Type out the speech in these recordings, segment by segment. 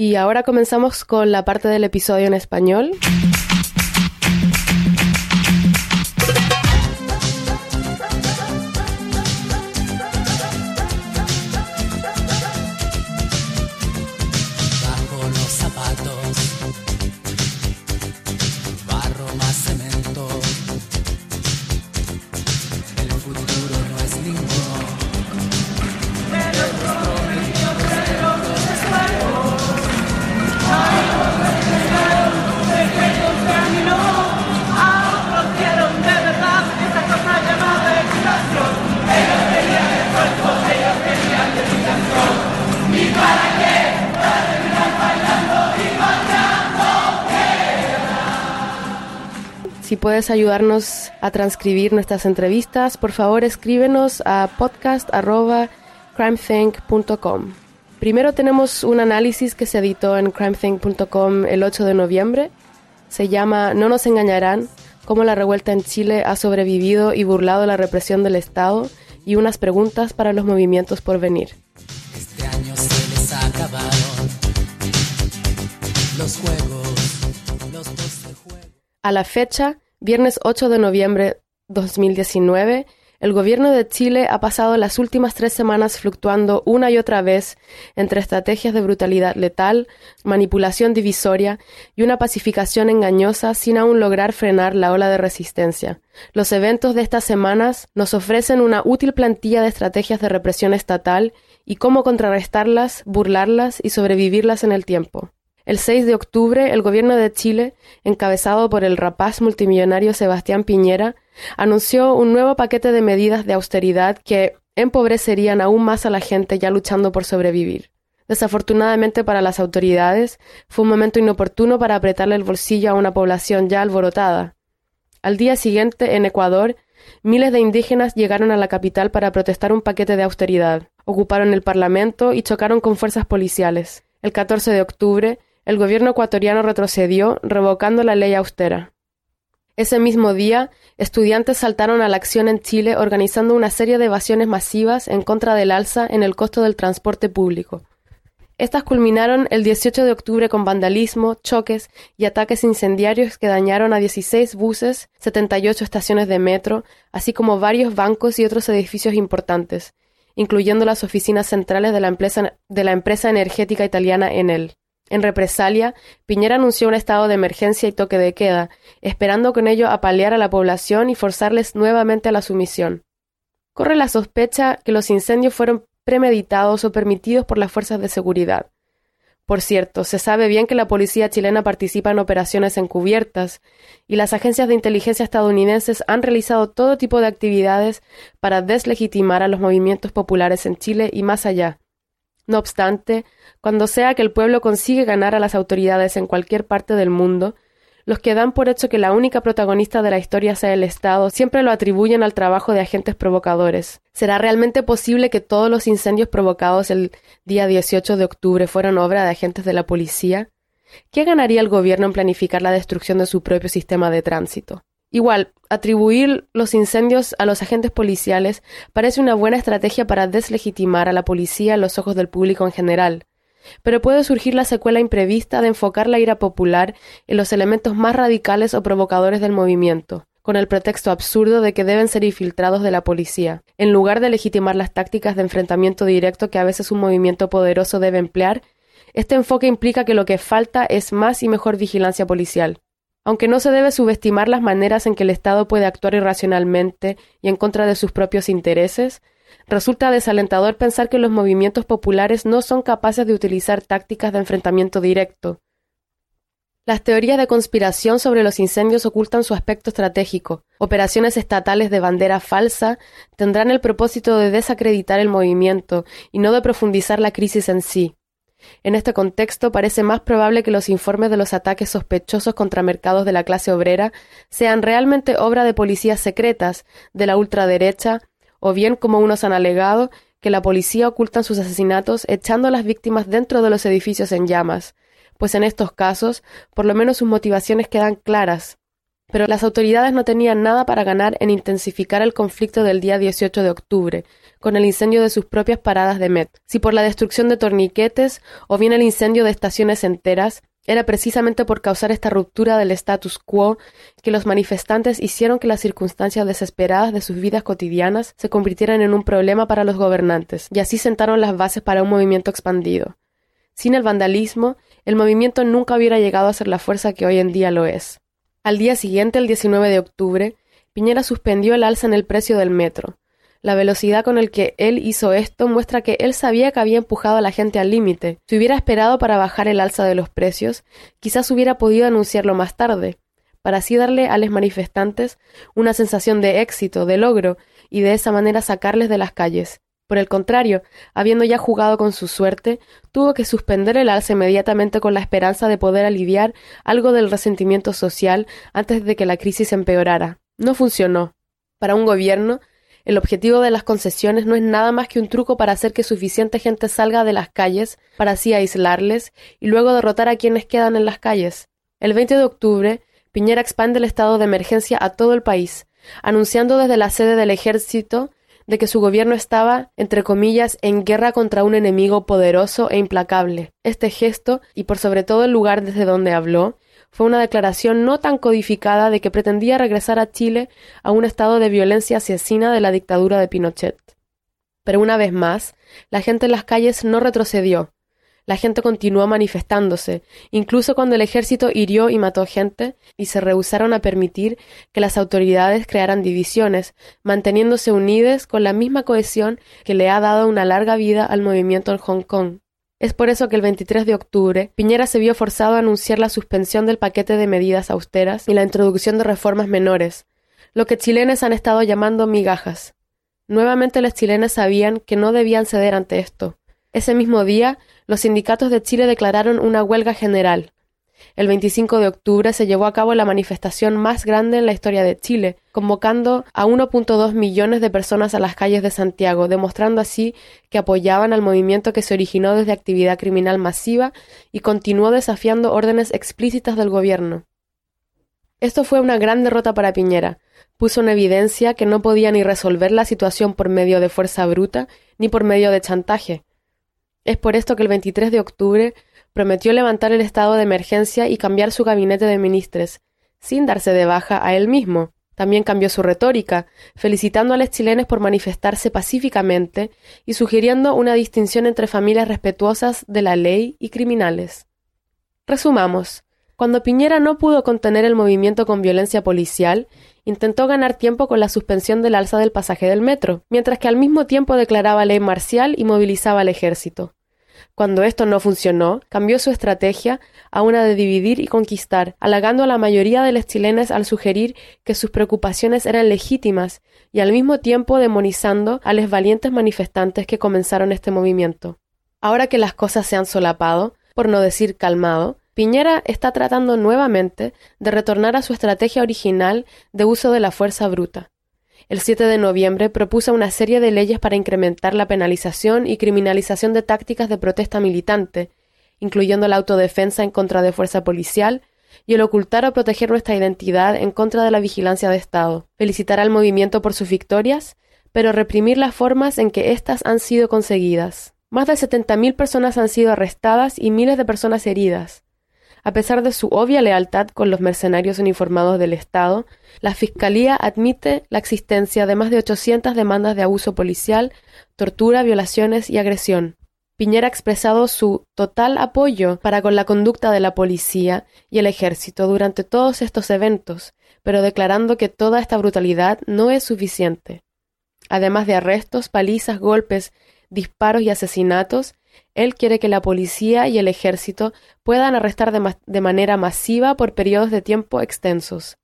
Y ahora comenzamos con la parte del episodio en español. Bajo los zapatos, barro más cemento. El futuro no es ninguno. Pero prometió ser los esfuerzos. Hay otros que dejaron de que contaminó. A otros dieron de verdad esa cosa llamada educación. Ellos querían esfuerzo, ellos querían dedicación. ¿Y para qué? Para terminar bailando y bailando. Si puedes ayudarnos a transcribir nuestras entrevistas, por favor escríbenos a podcast@crimethink.com. Primero tenemos un análisis que se editó en crimethink.com el 8 de noviembre. Se llama No nos engañarán, cómo la revuelta en Chile ha sobrevivido y burlado la represión del Estado, y unas preguntas para los movimientos por venir. Este año se les acabaron los juegos, los 12 juegos. A la fecha, viernes 8 de noviembre 2019, el gobierno de Chile ha pasado las últimas 3 semanas fluctuando una y otra vez entre estrategias de brutalidad letal, manipulación divisoria y una pacificación engañosa sin aún lograr frenar la ola de resistencia. Los eventos de estas semanas nos ofrecen una útil plantilla de estrategias de represión estatal y cómo contrarrestarlas, burlarlas y sobrevivirlas en el tiempo. El 6 de octubre, el gobierno de Chile, encabezado por el rapaz multimillonario Sebastián Piñera, anunció un nuevo paquete de medidas de austeridad que empobrecerían aún más a la gente ya luchando por sobrevivir. Desafortunadamente para las autoridades, fue un momento inoportuno para apretarle el bolsillo a una población ya alborotada. Al día siguiente, en Ecuador, miles de indígenas llegaron a la capital para protestar un paquete de austeridad, ocuparon el parlamento y chocaron con fuerzas policiales. El 14 de octubre, el gobierno ecuatoriano retrocedió, revocando la ley austera. Ese mismo día, estudiantes saltaron a la acción en Chile organizando una serie de evasiones masivas en contra del alza en el costo del transporte público. Estas culminaron el 18 de octubre con vandalismo, choques y ataques incendiarios que dañaron a 16 buses, 78 estaciones de metro, así como varios bancos y otros edificios importantes, incluyendo las oficinas centrales de la empresa energética italiana Enel. En represalia, Piñera anunció un estado de emergencia y toque de queda, esperando con ello apalear a la población y forzarles nuevamente a la sumisión. Corre la sospecha que los incendios fueron premeditados o permitidos por las fuerzas de seguridad. Por cierto, se sabe bien que la policía chilena participa en operaciones encubiertas y las agencias de inteligencia estadounidenses han realizado todo tipo de actividades para deslegitimar a los movimientos populares en Chile y más allá. No obstante, cuando sea que el pueblo consigue ganar a las autoridades en cualquier parte del mundo, los que dan por hecho que la única protagonista de la historia sea el Estado siempre lo atribuyen al trabajo de agentes provocadores. ¿Será realmente posible que todos los incendios provocados el día 18 de octubre fueran obra de agentes de la policía? ¿Qué ganaría el gobierno en planificar la destrucción de su propio sistema de tránsito? Igual, atribuir los incendios a los agentes policiales parece una buena estrategia para deslegitimar a la policía en los ojos del público en general, pero puede surgir la secuela imprevista de enfocar la ira popular en los elementos más radicales o provocadores del movimiento, con el pretexto absurdo de que deben ser infiltrados de la policía, en lugar de legitimar las tácticas de enfrentamiento directo que a veces un movimiento poderoso debe emplear. Este enfoque implica que lo que falta es más y mejor vigilancia policial. Aunque no se debe subestimar las maneras en que el Estado puede actuar irracionalmente y en contra de sus propios intereses, resulta desalentador pensar que los movimientos populares no son capaces de utilizar tácticas de enfrentamiento directo. Las teorías de conspiración sobre los incendios ocultan su aspecto estratégico. Operaciones estatales de bandera falsa tendrán el propósito de desacreditar el movimiento y no de profundizar la crisis en sí. En este contexto, parece más probable que los informes de los ataques sospechosos contra mercados de la clase obrera sean realmente obra de policías secretas de la ultraderecha, o bien, como unos han alegado, que la policía oculta sus asesinatos echando a las víctimas dentro de los edificios en llamas, pues en estos casos, por lo menos sus motivaciones quedan claras. Pero las autoridades no tenían nada para ganar en intensificar el conflicto del día 18 de octubre, con el incendio de sus propias paradas de Met. Si por la destrucción de torniquetes o bien el incendio de estaciones enteras, era precisamente por causar esta ruptura del status quo que los manifestantes hicieron que las circunstancias desesperadas de sus vidas cotidianas se convirtieran en un problema para los gobernantes, y así sentaron las bases para un movimiento expandido. Sin el vandalismo, el movimiento nunca hubiera llegado a ser la fuerza que hoy en día lo es. Al día siguiente, el 19 de octubre, Piñera suspendió el alza en el precio del metro. La velocidad con el que él hizo esto muestra que él sabía que había empujado a la gente al límite. Si hubiera esperado para bajar el alza de los precios, quizás hubiera podido anunciarlo más tarde, para así darle a los manifestantes una sensación de éxito, de logro, y de esa manera sacarles de las calles. Por el contrario, habiendo ya jugado con su suerte, tuvo que suspender el alza inmediatamente con la esperanza de poder aliviar algo del resentimiento social antes de que la crisis empeorara. No funcionó. Para un gobierno, el objetivo de las concesiones no es nada más que un truco para hacer que suficiente gente salga de las calles, para así aislarles y luego derrotar a quienes quedan en las calles. El 20 de octubre, Piñera expande el estado de emergencia a todo el país, anunciando desde la sede del ejército de que su gobierno estaba, entre comillas, en guerra contra un enemigo poderoso e implacable. Este gesto, y por sobre todo el lugar desde donde habló, fue una declaración no tan codificada de que pretendía regresar a Chile a un estado de violencia asesina de la dictadura de Pinochet. Pero una vez más, la gente en las calles no retrocedió. La gente continuó manifestándose, incluso cuando el ejército hirió y mató gente, y se rehusaron a permitir que las autoridades crearan divisiones, manteniéndose unidas con la misma cohesión que le ha dado una larga vida al movimiento en Hong Kong. Es por eso que el 23 de octubre, Piñera se vio forzado a anunciar la suspensión del paquete de medidas austeras y la introducción de reformas menores, lo que chilenos han estado llamando migajas. Nuevamente los chilenos sabían que no debían ceder ante esto. Ese mismo día, los sindicatos de Chile declararon una huelga general. El 25 de octubre se llevó a cabo la manifestación más grande en la historia de Chile, convocando a 1.2 millones de personas a las calles de Santiago, demostrando así que apoyaban al movimiento que se originó desde actividad criminal masiva y continuó desafiando órdenes explícitas del gobierno. Esto fue una gran derrota para Piñera. Puso en evidencia que no podía ni resolver la situación por medio de fuerza bruta ni por medio de chantaje. Es por esto que el 23 de octubre prometió levantar el estado de emergencia y cambiar su gabinete de ministros, sin darse de baja a él mismo. También cambió su retórica, felicitando a los chilenos por manifestarse pacíficamente y sugiriendo una distinción entre familias respetuosas de la ley y criminales. Resumamos. Cuando Piñera no pudo contener el movimiento con violencia policial, intentó ganar tiempo con la suspensión del alza del pasaje del metro, mientras que al mismo tiempo declaraba ley marcial y movilizaba al ejército. Cuando esto no funcionó, cambió su estrategia a una de dividir y conquistar, halagando a la mayoría de los chilenos al sugerir que sus preocupaciones eran legítimas y al mismo tiempo demonizando a los valientes manifestantes que comenzaron este movimiento. Ahora que las cosas se han solapado, por no decir calmado, Piñera está tratando nuevamente de retornar a su estrategia original de uso de la fuerza bruta. El 7 de noviembre propuso una serie de leyes para incrementar la penalización y criminalización de tácticas de protesta militante, incluyendo la autodefensa en contra de fuerza policial y el ocultar o proteger nuestra identidad en contra de la vigilancia de Estado. Felicitar al movimiento por sus victorias, pero reprimir las formas en que éstas han sido conseguidas. Más de 70.000 personas han sido arrestadas y miles de personas heridas. A pesar de su obvia lealtad con los mercenarios uniformados del Estado, la Fiscalía admite la existencia de más de 800 demandas de abuso policial, tortura, violaciones y agresión. Piñera ha expresado su total apoyo para con la conducta de la policía y el ejército durante todos estos eventos, pero declarando que toda esta brutalidad no es suficiente. Además de arrestos, palizas, golpes, disparos y asesinatos, él quiere que la policía y el ejército puedan arrestar de manera masiva por periodos de tiempo extensos.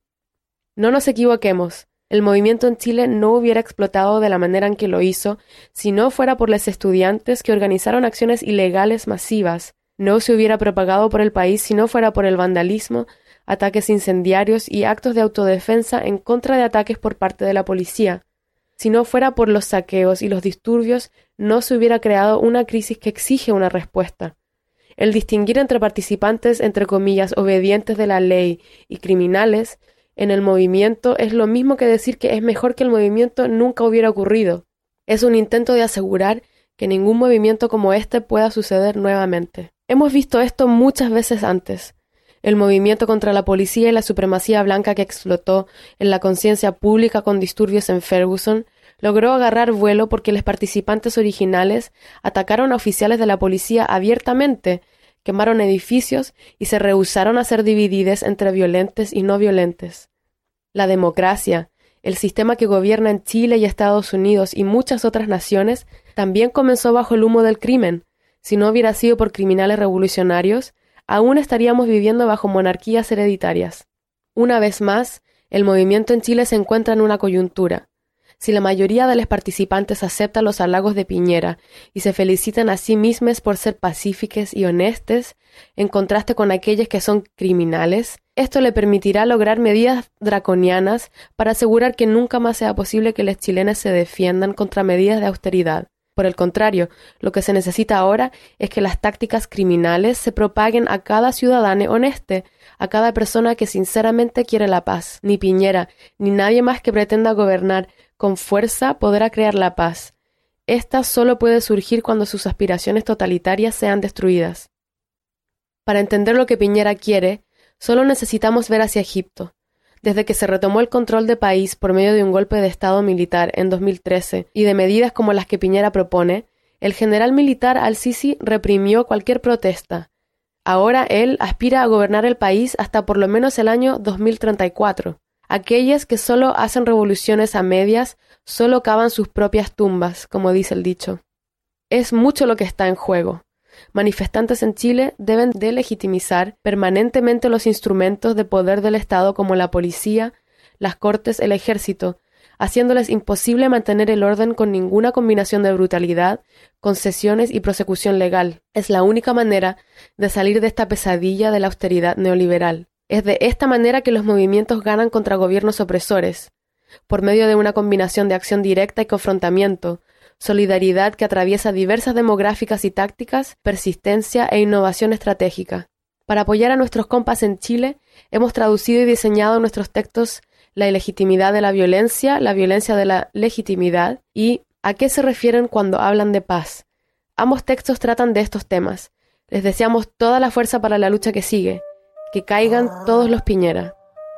No nos equivoquemos, el movimiento en Chile no hubiera explotado de la manera en que lo hizo si no fuera por los estudiantes que organizaron acciones ilegales masivas. No se hubiera propagado por el país si no fuera por el vandalismo, ataques incendiarios y actos de autodefensa en contra de ataques por parte de la policía. Si no fuera por los saqueos y los disturbios, no se hubiera creado una crisis que exige una respuesta. El distinguir entre participantes, entre comillas, obedientes de la ley y criminales, en el movimiento es lo mismo que decir que es mejor que el movimiento nunca hubiera ocurrido. Es un intento de asegurar que ningún movimiento como este pueda suceder nuevamente. Hemos visto esto muchas veces antes. El movimiento contra la policía y la supremacía blanca que explotó en la conciencia pública con disturbios en Ferguson logró agarrar vuelo porque los participantes originales atacaron a oficiales de la policía abiertamente, quemaron edificios y se rehusaron a ser divididos entre violentes y no violentes. La democracia, el sistema que gobierna en Chile y Estados Unidos y muchas otras naciones, también comenzó bajo el humo del crimen. Si no hubiera sido por criminales revolucionarios, aún estaríamos viviendo bajo monarquías hereditarias. Una vez más, el movimiento en Chile se encuentra en una coyuntura. Si la mayoría de los participantes aceptan los halagos de Piñera y se felicitan a sí mismos por ser pacíficos y honestos, en contraste con aquellos que son criminales, esto le permitirá lograr medidas draconianas para asegurar que nunca más sea posible que los chilenos se defiendan contra medidas de austeridad. Por el contrario, lo que se necesita ahora es que las tácticas criminales se propaguen a cada ciudadano honesto, a cada persona que sinceramente quiere la paz. Ni Piñera, ni nadie más que pretenda gobernar con fuerza podrá crear la paz. Esta solo puede surgir cuando sus aspiraciones totalitarias sean destruidas. Para entender lo que Piñera quiere, solo necesitamos ver hacia Egipto. Desde que se retomó el control del país por medio de un golpe de Estado militar en 2013 y de medidas como las que Piñera propone, el general militar al-Sisi reprimió cualquier protesta. Ahora él aspira a gobernar el país hasta por lo menos el año 2034. Aquellos que solo hacen revoluciones a medias solo cavan sus propias tumbas, como dice el dicho. Es mucho lo que está en juego. Manifestantes en Chile deben delegitimizar permanentemente los instrumentos de poder del Estado como la policía, las cortes, el ejército, haciéndoles imposible mantener el orden con ninguna combinación de brutalidad, concesiones y prosecución legal. Es la única manera de salir de esta pesadilla de la austeridad neoliberal. Es de esta manera que los movimientos ganan contra gobiernos opresores, por medio de una combinación de acción directa y confrontamiento, solidaridad que atraviesa diversas demográficas y tácticas, persistencia e innovación estratégica. Para apoyar a nuestros compas en Chile, hemos traducido y diseñado en nuestros textos la ilegitimidad de la violencia de la legitimidad y a qué se refieren cuando hablan de paz. Ambos textos tratan de estos temas. Les deseamos toda la fuerza para la lucha que sigue. Que caigan todos los Piñera.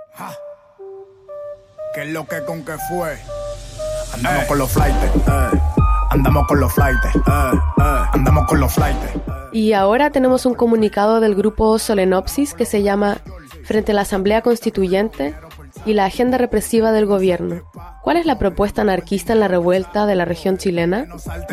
¿Qué es lo que con qué fue? Andamos con los flightes. Andamos con los flightes. Andamos con los flightes. Y ahora tenemos un comunicado del grupo Solenopsis que se llama Frente a la Asamblea Constituyente y la agenda represiva del gobierno. ¿Cuál es la propuesta anarquista en la revuelta de la región chilena?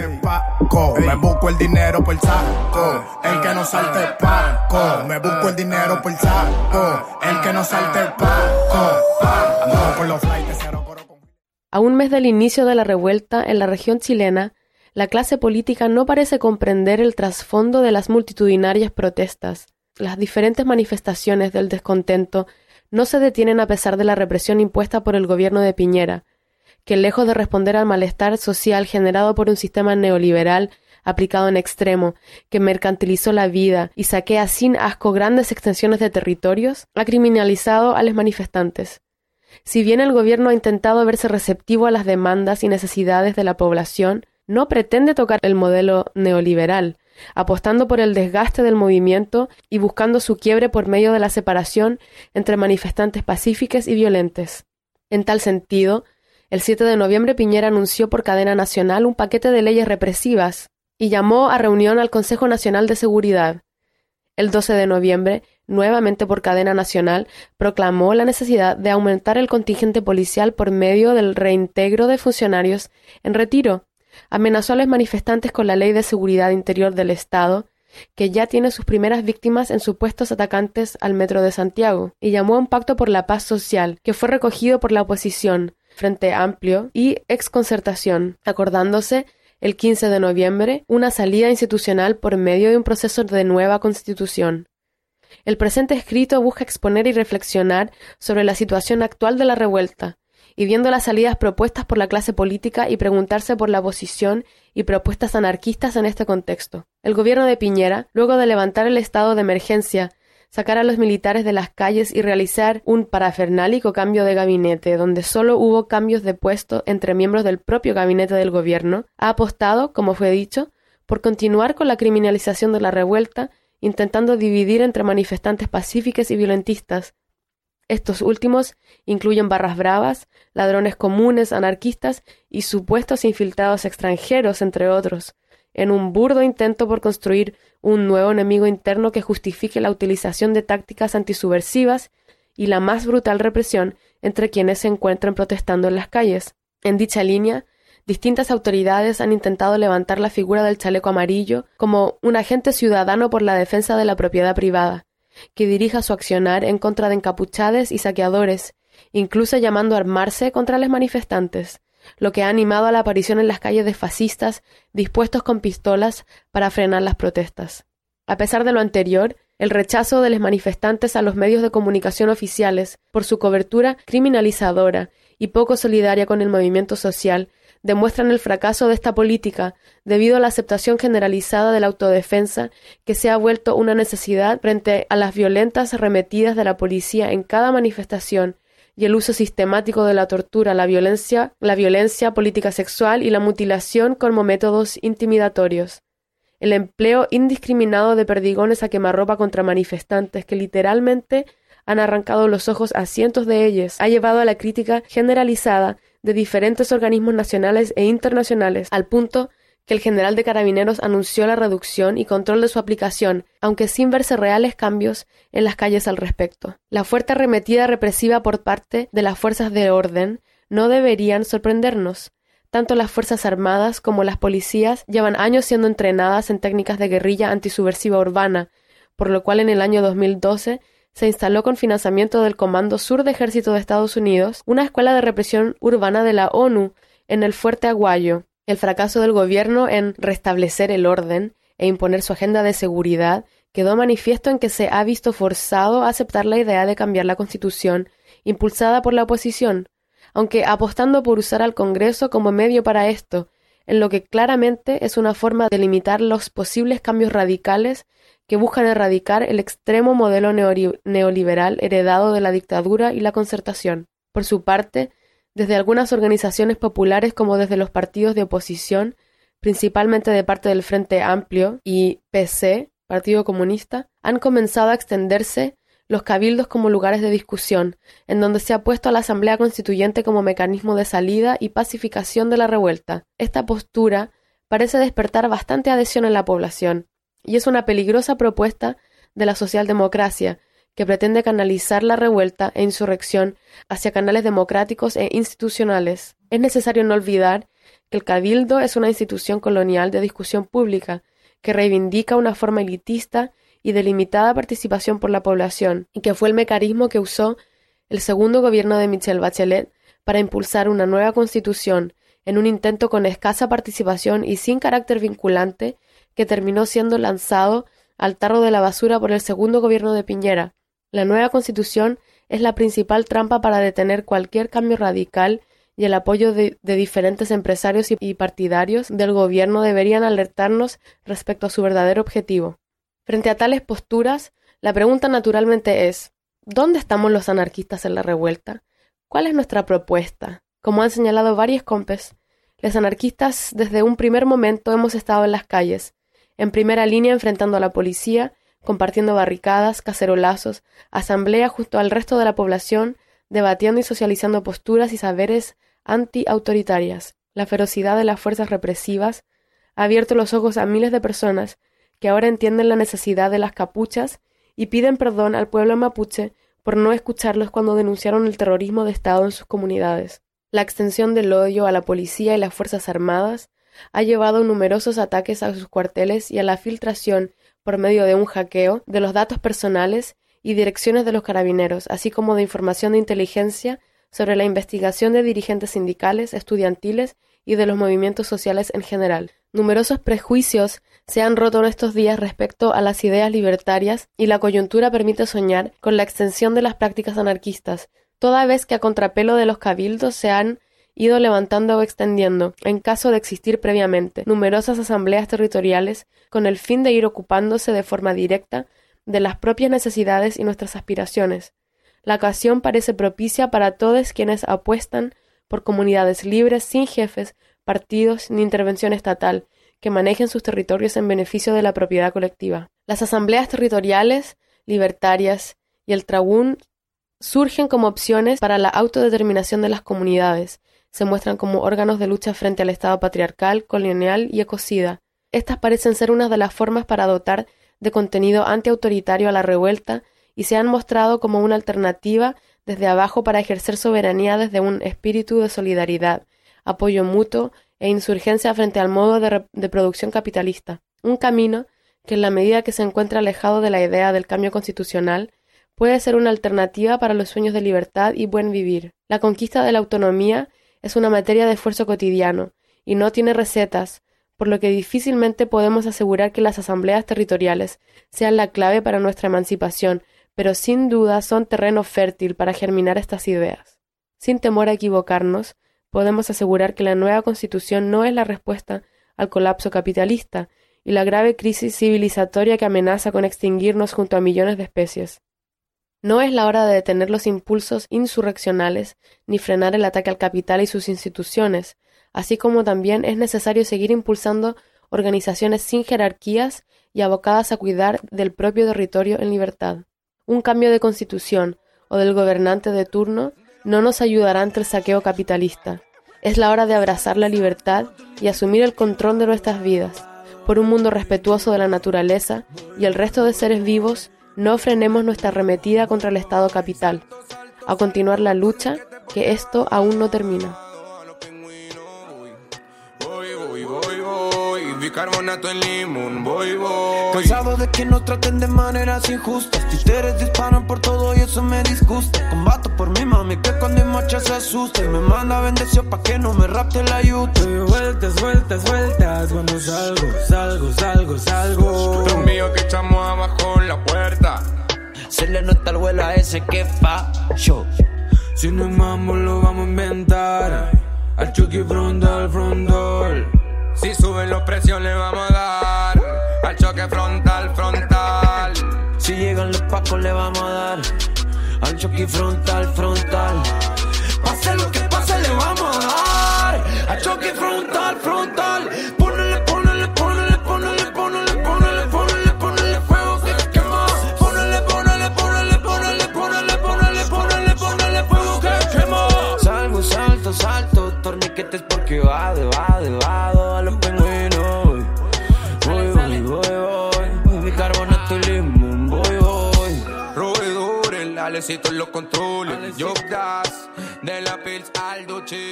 Me busco el dinero por el saco. El que no salte Paco. Me busco el dinero por el saco. El que no salte Paco. Andamos con los flightes. A un mes del inicio de la revuelta en la región chilena, la clase política no parece comprender el trasfondo de las multitudinarias protestas. Las diferentes manifestaciones del descontento no se detienen a pesar de la represión impuesta por el gobierno de Piñera, que lejos de responder al malestar social generado por un sistema neoliberal aplicado en extremo, que mercantilizó la vida y saquea sin asco grandes extensiones de territorios, ha criminalizado a los manifestantes. Si bien el gobierno ha intentado verse receptivo a las demandas y necesidades de la población, no pretende tocar el modelo neoliberal, apostando por el desgaste del movimiento y buscando su quiebre por medio de la separación entre manifestantes pacíficos y violentos. En tal sentido, el 7 de noviembre Piñera anunció por cadena nacional un paquete de leyes represivas y llamó a reunión al Consejo Nacional de Seguridad. El 12 de noviembre, nuevamente por cadena nacional, proclamó la necesidad de aumentar el contingente policial por medio del reintegro de funcionarios en retiro. Amenazó a los manifestantes con la Ley de Seguridad Interior del Estado, que ya tiene sus primeras víctimas en supuestos atacantes al Metro de Santiago, y llamó a un pacto por la paz social, que fue recogido por la oposición, Frente Amplio y Exconcertación, acordándose el 15 de noviembre una salida institucional por medio de un proceso de nueva constitución. El presente escrito busca exponer y reflexionar sobre la situación actual de la revuelta, y viendo las salidas propuestas por la clase política y preguntarse por la posición y propuestas anarquistas en este contexto. El gobierno de Piñera, luego de levantar el estado de emergencia, sacar a los militares de las calles y realizar un parafernálico cambio de gabinete, donde solo hubo cambios de puesto entre miembros del propio gabinete del gobierno, ha apostado, como fue dicho, por continuar con la criminalización de la revuelta, intentando dividir entre manifestantes pacíficos y violentistas. Estos últimos incluyen barras bravas, ladrones comunes, anarquistas y supuestos infiltrados extranjeros, entre otros, en un burdo intento por construir un nuevo enemigo interno que justifique la utilización de tácticas antisubversivas y la más brutal represión entre quienes se encuentran protestando en las calles. En dicha línea, distintas autoridades han intentado levantar la figura del chaleco amarillo como un agente ciudadano por la defensa de la propiedad privada, que dirija su accionar en contra de encapuchades y saqueadores, incluso llamando a armarse contra los manifestantes, lo que ha animado a la aparición en las calles de fascistas dispuestos con pistolas para frenar las protestas. A pesar de lo anterior, el rechazo de los manifestantes a los medios de comunicación oficiales por su cobertura criminalizadora y poco solidaria con el movimiento social demuestran el fracaso de esta política debido a la aceptación generalizada de la autodefensa que se ha vuelto una necesidad frente a las violentas arremetidas de la policía en cada manifestación y el uso sistemático de la tortura, la violencia política sexual y la mutilación como métodos intimidatorios. El empleo indiscriminado de perdigones a quemarropa contra manifestantes que literalmente han arrancado los ojos a cientos de ellos ha llevado a la crítica generalizada de diferentes organismos nacionales e internacionales, al punto que el general de Carabineros anunció la reducción y control de su aplicación, aunque sin verse reales cambios en las calles al respecto. La fuerte arremetida represiva por parte de las fuerzas de orden no deberían sorprendernos. Tanto las Fuerzas Armadas como las policías llevan años siendo entrenadas en técnicas de guerrilla antisubversiva urbana, por lo cual en el año 2012 se instaló con financiamiento del Comando Sur de Ejército de Estados Unidos una escuela de represión urbana de la ONU en el Fuerte Aguayo. El fracaso del gobierno en restablecer el orden e imponer su agenda de seguridad quedó manifiesto en que se ha visto forzado a aceptar la idea de cambiar la Constitución impulsada por la oposición, aunque apostando por usar al Congreso como medio para esto, en lo que claramente es una forma de limitar los posibles cambios radicales que buscan erradicar el extremo modelo neoliberal heredado de la dictadura y la concertación. Por su parte, desde algunas organizaciones populares como desde los partidos de oposición, principalmente de parte del Frente Amplio y PC, Partido Comunista, han comenzado a extenderse los cabildos como lugares de discusión, en donde se ha puesto a la Asamblea Constituyente como mecanismo de salida y pacificación de la revuelta. Esta postura parece despertar bastante adhesión en la población, y es una peligrosa propuesta de la socialdemocracia, que pretende canalizar la revuelta e insurrección hacia canales democráticos e institucionales. Es necesario no olvidar que el cabildo es una institución colonial de discusión pública que reivindica una forma elitista y de limitada participación por la población, y que fue el mecanismo que usó el segundo gobierno de Michelle Bachelet para impulsar una nueva constitución en un intento con escasa participación y sin carácter vinculante que terminó siendo lanzado al tarro de la basura por el segundo gobierno de Piñera. La nueva Constitución es la principal trampa para detener cualquier cambio radical y el apoyo de diferentes empresarios y partidarios del gobierno deberían alertarnos respecto a su verdadero objetivo. Frente a tales posturas, la pregunta naturalmente es: ¿dónde estamos los anarquistas en la revuelta? ¿Cuál es nuestra propuesta? Como han señalado varios compes, los anarquistas desde un primer momento hemos estado en las calles, en primera línea enfrentando a la policía, compartiendo barricadas, cacerolazos, asamblea junto al resto de la población, debatiendo y socializando posturas y saberes anti-autoritarias. La ferocidad de las fuerzas represivas ha abierto los ojos a miles de personas que ahora entienden la necesidad de las capuchas y piden perdón al pueblo mapuche por no escucharlos cuando denunciaron el terrorismo de Estado en sus comunidades. La extensión del odio a la policía y las Fuerzas Armadas ha llevado numerosos ataques a sus cuarteles y a la filtración por medio de un hackeo de los datos personales y direcciones de los carabineros, así como de información de inteligencia sobre la investigación de dirigentes sindicales, estudiantiles y de los movimientos sociales en general. Numerosos prejuicios se han roto en estos días respecto a las ideas libertarias y la coyuntura permite soñar con la extensión de las prácticas anarquistas, toda vez que a contrapelo de los cabildos se han ido levantando o extendiendo, en caso de existir previamente, numerosas asambleas territoriales con el fin de ir ocupándose de forma directa de las propias necesidades y nuestras aspiraciones. La ocasión parece propicia para todos quienes apuestan por comunidades libres, sin jefes, partidos ni intervención estatal, que manejen sus territorios en beneficio de la propiedad colectiva. Las asambleas territoriales, libertarias y el trabún surgen como opciones para la autodeterminación de las comunidades. Se muestran como órganos de lucha frente al Estado patriarcal, colonial y ecocida. Estas parecen ser una de las formas para dotar de contenido antiautoritario a la revuelta y se han mostrado como una alternativa desde abajo para ejercer soberanía desde un espíritu de solidaridad, apoyo mutuo e insurgencia frente al modo de producción capitalista. Un camino que, en la medida que se encuentra alejado de la idea del cambio constitucional, puede ser una alternativa para los sueños de libertad y buen vivir. La conquista de la autonomía es una materia de esfuerzo cotidiano y no tiene recetas, por lo que difícilmente podemos asegurar que las asambleas territoriales sean la clave para nuestra emancipación, pero sin duda son terreno fértil para germinar estas ideas. Sin temor a equivocarnos, podemos asegurar que la nueva Constitución no es la respuesta al colapso capitalista y la grave crisis civilizatoria que amenaza con extinguirnos junto a millones de especies. No es la hora de detener los impulsos insurreccionales ni frenar el ataque al capital y sus instituciones, así como también es necesario seguir impulsando organizaciones sin jerarquías y abocadas a cuidar del propio territorio en libertad. Un cambio de constitución o del gobernante de turno no nos ayudará ante el saqueo capitalista. Es la hora de abrazar la libertad y asumir el control de nuestras vidas. Por un mundo respetuoso de la naturaleza y el resto de seres vivos, no frenemos nuestra arremetida contra el Estado capital. A continuar la lucha, que esto aún no termina. Bicarbonato en limón, voy. Cansado de que nos traten de maneras injustas. Títeres disparan por todo y eso me disgusta. Combato por mi mami que cuando en marcha se asusta y me manda bendición pa' que no me rapte la yuta. Doy vueltas, vueltas, vueltas. Cuando salgo. Los míos que echamos abajo en la puerta. Se le nota el vuelo a ese que falló. Si no es mambo lo vamos a inventar. Al Chucky frontal. Si suben los precios le vamos a dar al choque frontal. Si llegan los pacos le vamos a dar al choque frontal. Pase lo que pase le vamos a dar al choque frontal. Ponele fuego que quema. Ponele fuego que quema. Salgo, salto, torniquetes porque va de a los pingüinos. Voy. Bicarbonato y limón, voy. Roedor, el alecito en los controles. Job Das, de la Pils al Duchi.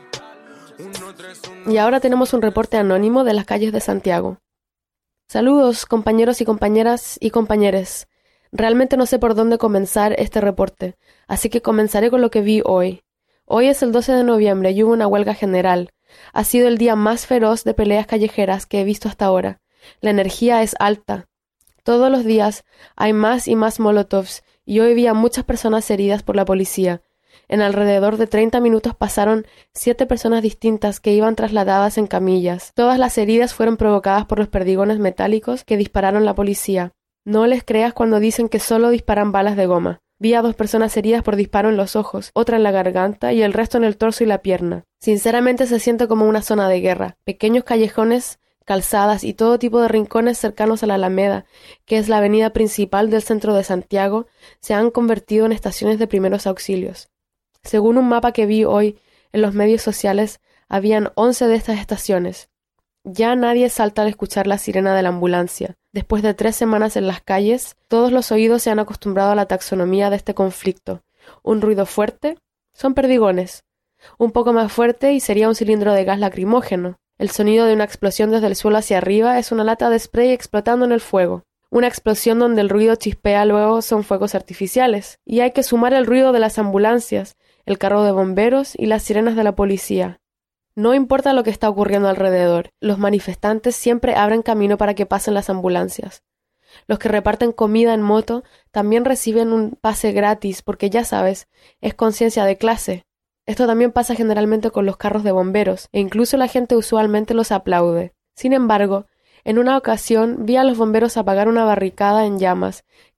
Y ahora tenemos un reporte anónimo de las calles de Santiago. Saludos, compañeros y compañeras y compañeres. Realmente no sé por dónde comenzar este reporte, así que comenzaré con lo que vi hoy. Hoy es el 12 de noviembre y hubo una huelga general. Ha sido el día más feroz de peleas callejeras que he visto hasta ahora. La energía es alta. Todos los días hay más y más molotovs y hoy vi a muchas personas heridas por la policía. En alrededor de 30 minutos pasaron 7 personas distintas que iban trasladadas en camillas. Todas las heridas fueron provocadas por los perdigones metálicos que dispararon la policía. No les creas cuando dicen que solo disparan balas de goma. Vi a 2 personas heridas por disparo en los ojos, otra en la garganta y el resto en el torso y la pierna. Sinceramente se siente como una zona de guerra. Pequeños callejones, calzadas y todo tipo de rincones cercanos a la Alameda, que es la avenida principal del centro de Santiago, se han convertido en estaciones de primeros auxilios. Según un mapa que vi hoy en los medios sociales, habían 11 de estas estaciones. Ya nadie salta al escuchar la sirena de la ambulancia. Después de 3 semanas en las calles, todos los oídos se han acostumbrado a la taxonomía de este conflicto. Un ruido fuerte son perdigones. Un poco más fuerte y sería un cilindro de gas lacrimógeno. El sonido de una explosión desde el suelo hacia arriba es una lata de spray explotando en el fuego. Una explosión donde el ruido chispea luego son fuegos artificiales. Y hay que sumar el ruido de las ambulancias, el carro de bomberos y las sirenas de la policía. No importa lo que está ocurriendo alrededor, los manifestantes siempre abren camino para que pasen las ambulancias. Los que reparten comida en moto también reciben un pase gratis porque ya sabes, es conciencia de clase. Esto también pasa generalmente con los carros de bomberos e incluso la gente usualmente los aplaude. Sin embargo, en una ocasión vi a los bomberos apagar una barricada en llamas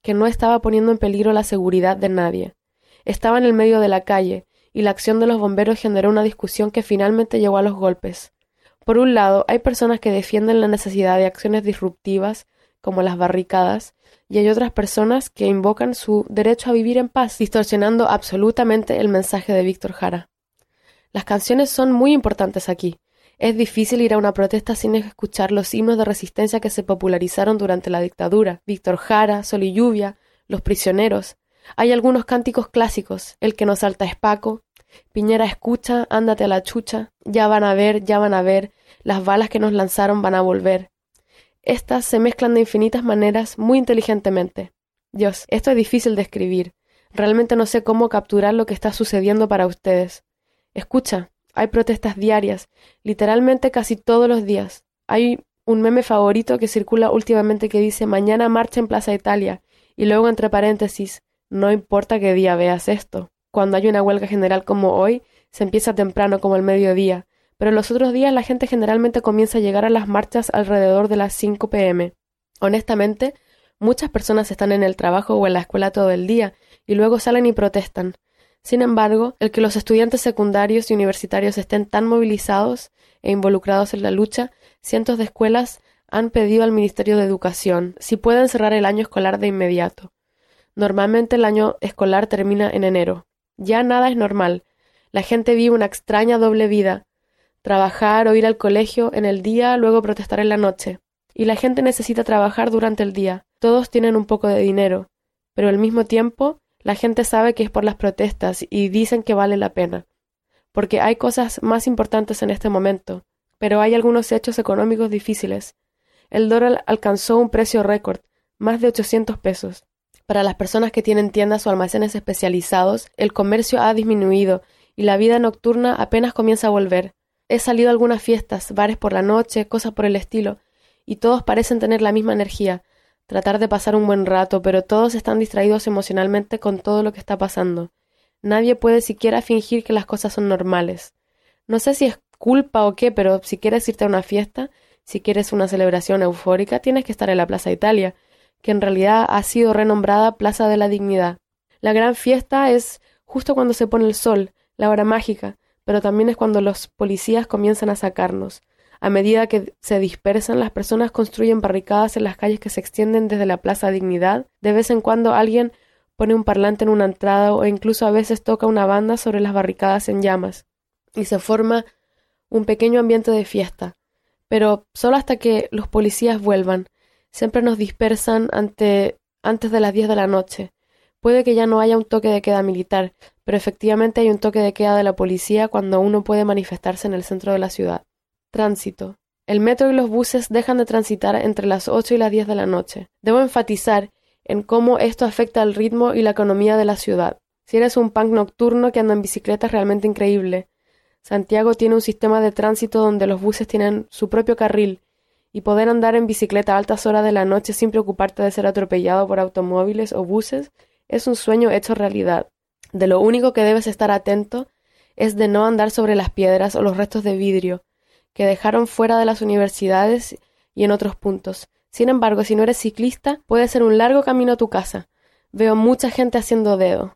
que no estaba poniendo en peligro la seguridad de nadie. Estaba en el medio de la calle, y la acción de los bomberos generó una discusión que finalmente llegó a los golpes. Por un lado, hay personas que defienden la necesidad de acciones disruptivas, como las barricadas, y hay otras personas que invocan su derecho a vivir en paz, distorsionando absolutamente el mensaje de Víctor Jara. Las canciones son muy importantes aquí. Es difícil ir a una protesta sin escuchar los himnos de resistencia que se popularizaron durante la dictadura. Víctor Jara, Sol y Lluvia, Los Prisioneros. Hay algunos cánticos clásicos, El que no salta es Paco, Piñera escucha, ándate a la chucha, ya van a ver, las balas que nos lanzaron van a volver. Estas se mezclan de infinitas maneras muy inteligentemente. Dios, esto es difícil de escribir. Realmente no sé cómo capturar lo que está sucediendo para ustedes. Escucha, hay protestas diarias, literalmente casi todos los días. Hay un meme favorito que circula últimamente que dice mañana marcha en Plaza Italia y luego entre paréntesis, no importa qué día veas esto. Cuando hay una huelga general como hoy, se empieza temprano como el mediodía, pero los otros días la gente generalmente comienza a llegar a las marchas alrededor de las 5 p.m. Honestamente, muchas personas están en el trabajo o en la escuela todo el día y luego salen y protestan. Sin embargo, el que los estudiantes secundarios y universitarios estén tan movilizados e involucrados en la lucha, cientos de escuelas han pedido al Ministerio de Educación si pueden cerrar el año escolar de inmediato. Normalmente el año escolar termina en enero. Ya nada es normal. La gente vive una extraña doble vida. Trabajar o ir al colegio en el día, luego protestar en la noche. Y la gente necesita trabajar durante el día. Todos tienen un poco de dinero. Pero al mismo tiempo, la gente sabe que es por las protestas y dicen que vale la pena. Porque hay cosas más importantes en este momento. Pero hay algunos hechos económicos difíciles. El dólar alcanzó un precio récord, más de 800 pesos. Para las personas que tienen tiendas o almacenes especializados, el comercio ha disminuido y la vida nocturna apenas comienza a volver. He salido a algunas fiestas, bares por la noche, cosas por el estilo, y todos parecen tener la misma energía, tratar de pasar un buen rato, pero todos están distraídos emocionalmente con todo lo que está pasando. Nadie puede siquiera fingir que las cosas son normales. No sé si es culpa o qué, pero si quieres irte a una fiesta, si quieres una celebración eufórica, tienes que estar en la Plaza Italia, que en realidad ha sido renombrada Plaza de la Dignidad. La gran fiesta es justo cuando se pone el sol, la hora mágica, pero también es cuando los policías comienzan a sacarnos. A medida que se dispersan, las personas construyen barricadas en las calles que se extienden desde la Plaza Dignidad. De vez en cuando alguien pone un parlante en una entrada o incluso a veces toca una banda sobre las barricadas en llamas. Y se forma un pequeño ambiente de fiesta. Pero solo hasta que los policías vuelvan. Siempre nos dispersan antes de las 10 de la noche. Puede que ya no haya un toque de queda militar, pero efectivamente hay un toque de queda de la policía cuando uno puede manifestarse en el centro de la ciudad. Tránsito. El metro y los buses dejan de transitar entre las 8 y las 10 de la noche. Debo enfatizar en cómo esto afecta al ritmo y la economía de la ciudad. Si eres un punk nocturno que anda en bicicleta es realmente increíble. Santiago tiene un sistema de tránsito donde los buses tienen su propio carril, y poder andar en bicicleta a altas horas de la noche sin preocuparte de ser atropellado por automóviles o buses es un sueño hecho realidad. De lo único que debes estar atento es de no andar sobre las piedras o los restos de vidrio que dejaron fuera de las universidades y en otros puntos. Sin embargo, si no eres ciclista, puede ser un largo camino a tu casa. Veo mucha gente haciendo dedo.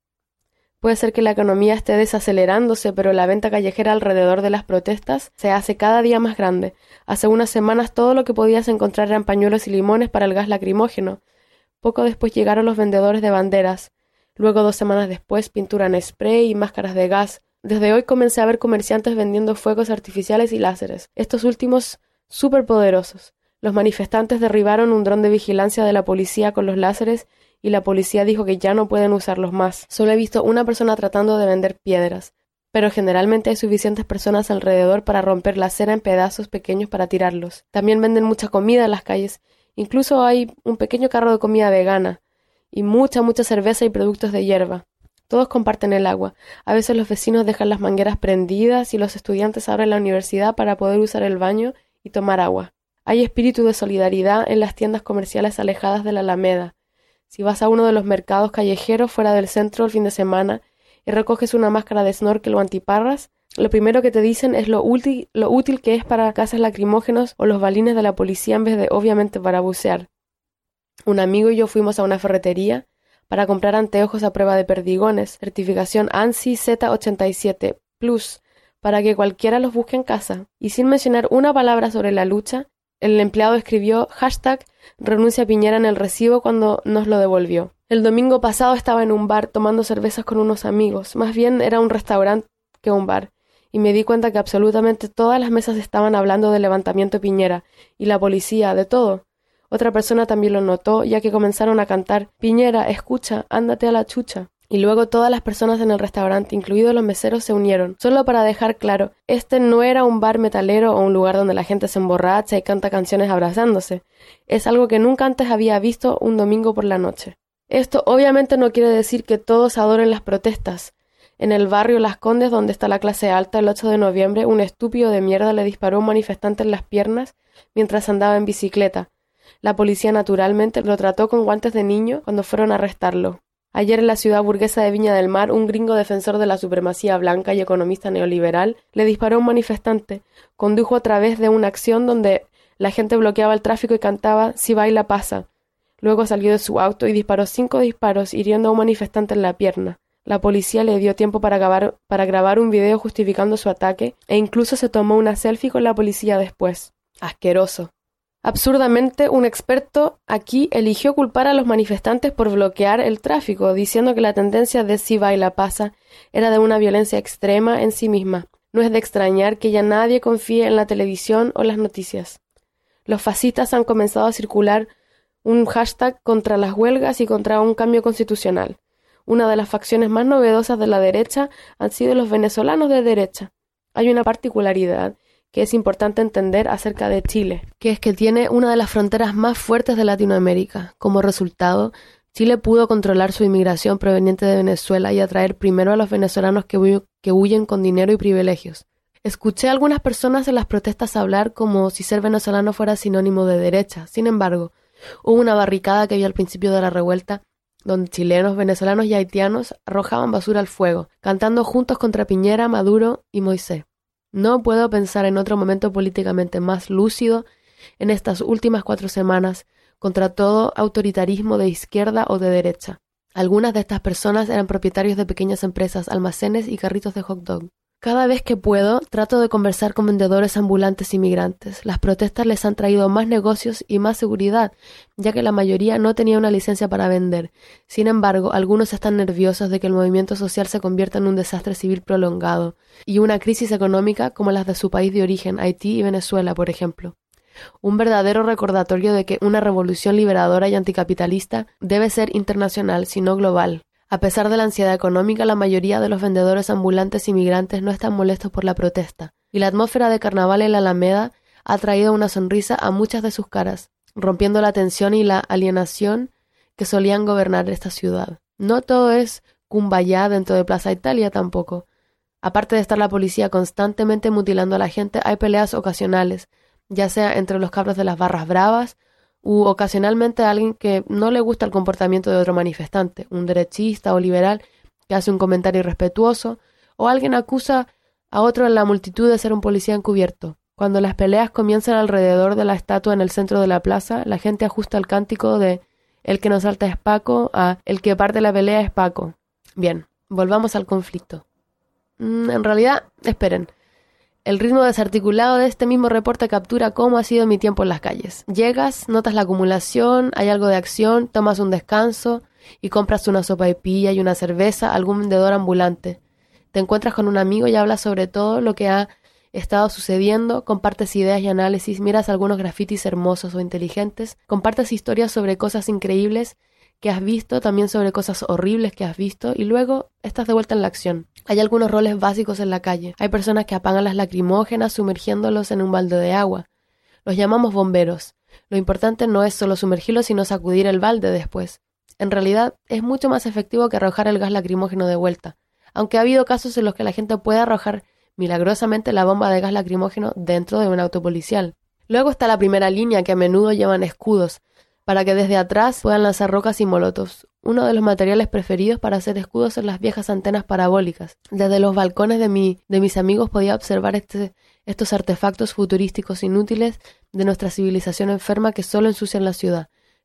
Puede ser que la economía esté desacelerándose, pero la venta callejera alrededor de las protestas se hace cada día más grande. Hace unas semanas todo lo que podías encontrar eran pañuelos y limones para el gas lacrimógeno. Poco después llegaron los vendedores de banderas. Luego, 2 semanas después, pintura en spray y máscaras de gas. Desde hoy comencé a ver comerciantes vendiendo fuegos artificiales y láseres. Estos últimos súper poderosos. Los manifestantes derribaron un dron de vigilancia de la policía con los láseres y la policía dijo que ya no pueden usarlos más. Solo he visto una persona tratando de vender piedras, pero generalmente hay suficientes personas alrededor para romper la acera en pedazos pequeños para tirarlos. También venden mucha comida en las calles. Incluso hay un pequeño carro de comida vegana y mucha cerveza y productos de hierba. Todos comparten el agua. A veces los vecinos dejan las mangueras prendidas y los estudiantes abren la universidad para poder usar el baño y tomar agua. Hay espíritu de solidaridad en las tiendas comerciales alejadas de la Alameda. Si vas a uno de los mercados callejeros fuera del centro el fin de semana y recoges una máscara de snorkel o antiparras, lo primero que te dicen es lo útil que es para gases lacrimógenos o los balines de la policía en vez de, obviamente, para bucear. Un amigo y yo fuimos a una ferretería para comprar anteojos a prueba de perdigones, certificación ANSI Z87 Plus, para que cualquiera los busque en casa. Y sin mencionar una palabra sobre la lucha, el empleado escribió #renuncia Piñera en el recibo cuando nos lo devolvió. El domingo pasado estaba en un bar tomando cervezas con unos amigos, más bien era un restaurante que un bar, y me di cuenta que absolutamente todas las mesas estaban hablando del levantamiento Piñera, y la policía, de todo. Otra persona también lo notó, ya que comenzaron a cantar «Piñera, escucha, ándate a la chucha». Y luego todas las personas en el restaurante, incluidos los meseros, se unieron. Solo para dejar claro, este no era un bar metalero o un lugar donde la gente se emborracha y canta canciones abrazándose. Es algo que nunca antes había visto un domingo por la noche. Esto obviamente no quiere decir que todos adoren las protestas. En el barrio Las Condes, donde está la clase alta, el 8 de noviembre, un estúpido de mierda le disparó a un manifestante en las piernas mientras andaba en bicicleta. La policía naturalmente lo trató con guantes de niño cuando fueron a arrestarlo. Ayer en la ciudad burguesa de Viña del Mar, un gringo defensor de la supremacía blanca y economista neoliberal le disparó a un manifestante. Condujo a través de una acción donde la gente bloqueaba el tráfico y cantaba «Si baila pasa». Luego salió de su auto y disparó 5 disparos, hiriendo a un manifestante en la pierna. La policía le dio tiempo para grabar un video justificando su ataque e incluso se tomó una selfie con la policía después. Asqueroso. Absurdamente, un experto aquí eligió culpar a los manifestantes por bloquear el tráfico, diciendo que la tendencia de Si baila pasa era de una violencia extrema en sí misma. No es de extrañar que ya nadie confíe en la televisión o las noticias. Los fascistas han comenzado a circular un hashtag contra las huelgas y contra un cambio constitucional. Una de las facciones más novedosas de la derecha han sido los venezolanos de derecha. Hay una particularidad que es importante entender acerca de Chile, que es que tiene una de las fronteras más fuertes de Latinoamérica. Como resultado, Chile pudo controlar su inmigración proveniente de Venezuela y atraer primero a los venezolanos que huyen con dinero y privilegios. Escuché a algunas personas en las protestas hablar como si ser venezolano fuera sinónimo de derecha. Sin embargo, hubo una barricada que había al principio de la revuelta donde chilenos, venezolanos y haitianos arrojaban basura al fuego, cantando juntos contra Piñera, Maduro y Moisés. No puedo pensar en otro momento políticamente más lúcido en estas últimas 4 semanas contra todo autoritarismo de izquierda o de derecha. Algunas de estas personas eran propietarios de pequeñas empresas, almacenes y carritos de hot dog. Cada vez que puedo, trato de conversar con vendedores ambulantes y migrantes. Las protestas les han traído más negocios y más seguridad, ya que la mayoría no tenía una licencia para vender. Sin embargo, algunos están nerviosos de que el movimiento social se convierta en un desastre civil prolongado y una crisis económica como las de su país de origen, Haití y Venezuela, por ejemplo. Un verdadero recordatorio de que una revolución liberadora y anticapitalista debe ser internacional, sino global. A pesar de la ansiedad económica, la mayoría de los vendedores ambulantes y migrantes no están molestos por la protesta, y la atmósfera de carnaval en la Alameda ha traído una sonrisa a muchas de sus caras, rompiendo la tensión y la alienación que solían gobernar esta ciudad. No todo es Cumbayá dentro de Plaza Italia tampoco. Aparte de estar la policía constantemente mutilando a la gente, hay peleas ocasionales, ya sea entre los cabros de las barras bravas u ocasionalmente a alguien que no le gusta el comportamiento de otro manifestante, un derechista o liberal que hace un comentario irrespetuoso, o alguien acusa a otro en la multitud de ser un policía encubierto. Cuando las peleas comienzan alrededor de la estatua en el centro de la plaza, la gente ajusta el cántico de «El que no salta es Paco» a «El que parte la pelea es Paco». Bien, volvamos al conflicto. En realidad, esperen. El ritmo desarticulado de este mismo reporte captura cómo ha sido mi tiempo en las calles. Llegas, notas la acumulación, hay algo de acción, tomas un descanso y compras una sopaipilla y una cerveza a algún vendedor ambulante. Te encuentras con un amigo y hablas sobre todo lo que ha estado sucediendo, compartes ideas y análisis, miras algunos grafitis hermosos o inteligentes, compartes historias sobre cosas increíbles que has visto, también sobre cosas horribles que has visto, y luego estás de vuelta en la acción. Hay algunos roles básicos en la calle. Hay personas que apagan las lacrimógenas sumergiéndolos en un balde de agua. Los llamamos bomberos. Lo importante no es solo sumergirlos, sino sacudir el balde después. En realidad, es mucho más efectivo que arrojar el gas lacrimógeno de vuelta, aunque ha habido casos en los que la gente puede arrojar milagrosamente la bomba de gas lacrimógeno dentro de un auto policial. Luego está la primera línea, que a menudo llevan escudos, para que desde atrás puedan lanzar rocas y molotovs. Uno de los materiales preferidos para hacer escudos son las viejas antenas parabólicas. Desde los balcones de mis amigos podía observar estos artefactos futurísticos inútiles de nuestra civilización enferma que solo ensucian la ciudad.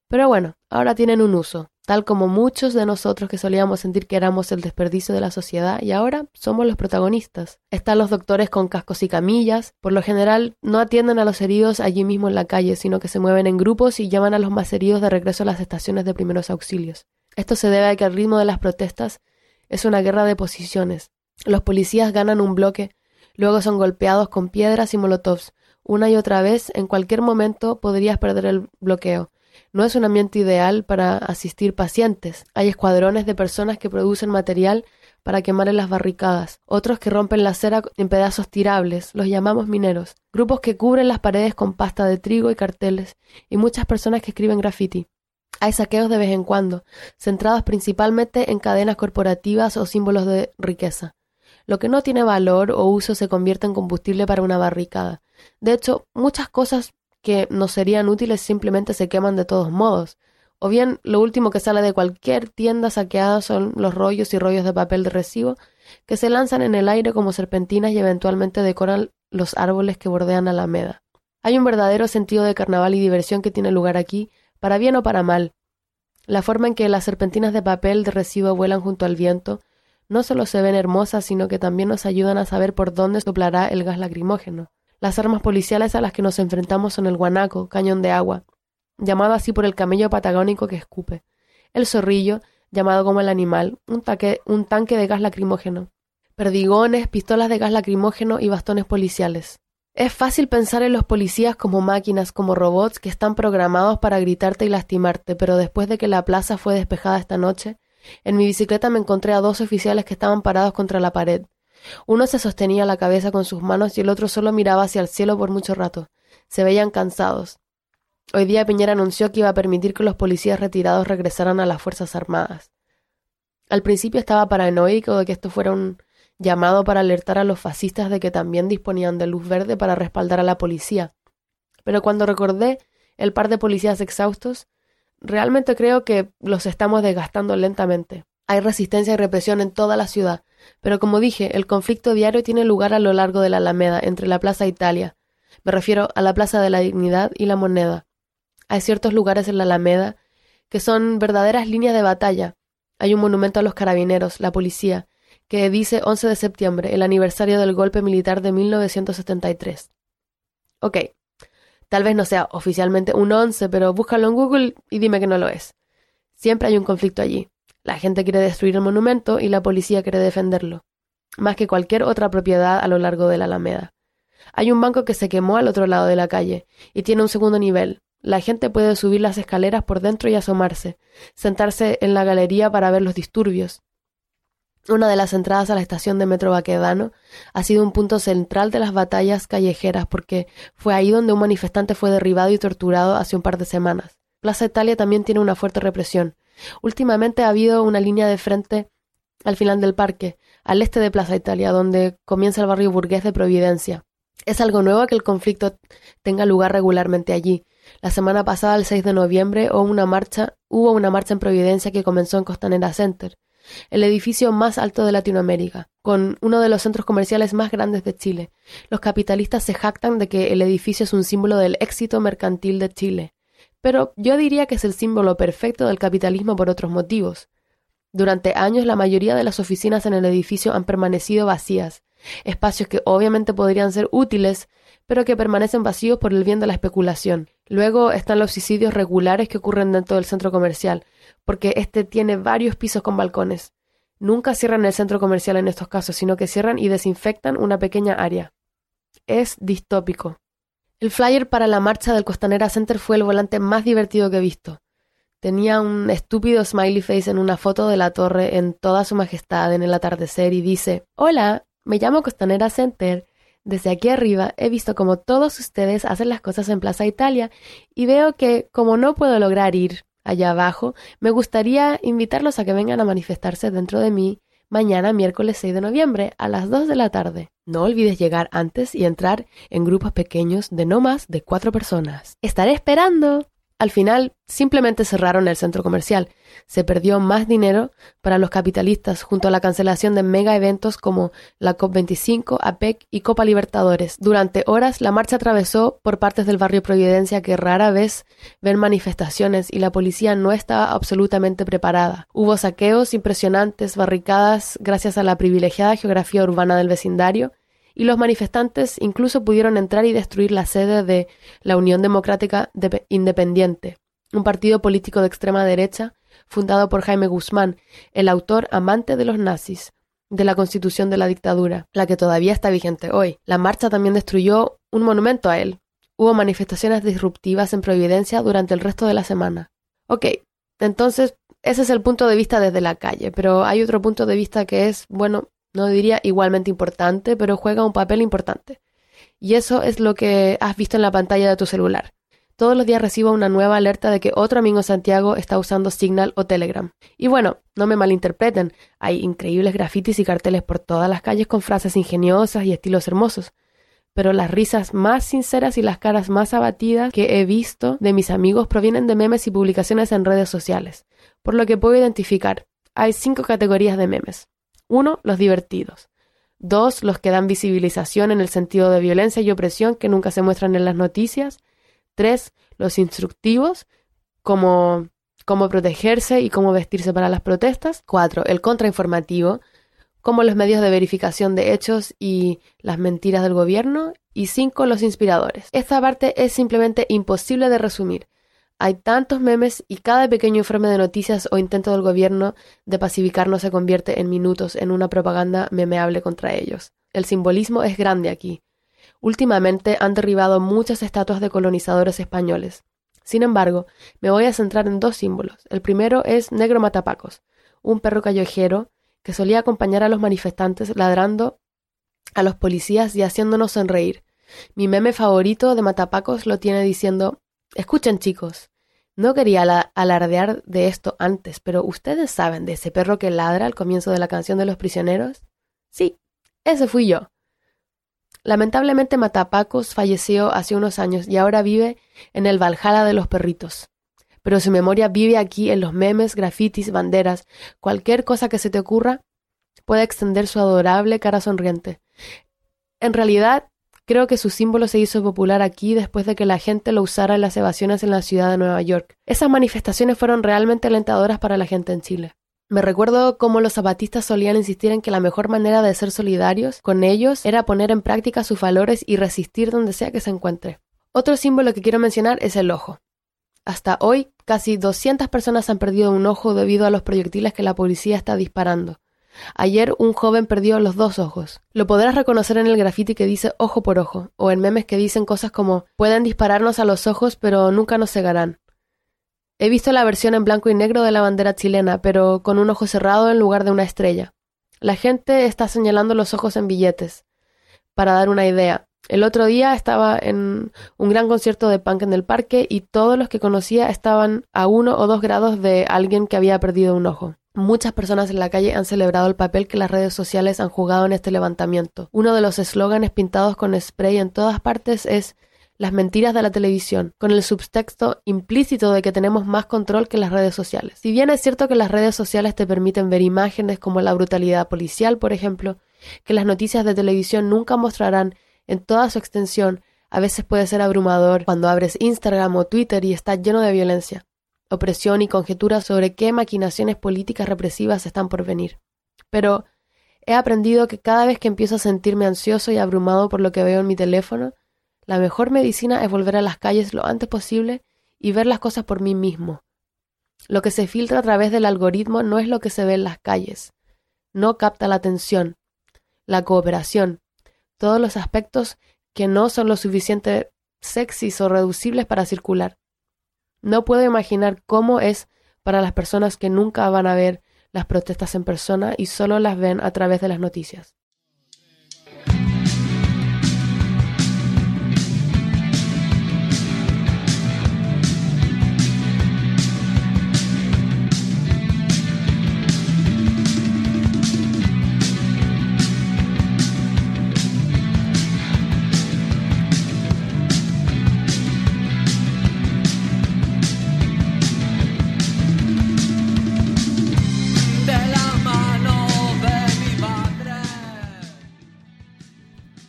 Pero bueno, ahora tienen un uso, tal como muchos de nosotros que solíamos sentir que éramos el desperdicio de la sociedad y ahora somos los protagonistas. Están los doctores con cascos y camillas, por lo general no atienden a los heridos allí mismo en la calle, sino que se mueven en grupos y llevan a los más heridos de regreso a las estaciones de primeros auxilios. Esto se debe a que el ritmo de las protestas es una guerra de posiciones. Los policías ganan un bloque, luego son golpeados con piedras y molotovs. Una y otra vez, en cualquier momento podrías perder el bloqueo. No es un ambiente ideal para asistir pacientes. Hay escuadrones de personas que producen material para quemar en las barricadas, otros que rompen la acera en pedazos tirables, los llamamos mineros, grupos que cubren las paredes con pasta de trigo y carteles, y muchas personas que escriben graffiti. Hay saqueos de vez en cuando, centrados principalmente en cadenas corporativas o símbolos de riqueza. Lo que no tiene valor o uso se convierte en combustible para una barricada. De hecho, muchas cosas que nos serían útiles simplemente se queman de todos modos. O bien, lo último que sale de cualquier tienda saqueada son los rollos y rollos de papel de recibo que se lanzan en el aire como serpentinas y eventualmente decoran los árboles que bordean Alameda. Hay un verdadero sentido de carnaval y diversión que tiene lugar aquí, para bien o para mal. La forma en que las serpentinas de papel de recibo vuelan junto al viento no solo se ven hermosas, sino que también nos ayudan a saber por dónde soplará el gas lacrimógeno. Las armas policiales a las que nos enfrentamos son el guanaco, cañón de agua, llamado así por el camello patagónico que escupe, el zorrillo, llamado como el animal, un tanque de gas lacrimógeno, perdigones, pistolas de gas lacrimógeno y bastones policiales. Es fácil pensar en los policías como máquinas, como robots que están programados para gritarte y lastimarte, pero después de que la plaza fue despejada esta noche, en mi bicicleta me encontré a 2 oficiales que estaban parados contra la pared. Uno se sostenía la cabeza con sus manos y el otro solo miraba hacia el cielo por mucho rato. Se veían cansados. Hoy día Piñera anunció que iba a permitir que los policías retirados regresaran a las Fuerzas Armadas. Al principio estaba paranoico de que esto fuera un llamado para alertar a los fascistas de que también disponían de luz verde para respaldar a la policía. Pero cuando recordé el par de policías exhaustos, realmente creo que los estamos desgastando lentamente. Hay resistencia y represión en toda la ciudad, pero como dije, el conflicto diario tiene lugar a lo largo de la Alameda, entre la Plaza Italia. Me refiero a la Plaza de la Dignidad y la Moneda. Hay ciertos lugares en la Alameda que son verdaderas líneas de batalla. Hay un monumento a los carabineros, la policía, que dice 11 de septiembre, el aniversario del golpe militar de 1973. Ok, tal vez no sea oficialmente un 11, pero búscalo en Google y dime que no lo es. Siempre hay un conflicto allí. La gente quiere destruir el monumento y la policía quiere defenderlo, más que cualquier otra propiedad a lo largo de la Alameda. Hay un banco que se quemó al otro lado de la calle y tiene un segundo nivel. La gente puede subir las escaleras por dentro y asomarse, sentarse en la galería para ver los disturbios. Una de las entradas a la estación de metro Baquedano ha sido un punto central de las batallas callejeras porque fue ahí donde un manifestante fue derribado y torturado hace un par de semanas. Plaza Italia también tiene una fuerte represión. Últimamente ha habido una línea de frente al final del parque, al este de Plaza Italia, donde comienza el barrio burgués de Providencia. Es algo nuevo que el conflicto tenga lugar regularmente allí. La semana pasada, el 6 de noviembre, hubo una marcha en Providencia que comenzó en Costanera Center, el edificio más alto de Latinoamérica, con uno de los centros comerciales más grandes de Chile. Los capitalistas se jactan de que el edificio es un símbolo del éxito mercantil de Chile. Pero yo diría que es el símbolo perfecto del capitalismo por otros motivos. Durante años la mayoría de las oficinas en el edificio han permanecido vacías, espacios que obviamente podrían ser útiles, pero que permanecen vacíos por el bien de la especulación. Luego están los suicidios regulares que ocurren dentro del centro comercial, porque este tiene varios pisos con balcones. Nunca cierran el centro comercial en estos casos, sino que cierran y desinfectan una pequeña área. Es distópico. El flyer para la marcha del Costanera Center fue el volante más divertido que he visto. Tenía un estúpido smiley face en una foto de la torre en toda su majestad en el atardecer y dice: «Hola, me llamo Costanera Center. Desde aquí arriba he visto como todos ustedes hacen las cosas en Plaza Italia y veo que, como no puedo lograr ir allá abajo, me gustaría invitarlos a que vengan a manifestarse dentro de mí mañana, miércoles 6 de noviembre, a las 2 de la tarde. No olvides llegar antes y entrar en grupos pequeños de no más de 4 personas. ¡Estaré esperando!». Al final, simplemente cerraron el centro comercial. Se perdió más dinero para los capitalistas junto a la cancelación de mega eventos como la COP25, APEC y Copa Libertadores. Durante horas, la marcha atravesó por partes del barrio Providencia que rara vez ven manifestaciones y la policía no estaba absolutamente preparada. Hubo saqueos impresionantes, barricadas gracias a la privilegiada geografía urbana del vecindario, y los manifestantes incluso pudieron entrar y destruir la sede de la Unión Democrática Independiente, un partido político de extrema derecha fundado por Jaime Guzmán, el autor amante de los nazis, de la Constitución de la dictadura, la que todavía está vigente hoy. La marcha también destruyó un monumento a él. Hubo manifestaciones disruptivas en Providencia durante el resto de la semana. Ok, entonces ese es el punto de vista desde la calle, pero hay otro punto de vista que es, bueno, no diría igualmente importante, pero juega un papel importante. Y eso es lo que has visto en la pantalla de tu celular. Todos los días recibo una nueva alerta de que otro amigo en Santiago está usando Signal o Telegram. Y bueno, no me malinterpreten, hay increíbles grafitis y carteles por todas las calles con frases ingeniosas y estilos hermosos. Pero las risas más sinceras y las caras más abatidas que he visto de mis amigos provienen de memes y publicaciones en redes sociales. Por lo que puedo identificar, hay 5 categorías de memes. 1. Los divertidos. 2. Los que dan visibilización en el sentido de violencia y opresión que nunca se muestran en las noticias. 3. Los instructivos, como cómo protegerse y cómo vestirse para las protestas. 4. El contrainformativo, como los medios de verificación de hechos y las mentiras del gobierno. Y 5. Los inspiradores. Esta parte es simplemente imposible de resumir. Hay tantos memes y cada pequeño informe de noticias o intento del gobierno de pacificarnos se convierte en minutos en una propaganda memeable contra ellos. El simbolismo es grande aquí. Últimamente han derribado muchas estatuas de colonizadores españoles. Sin embargo, me voy a centrar en 2 símbolos. El primero es Negro Matapacos, un perro callejero que solía acompañar a los manifestantes ladrando a los policías y haciéndonos sonreír. Mi meme favorito de Matapacos lo tiene diciendo: escuchen, chicos, no quería alardear de esto antes, pero ¿ustedes saben de ese perro que ladra al comienzo de la canción de los prisioneros? Sí, ese fui yo. Lamentablemente Matapacos falleció hace unos años y ahora vive en el Valhalla de los perritos. Pero su memoria vive aquí en los memes, grafitis, banderas, cualquier cosa que se te ocurra puede extender su adorable cara sonriente. En realidad, creo que su símbolo se hizo popular aquí después de que la gente lo usara en las evasiones en la ciudad de Nueva York. Esas manifestaciones fueron realmente alentadoras para la gente en Chile. Me recuerdo cómo los zapatistas solían insistir en que la mejor manera de ser solidarios con ellos era poner en práctica sus valores y resistir donde sea que se encuentre. Otro símbolo que quiero mencionar es el ojo. Hasta hoy, casi 200 personas han perdido un ojo debido a los proyectiles que la policía está disparando. Ayer un joven perdió los 2 ojos. Lo podrás reconocer en el grafiti que dice ojo por ojo, o en memes que dicen cosas como pueden dispararnos a los ojos pero nunca nos cegarán. He visto la versión en blanco y negro de la bandera chilena, pero con un ojo cerrado en lugar de una estrella. La gente está señalando los ojos en billetes. Para dar una idea, el otro día estaba en un gran concierto de punk en el parque y todos los que conocía estaban a 1 o 2 grados de alguien que había perdido un ojo. Muchas personas en la calle han celebrado el papel que las redes sociales han jugado en este levantamiento. Uno de los eslóganes pintados con spray en todas partes es las mentiras de la televisión, con el subtexto implícito de que tenemos más control que las redes sociales. Si bien es cierto que las redes sociales te permiten ver imágenes como la brutalidad policial, por ejemplo, que las noticias de televisión nunca mostrarán en toda su extensión, a veces puede ser abrumador cuando abres Instagram o Twitter y está lleno de violencia, opresión y conjeturas sobre qué maquinaciones políticas represivas están por venir. Pero he aprendido que cada vez que empiezo a sentirme ansioso y abrumado por lo que veo en mi teléfono, la mejor medicina es volver a las calles lo antes posible y ver las cosas por mí mismo. Lo que se filtra a través del algoritmo no es lo que se ve en las calles. No capta la atención, la cooperación, todos los aspectos que no son lo suficiente sexys o reducibles para circular. No puedo imaginar cómo es para las personas que nunca van a ver las protestas en persona y solo las ven a través de las noticias.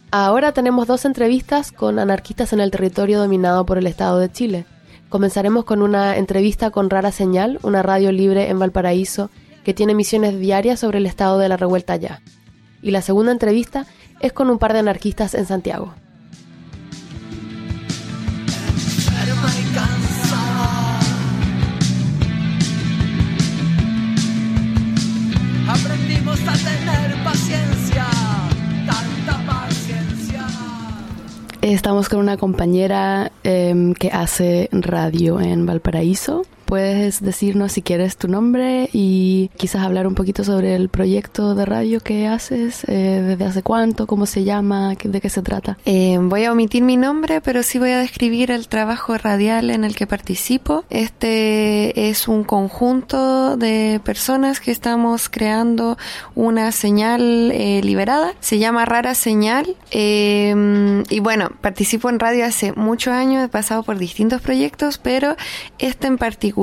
Ahora tenemos 2 entrevistas con anarquistas en el territorio dominado por el Estado de Chile. Comenzaremos con una entrevista con Rara Señal, una radio libre en Valparaíso que tiene emisiones diarias sobre el estado de la revuelta allá. Y la segunda entrevista es con un par de anarquistas en Santiago. Aprendimos a tener paciencia, tanta paciencia. Estamos con una compañera que hace radio en Valparaíso. Puedes decirnos si quieres tu nombre y quizás hablar un poquito sobre el proyecto de radio que haces, desde hace cuánto, cómo se llama, de qué se trata. Voy a omitir mi nombre, pero sí voy a describir el trabajo radial en el que participo. Este es un conjunto de personas que estamos creando una señal liberada. Se llama Rara Señal. Y bueno, participo en radio hace muchos años, he pasado por distintos proyectos, pero este en particular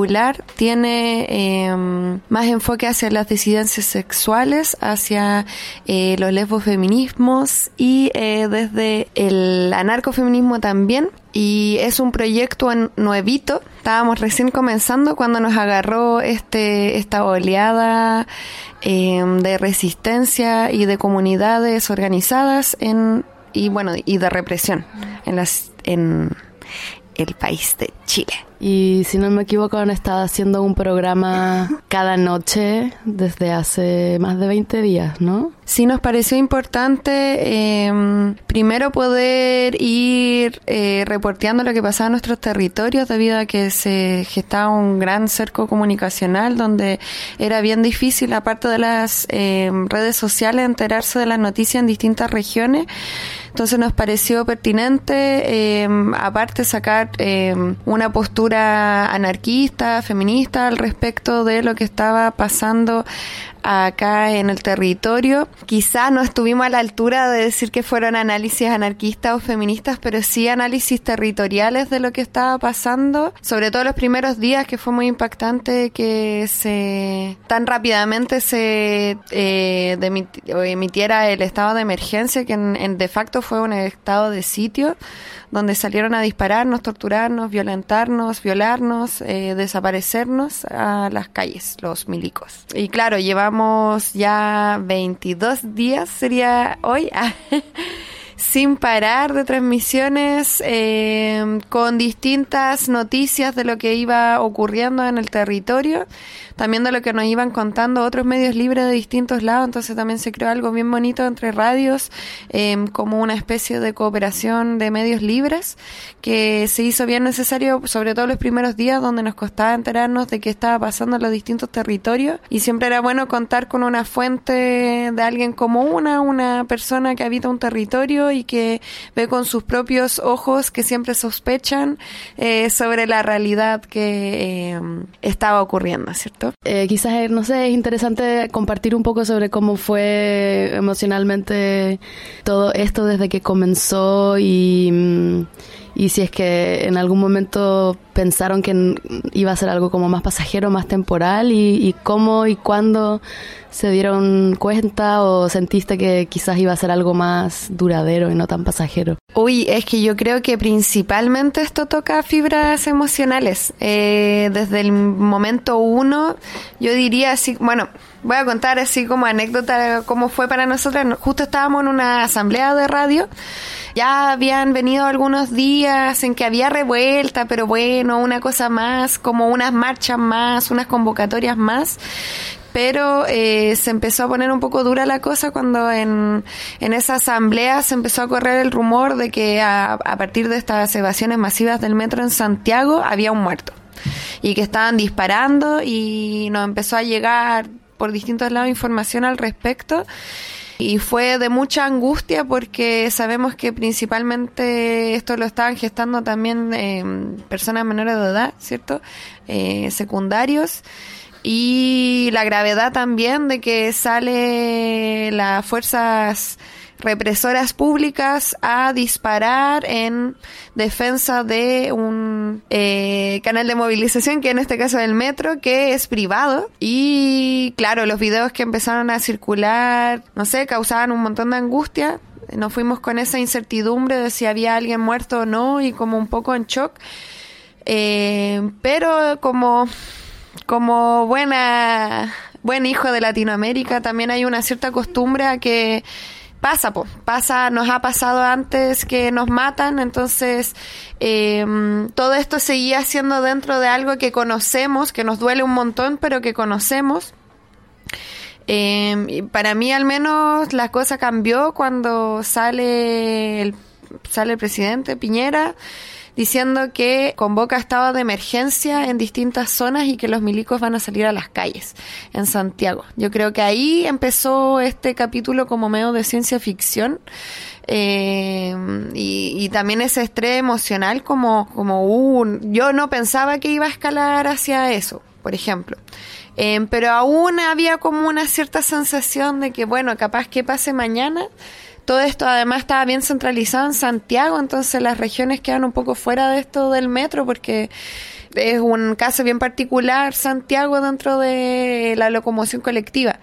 tiene más enfoque hacia las disidencias sexuales, hacia los lesbofeminismos y desde el anarcofeminismo también. Y es un proyecto nuevito. Estábamos recién comenzando cuando nos agarró esta oleada de resistencia y de comunidades organizadas y de represión en el país de Chile. Y si no me equivoco, han estado haciendo un programa cada noche desde hace más de 20 días, ¿no? Sí, nos pareció importante primero poder ir reporteando lo que pasaba en nuestros territorios, debido a que se gestaba un gran cerco comunicacional donde era bien difícil, aparte de las redes sociales, enterarse de las noticias en distintas regiones. Entonces nos pareció pertinente, aparte, sacar una postura anarquista, feminista al respecto de lo que estaba pasando acá en el territorio. Quizá no estuvimos a la altura de decir que fueron análisis anarquistas o feministas, pero sí análisis territoriales de lo que estaba pasando, sobre todo los primeros días, que fue muy impactante que tan rápidamente se emitiera el estado de emergencia, que de facto fue un estado de sitio, donde salieron a dispararnos, torturarnos, violentarnos, violarnos, desaparecernos a las calles, los milicos. Y claro, llevamos ya 22 días, sería hoy, sin parar de transmisiones, con distintas noticias de lo que iba ocurriendo en el territorio, también de lo que nos iban contando otros medios libres de distintos lados. Entonces también se creó algo bien bonito entre radios, como una especie de cooperación de medios libres, que se hizo bien necesario, sobre todo los primeros días, donde nos costaba enterarnos de qué estaba pasando en los distintos territorios, y siempre era bueno contar con una fuente de alguien como una persona que habita un territorio y que ve con sus propios ojos, que siempre sospechan sobre la realidad que estaba ocurriendo, ¿cierto? Quizás, no sé, es interesante compartir un poco sobre cómo fue emocionalmente todo esto desde que comenzó y si es que en algún momento pensaron que iba a ser algo como más pasajero, más temporal, y cómo y cuándo se dieron cuenta, o sentiste que quizás iba a ser algo más duradero y no tan pasajero. Uy, es que yo creo que principalmente esto toca fibras emocionales. Desde el momento 1, yo diría así, bueno, voy a contar así como anécdota cómo fue para nosotros. Justo estábamos en una asamblea de radio. Ya habían venido algunos días en que había revuelta, pero bueno, una cosa más, como unas marchas más, unas convocatorias más. Pero se empezó a poner un poco dura la cosa cuando en esa asamblea se empezó a correr el rumor de que a partir de estas evasiones masivas del metro en Santiago había un muerto y que estaban disparando, y nos empezó a llegar por distintos lados información al respecto. Y fue de mucha angustia porque sabemos que principalmente esto lo estaban gestando también personas menores de edad, ¿cierto? Secundarios. Y la gravedad también de que sale las fuerzas represoras públicas a disparar en defensa de un canal de movilización, que en este caso es el metro, que es privado. Y claro, los videos que empezaron a circular, no sé, causaban un montón de angustia. Nos fuimos con esa incertidumbre de si había alguien muerto o no y como un poco en shock. Pero como buen hijo de Latinoamérica, también hay una cierta costumbre a que pasa, nos ha pasado antes que nos matan, entonces todo esto seguía siendo dentro de algo que conocemos, que nos duele un montón, pero que conocemos. Y para mí al menos la cosa cambió cuando sale el presidente Piñera diciendo que convoca estado de emergencia en distintas zonas y que los milicos van a salir a las calles en Santiago. Yo creo que ahí empezó este capítulo como medio de ciencia ficción, y también ese estrés emocional yo no pensaba que iba a escalar hacia eso, por ejemplo. Pero aún había como una cierta sensación de que, bueno, capaz que pase mañana. Todo esto además estaba bien centralizado en Santiago, entonces las regiones quedan un poco fuera de esto del metro porque es un caso bien particular Santiago dentro de la locomoción colectiva.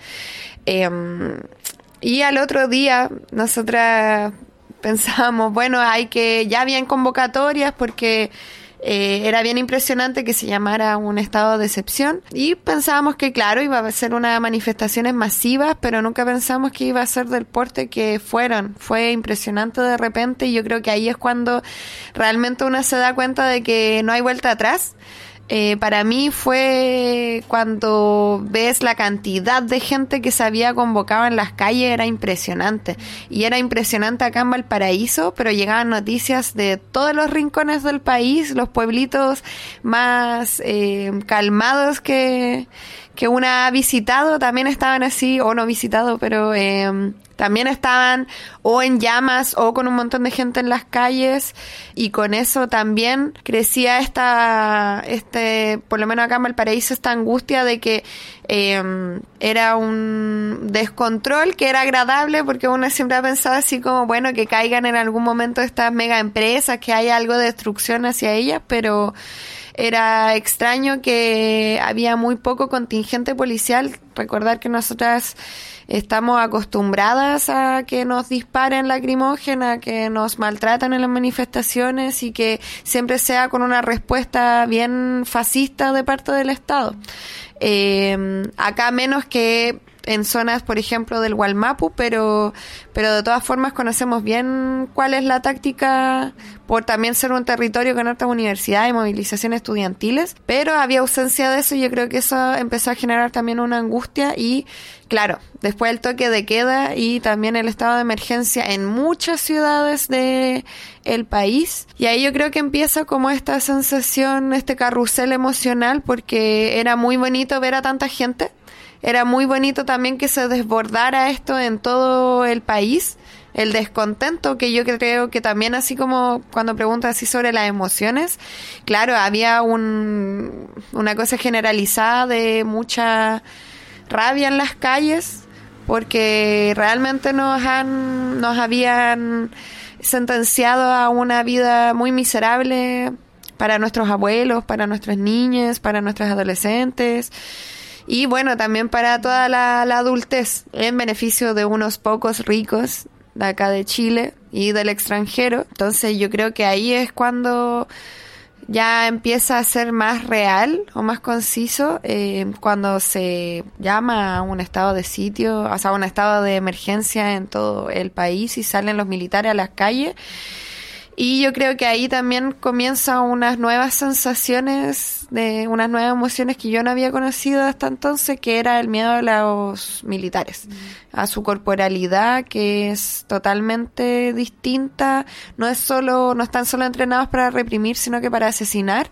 Y al otro día nosotras pensábamos, bueno, ya habían convocatorias porque era bien impresionante que se llamara un estado de excepción y pensábamos que claro iba a ser unas manifestaciones masivas, pero nunca pensamos que iba a ser del porte que fue impresionante de repente, y yo creo que ahí es cuando realmente uno se da cuenta de que no hay vuelta atrás. Para mí fue cuando ves la cantidad de gente que se había convocado en las calles, era impresionante. Y era impresionante acá en Valparaíso, pero llegaban noticias de todos los rincones del país, los pueblitos más calmados que una ha visitado, también estaban así, o no visitado, pero también estaban o en llamas o con un montón de gente en las calles, y con eso también crecía por lo menos acá en Valparaíso, esta angustia de que era un descontrol que era agradable, porque uno siempre ha pensado así como, bueno, que caigan en algún momento estas mega empresas, que haya algo de destrucción hacia ellas, pero era extraño que había muy poco contingente policial. Recordar que nosotras estamos acostumbradas a que nos disparen lacrimógena, que nos maltratan en las manifestaciones y que siempre sea con una respuesta bien fascista de parte del Estado. Acá menos que en zonas, por ejemplo, del Gualmapu, pero de todas formas conocemos bien cuál es la táctica, por también ser un territorio con altas universidades y movilizaciones estudiantiles, pero había ausencia de eso, y yo creo que eso empezó a generar también una angustia. Y claro, después el toque de queda y también el estado de emergencia en muchas ciudades de el país, y ahí yo creo que empieza como esta sensación, este carrusel emocional, porque era muy bonito ver a tanta gente. Era muy bonito también que se desbordara esto en todo el país, el descontento, que yo creo que también, así como cuando preguntas así sobre las emociones, claro, había una cosa generalizada de mucha rabia en las calles, porque realmente nos habían sentenciado a una vida muy miserable para nuestros abuelos, para nuestras niñas, para nuestras adolescentes. Y bueno, también para toda la adultez, en beneficio de unos pocos ricos de acá de Chile y del extranjero. Entonces yo creo que ahí es cuando ya empieza a ser más real o más conciso, cuando se llama a un estado de sitio, o sea, un estado de emergencia en todo el país y salen los militares a las calles. Y yo creo que ahí también comienzan unas nuevas sensaciones, unas nuevas emociones que yo no había conocido hasta entonces, que era el miedo a los militares, a su corporalidad, que es totalmente distinta. No están solo entrenados para reprimir, sino que para asesinar.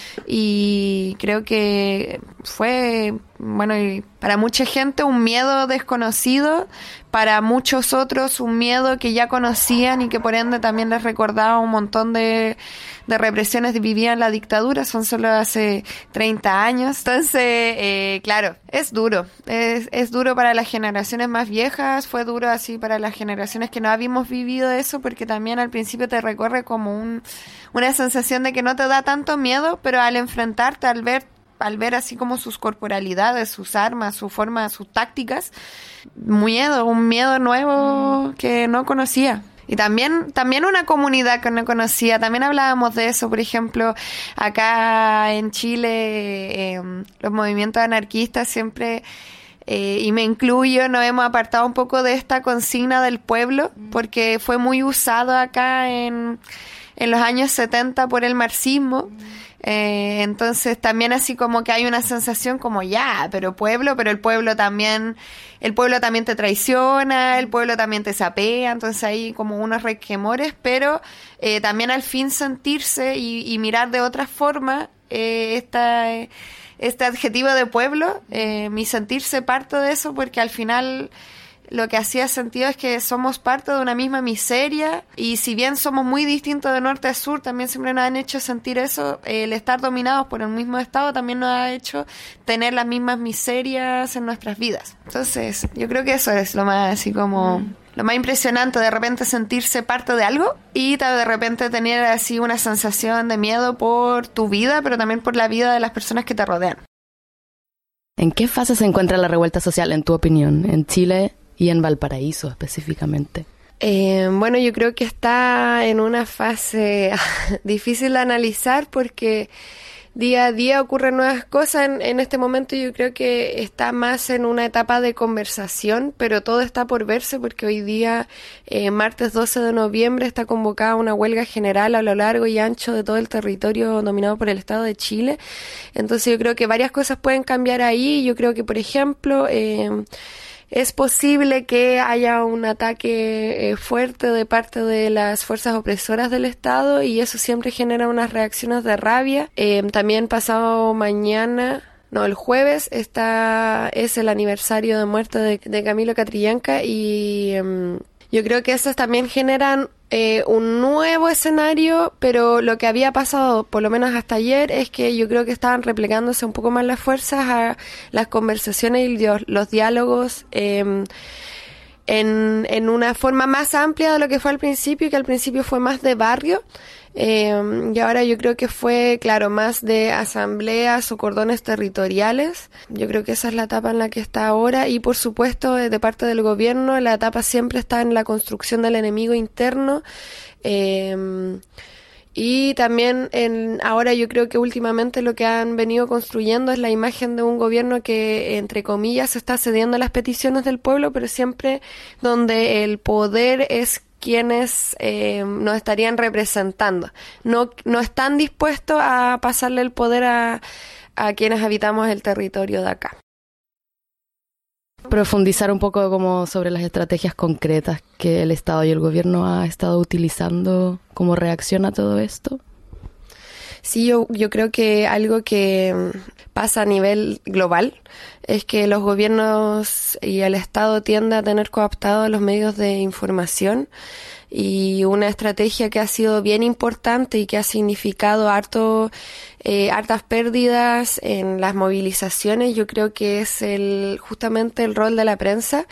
Y creo que fue, bueno, y para mucha gente un miedo desconocido, para muchos otros un miedo que ya conocían y que por ende también les recordaba un montón de represiones que vivían la dictadura. Son solo hace 30 años. Entonces, claro, es duro. Es duro para las generaciones más viejas, fue duro así para las generaciones que no habíamos vivido eso, porque también al principio te recorre como una sensación de que no te da tanto miedo, pero al enfrentarte, al ver al ver así como sus corporalidades, sus armas, su forma, sus tácticas, un miedo nuevo que no conocía. Y también una comunidad que no conocía, también hablábamos de eso, por ejemplo, acá en Chile, los movimientos anarquistas siempre, y me incluyo, nos hemos apartado un poco de esta consigna del pueblo, porque fue muy usado acá en los años 70 por el marxismo. Entonces también así como que hay una sensación como pero el pueblo también te traiciona, el pueblo también te sapea, entonces hay como unos resquemores, pero también al fin sentirse y mirar de otra forma este adjetivo de pueblo, mi sentirse parte de eso, porque al final lo que hacía sentido es que somos parte de una misma miseria, y si bien somos muy distintos de norte a sur, también siempre nos han hecho sentir eso. El estar dominados por el mismo Estado también nos ha hecho tener las mismas miserias en nuestras vidas. Entonces, yo creo que eso es lo más así como lo más impresionante, de repente sentirse parte de algo y de repente tener así una sensación de miedo por tu vida, pero también por la vida de las personas que te rodean. ¿En qué fase se encuentra la revuelta social, en tu opinión, en Chile y en Valparaíso específicamente? Bueno, yo creo que está en una fase difícil de analizar, porque día a día ocurren nuevas cosas. En este momento yo creo que está más en una etapa de conversación, pero todo está por verse, porque hoy día, martes 12 de noviembre, está convocada una huelga general a lo largo y ancho de todo el territorio dominado por el Estado de Chile. Entonces yo creo que varias cosas pueden cambiar ahí. Yo creo que, por ejemplo, es posible que haya un ataque fuerte de parte de las fuerzas opresoras del Estado, y eso siempre genera unas reacciones de rabia. También el jueves es el aniversario de muerte de Camilo Catrillanca, y yo creo que esas también generan un nuevo escenario, pero lo que había pasado, por lo menos hasta ayer, es que yo creo que estaban replicándose un poco más las fuerzas a las conversaciones y los diálogos en una forma más amplia de lo que fue al principio, que al principio fue más de barrio. Y ahora yo creo que fue, claro, más de asambleas o cordones territoriales. Yo creo que esa es la etapa en la que está ahora, y por supuesto de parte del gobierno la etapa siempre está en la construcción del enemigo interno. Y también ahora yo creo que últimamente lo que han venido construyendo es la imagen de un gobierno que, entre comillas, está cediendo a las peticiones del pueblo, pero siempre donde el poder es quienes nos estarían representando. No están dispuestos a pasarle el poder a quienes habitamos el territorio de acá. Profundizar un poco como sobre las estrategias concretas que el Estado y el gobierno ha estado utilizando como reacción a todo esto. Sí, yo creo que algo que pasa a nivel global es que los gobiernos y el Estado tienden a tener cooptados los medios de información, y una estrategia que ha sido bien importante y que ha significado hartas pérdidas en las movilizaciones, yo creo que es justamente el rol de la prensa,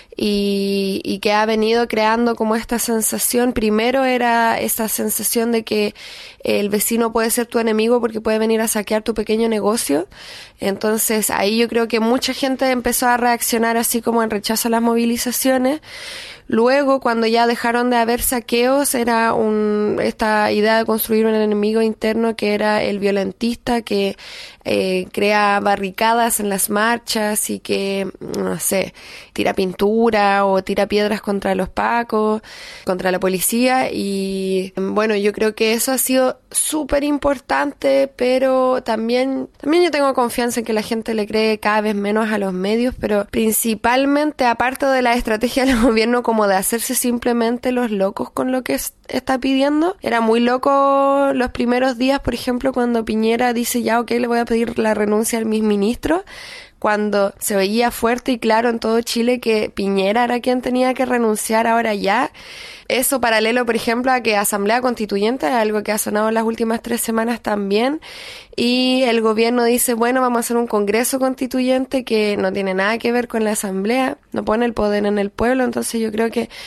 y que ha venido creando como esta sensación. Primero era esta sensación de que el vecino puede ser tu enemigo porque puede venir a saquear tu pequeño negocio. Entonces ahí yo creo que mucha gente empezó a reaccionar así como en rechazo a las movilizaciones. Luego, cuando ya dejaron de haber saqueos, era esta idea de construir un enemigo interno que era el violentista, que crea barricadas en las marchas y que, no sé, tira pintura o tira piedras contra los pacos, contra la policía. Y bueno, yo creo que eso ha sido súper importante, pero también yo tengo confianza en que la gente le cree cada vez menos a los medios, pero principalmente, aparte de la estrategia del gobierno como de hacerse simplemente los locos con lo que está pidiendo. Era muy loco los primeros días, por ejemplo, cuando Piñera dice ya, ok, le voy a pedir la renuncia a mis ministros, cuando se veía fuerte y claro en todo Chile que Piñera era quien tenía que renunciar ahora ya. Eso paralelo, por ejemplo, a que Asamblea Constituyente es algo que ha sonado en las últimas 3 semanas también, y el gobierno dice, bueno, vamos a hacer un Congreso Constituyente que no tiene nada que ver con la Asamblea, no pone el poder en el pueblo. Entonces yo creo que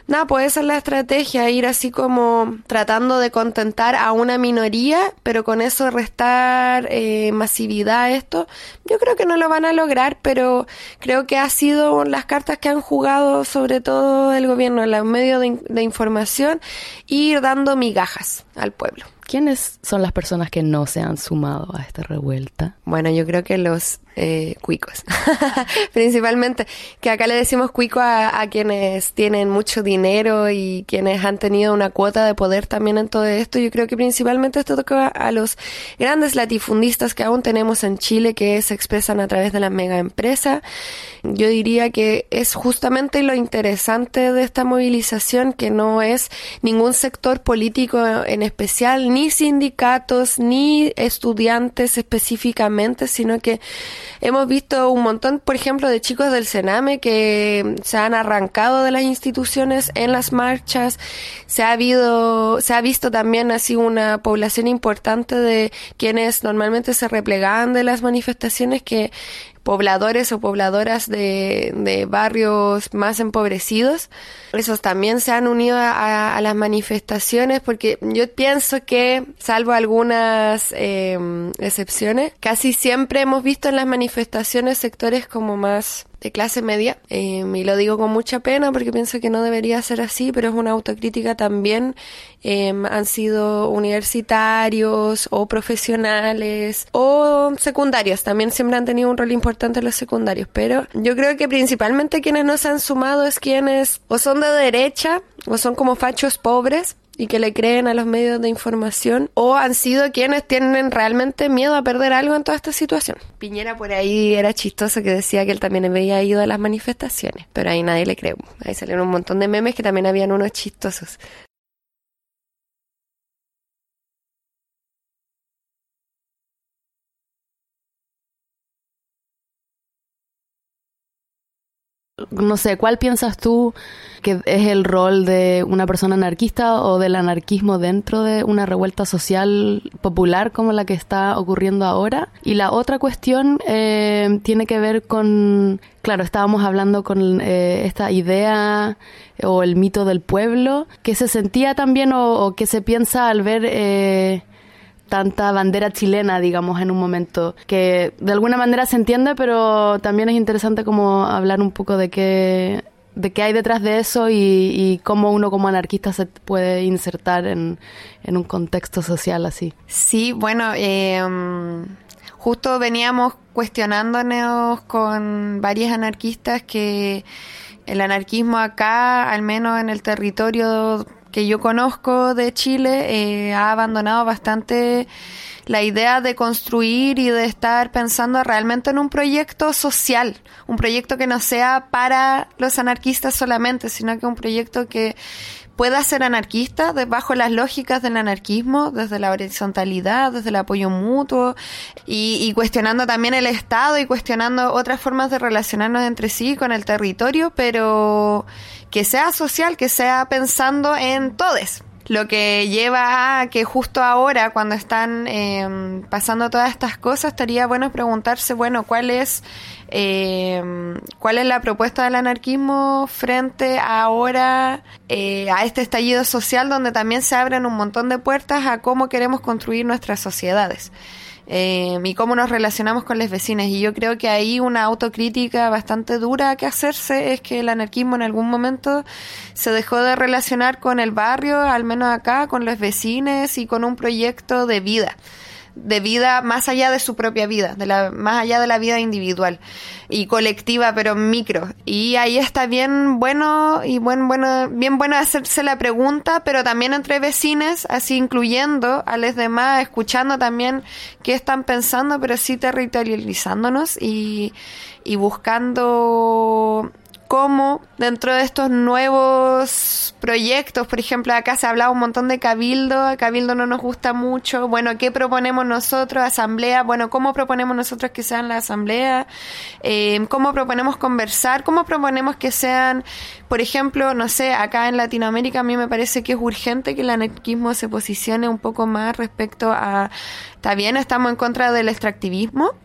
nada, puede ser la estrategia, ir así como tratando de contentar a una minoría, pero con eso restar masividad a esto. Yo creo que no lo van a lograr, pero creo que ha sido las cartas que han jugado sobre todo el gobierno, los medios de información, ir dando migajas al pueblo. ¿Quiénes son las personas que no se han sumado a esta revuelta? Bueno, yo creo que los cuicos, principalmente, que acá le decimos cuico a quienes tienen mucho dinero y quienes han tenido una cuota de poder también en todo esto. Yo creo que principalmente esto toca a los grandes latifundistas que aún tenemos en Chile, que se expresan a través de la mega empresa. Yo diría que es justamente lo interesante de esta movilización, que no es ningún sector político en especial, ni sindicatos, ni estudiantes específicamente, sino que hemos visto un montón, por ejemplo, de chicos del Sename que se han arrancado de las instituciones en las marchas. Se ha visto también así una población importante de quienes normalmente se replegaban de las manifestaciones, que pobladores o pobladoras de barrios más empobrecidos. Esos también se han unido a las manifestaciones, porque yo pienso que, salvo algunas excepciones, casi siempre hemos visto en las manifestaciones sectores como más de clase media, y lo digo con mucha pena porque pienso que no debería ser así, pero es una autocrítica también. Han sido universitarios o profesionales o secundarios, también siempre han tenido un rol importante los secundarios, pero yo creo que principalmente quienes no se han sumado es quienes o son de derecha o son como fachos pobres y que le creen a los medios de información, o han sido quienes tienen realmente miedo a perder algo en toda esta situación. Piñera por ahí era chistoso, que decía que él también había ido a las manifestaciones, pero ahí nadie le cree. Ahí salieron un montón de memes que también habían unos chistosos. No sé, ¿cuál piensas tú que es el rol de una persona anarquista o del anarquismo dentro de una revuelta social popular como la que está ocurriendo ahora? Y la otra cuestión tiene que ver con, claro, estábamos hablando con esta idea o el mito del pueblo, que se sentía también o que se piensa al ver tanta bandera chilena, digamos, en un momento, que de alguna manera se entiende, pero también es interesante como hablar un poco de qué hay detrás de eso y cómo uno como anarquista se puede insertar en un contexto social así. Sí, bueno, justo veníamos cuestionándonos con varios anarquistas que el anarquismo acá, al menos en el territorio que yo conozco de Chile, ha abandonado bastante la idea de construir y de estar pensando realmente en un proyecto social, un proyecto que no sea para los anarquistas solamente, sino que un proyecto que pueda ser anarquista bajo las lógicas del anarquismo, desde la horizontalidad, desde el apoyo mutuo y cuestionando también el Estado y cuestionando otras formas de relacionarnos entre sí con el territorio, pero que sea social, que sea pensando en todes. Lo que lleva a que justo ahora, cuando están pasando todas estas cosas, estaría bueno preguntarse, bueno, ¿cuál es la propuesta del anarquismo frente ahora a este estallido social, donde también se abren un montón de puertas a cómo queremos construir nuestras sociedades? Y cómo nos relacionamos con los vecinos. Y yo creo que ahí una autocrítica bastante dura que hacerse es que el anarquismo en algún momento se dejó de relacionar con el barrio, al menos acá, con los vecinos y con un proyecto de vida más allá de su propia vida, más allá de la vida individual y colectiva, pero micro. Y ahí está bien bueno hacerse la pregunta, pero también entre vecinos, así incluyendo a los demás, escuchando también qué están pensando, pero sí territorializándonos y buscando cómo dentro de estos nuevos proyectos, por ejemplo, acá se ha hablado un montón de cabildo, el cabildo no nos gusta mucho, bueno, ¿qué proponemos nosotros? Asamblea, bueno, ¿cómo proponemos nosotros que sean la asamblea? ¿Cómo proponemos conversar? ¿Cómo proponemos que sean, por ejemplo, no sé, acá en Latinoamérica a mí me parece que es urgente que el anarquismo se posicione un poco más respecto a, está bien, estamos en contra del extractivismo,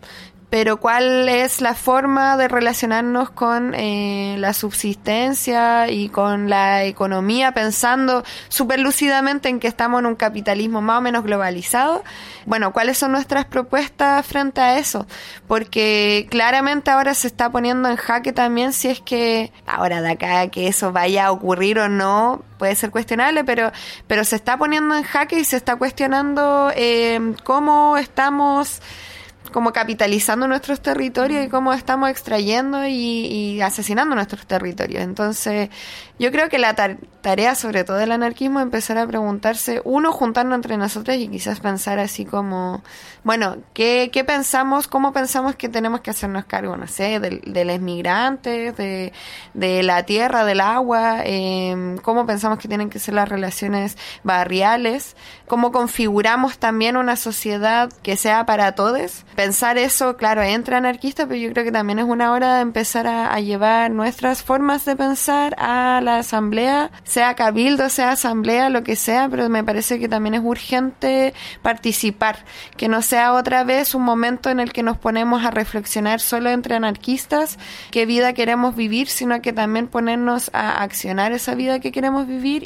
pero cuál es la forma de relacionarnos con la subsistencia y con la economía, pensando súper lúcidamente en que estamos en un capitalismo más o menos globalizado. Bueno, ¿cuáles son nuestras propuestas frente a eso? Porque claramente ahora se está poniendo en jaque también si es que, ahora de acá que eso vaya a ocurrir o no, puede ser cuestionable, pero se está poniendo en jaque y se está cuestionando cómo estamos como capitalizando nuestros territorios y cómo estamos extrayendo y asesinando nuestros territorios. Entonces, yo creo que la tarea, sobre todo del anarquismo, es empezar a preguntarse, uno, juntarnos entre nosotros y quizás pensar así como, bueno, ¿qué pensamos, cómo pensamos que tenemos que hacernos cargo, no sé, de los migrantes, de la tierra, del agua, cómo pensamos que tienen que ser las relaciones barriales, cómo configuramos también una sociedad que sea para todos. Pensar eso, claro, entre anarquistas, pero yo creo que también es una hora de empezar a llevar nuestras formas de pensar a la asamblea, sea cabildo, sea asamblea, lo que sea, pero me parece que también es urgente participar, que no sea otra vez un momento en el que nos ponemos a reflexionar solo entre anarquistas qué vida queremos vivir, sino que también ponernos a accionar esa vida que queremos vivir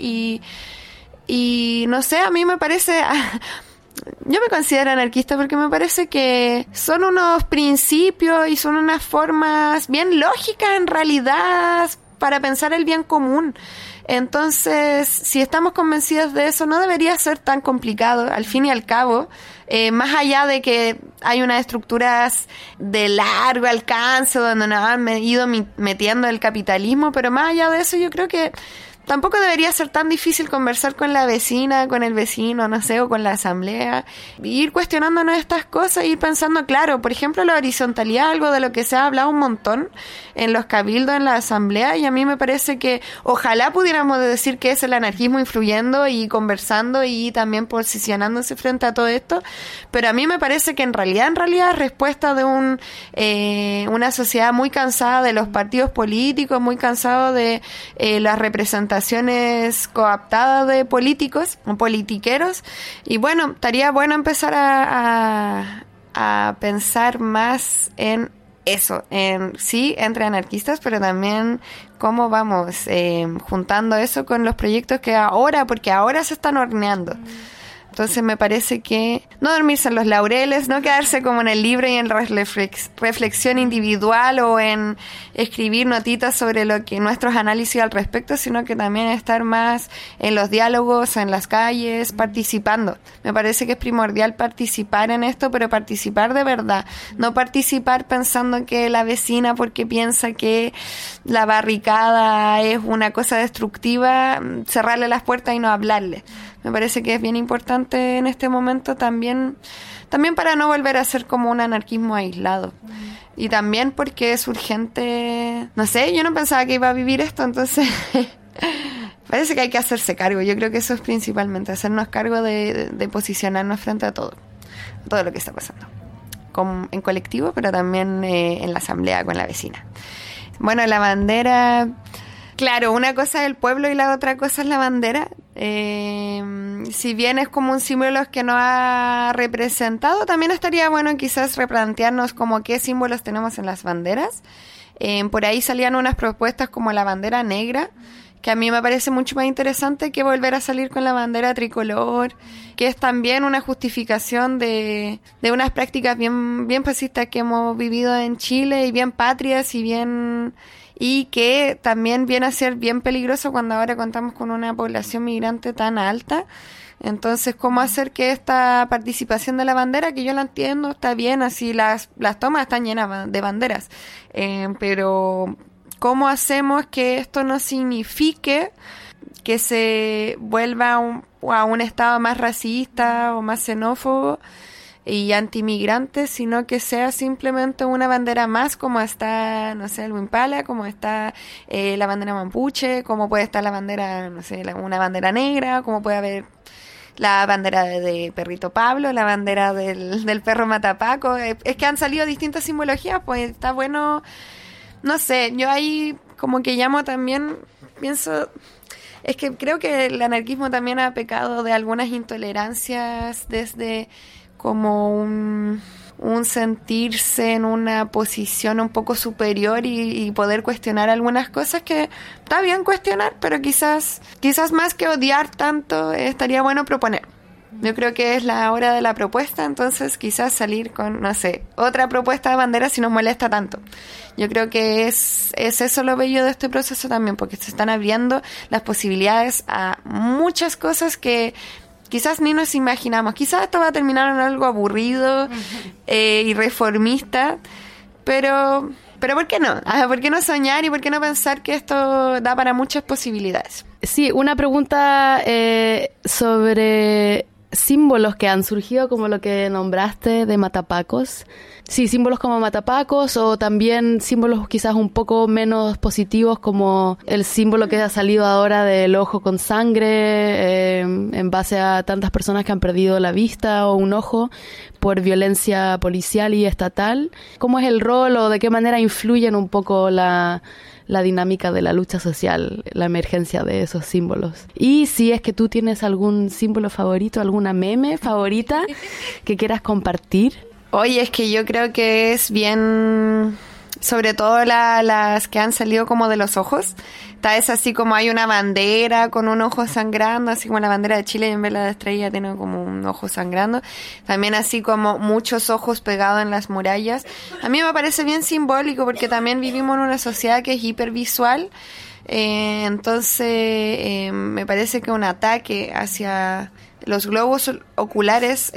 y no sé, a mí me parece... Yo me considero anarquista porque me parece que son unos principios y son unas formas bien lógicas en realidad para pensar el bien común. Entonces, si estamos convencidos de eso, no debería ser tan complicado, al fin y al cabo, más allá de que hay unas estructuras de largo alcance donde nos han ido metiendo el capitalismo, pero más allá de eso yo creo que tampoco debería ser tan difícil conversar con la vecina, con el vecino, no sé, o con la asamblea, ir cuestionándonos estas cosas, ir pensando, claro, por ejemplo, la horizontalidad, algo de lo que se ha hablado un montón en los cabildos, en la asamblea, y a mí me parece que ojalá pudiéramos decir que es el anarquismo influyendo y conversando y también posicionándose frente a todo esto, pero a mí me parece que en realidad es respuesta de una sociedad muy cansada de los partidos políticos, muy cansado de las representaciones coaptadas de políticos o politiqueros, y bueno, estaría bueno empezar a pensar más en eso, sí, entre anarquistas, pero también cómo vamos juntando eso con los proyectos que ahora, porque ahora se están horneando. Entonces me parece que no dormirse en los laureles, no quedarse como en el libro y en reflexión individual o en escribir notitas sobre lo que nuestros análisis al respecto, sino que también estar más en los diálogos, en las calles, participando. Me parece que es primordial participar en esto, pero participar de verdad, no participar pensando que la vecina, porque piensa que la barricada es una cosa destructiva, cerrarle las puertas y no hablarle. Me parece que es bien importante en este momento también para no volver a ser como un anarquismo aislado. Y también porque es urgente, no sé, yo no pensaba que iba a vivir esto, entonces parece que hay que hacerse cargo. Yo creo que eso es principalmente, hacernos cargo de posicionarnos frente a todo lo que está pasando. En colectivo, pero también en la asamblea con la vecina. Bueno, la bandera... Claro, una cosa es el pueblo y la otra cosa es la bandera. Si bien es como un símbolo que nos ha representado, también estaría bueno quizás replantearnos como qué símbolos tenemos en las banderas. Por ahí salían unas propuestas como la bandera negra, que a mí me parece mucho más interesante que volver a salir con la bandera tricolor, que es también una justificación de unas prácticas bien fascistas que hemos vivido en Chile y bien patrias y que también viene a ser bien peligroso cuando ahora contamos con una población migrante tan alta. Entonces, ¿cómo hacer que esta participación de la bandera, que yo la entiendo, está bien, así las tomas están llenas de banderas, pero ¿cómo hacemos que esto no signifique que se vuelva a un estado más racista o más xenófobo y antimigrantes, sino que sea simplemente una bandera más, como está, no sé, el Wimpala, como está la bandera mapuche, como puede estar la bandera, no sé, una bandera negra, como puede haber la bandera de Perrito Pablo, la bandera del perro Matapaco. Es que han salido distintas simbologías, pues está bueno, no sé, yo ahí como que llamo también, pienso... Es que creo que el anarquismo también ha pecado de algunas intolerancias desde como un sentirse en una posición un poco superior y poder cuestionar algunas cosas que está bien cuestionar, pero quizás más que odiar tanto estaría bueno proponer. Yo creo que es la hora de la propuesta, entonces quizás salir con, no sé, otra propuesta de bandera si nos molesta tanto. Yo creo que es eso lo bello de este proceso también, porque se están abriendo las posibilidades a muchas cosas que quizás ni nos imaginamos. Quizás esto va a terminar en algo aburrido y reformista, pero ¿por qué no? ¿Por qué no soñar y por qué no pensar que esto da para muchas posibilidades? Sí, una pregunta sobre símbolos que han surgido, como lo que nombraste de matapacos. Sí, símbolos como matapacos, o también símbolos quizás un poco menos positivos, como el símbolo que ha salido ahora del ojo con sangre, en base a tantas personas que han perdido la vista o un ojo por violencia policial y estatal. ¿Cómo es el rol o de qué manera influyen un poco la dinámica de la lucha social, la emergencia de esos símbolos? Y si es que tú tienes algún símbolo favorito, alguna meme favorita que quieras compartir. Oye, es que yo creo que es bien, sobre todo las que han salido como de los ojos. Está esa así como hay una bandera con un ojo sangrando, así como la bandera de Chile, y en vez de la estrella tiene como un ojo sangrando. También así como muchos ojos pegados en las murallas. A mí me parece bien simbólico porque también vivimos en una sociedad que es hipervisual. Entonces me parece que un ataque hacia los globos oculares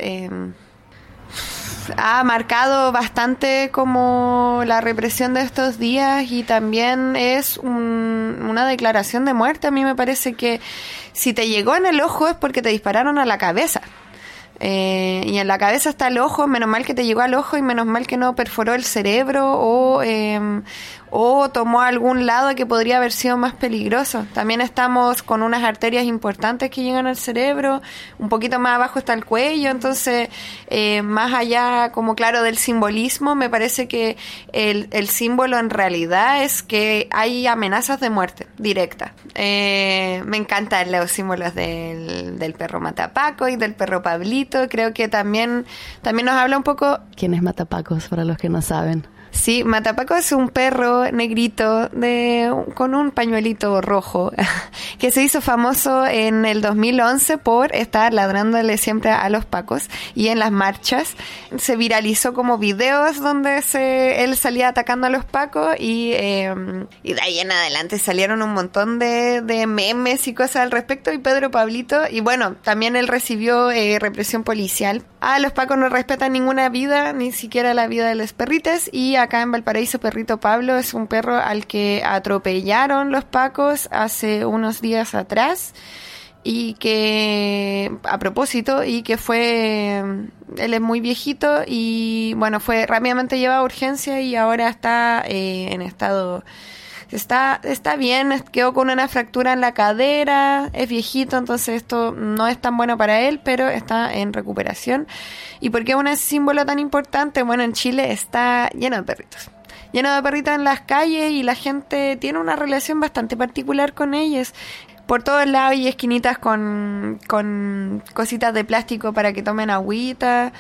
ha marcado bastante como la represión de estos días, y también es una declaración de muerte. A mí me parece que si te llegó en el ojo es porque te dispararon a la cabeza. Y en la cabeza está el ojo, menos mal que te llegó al ojo y menos mal que no perforó el cerebro o tomó algún lado que podría haber sido más peligroso. También estamos con unas arterias importantes que llegan al cerebro, un poquito más abajo está el cuello, entonces más allá, como claro, del simbolismo, me parece que el símbolo en realidad es que hay amenazas de muerte directa. Me encantan los símbolos del perro Matapaco y del perro Pablito. Creo que también nos habla un poco... ¿Quién es Matapacos, para los que no saben? Sí, Matapaco es un perro negrito con un pañuelito rojo que se hizo famoso en el 2011 por estar ladrándole siempre a los pacos, y en las marchas se viralizó como videos donde él salía atacando a los pacos, y de ahí en adelante salieron un montón de memes y cosas al respecto. Y Pedro Pablito, y bueno, también él recibió represión policial. Los pacos no respetan ninguna vida, ni siquiera la vida de los perritos, y acá en Valparaíso, perrito Pablo es un perro al que atropellaron los pacos hace unos días atrás, y que a propósito, y que él es muy viejito, y bueno, fue rápidamente llevado a urgencia y ahora está en estado... Está bien, quedó con una fractura en la cadera, es viejito, entonces esto no es tan bueno para él, pero está en recuperación. ¿Y por qué es un símbolo tan importante? Bueno, en Chile está lleno de perritos en las calles, y la gente tiene una relación bastante particular con ellos. Por todos lados hay esquinitas con cositas de plástico para que tomen agüita,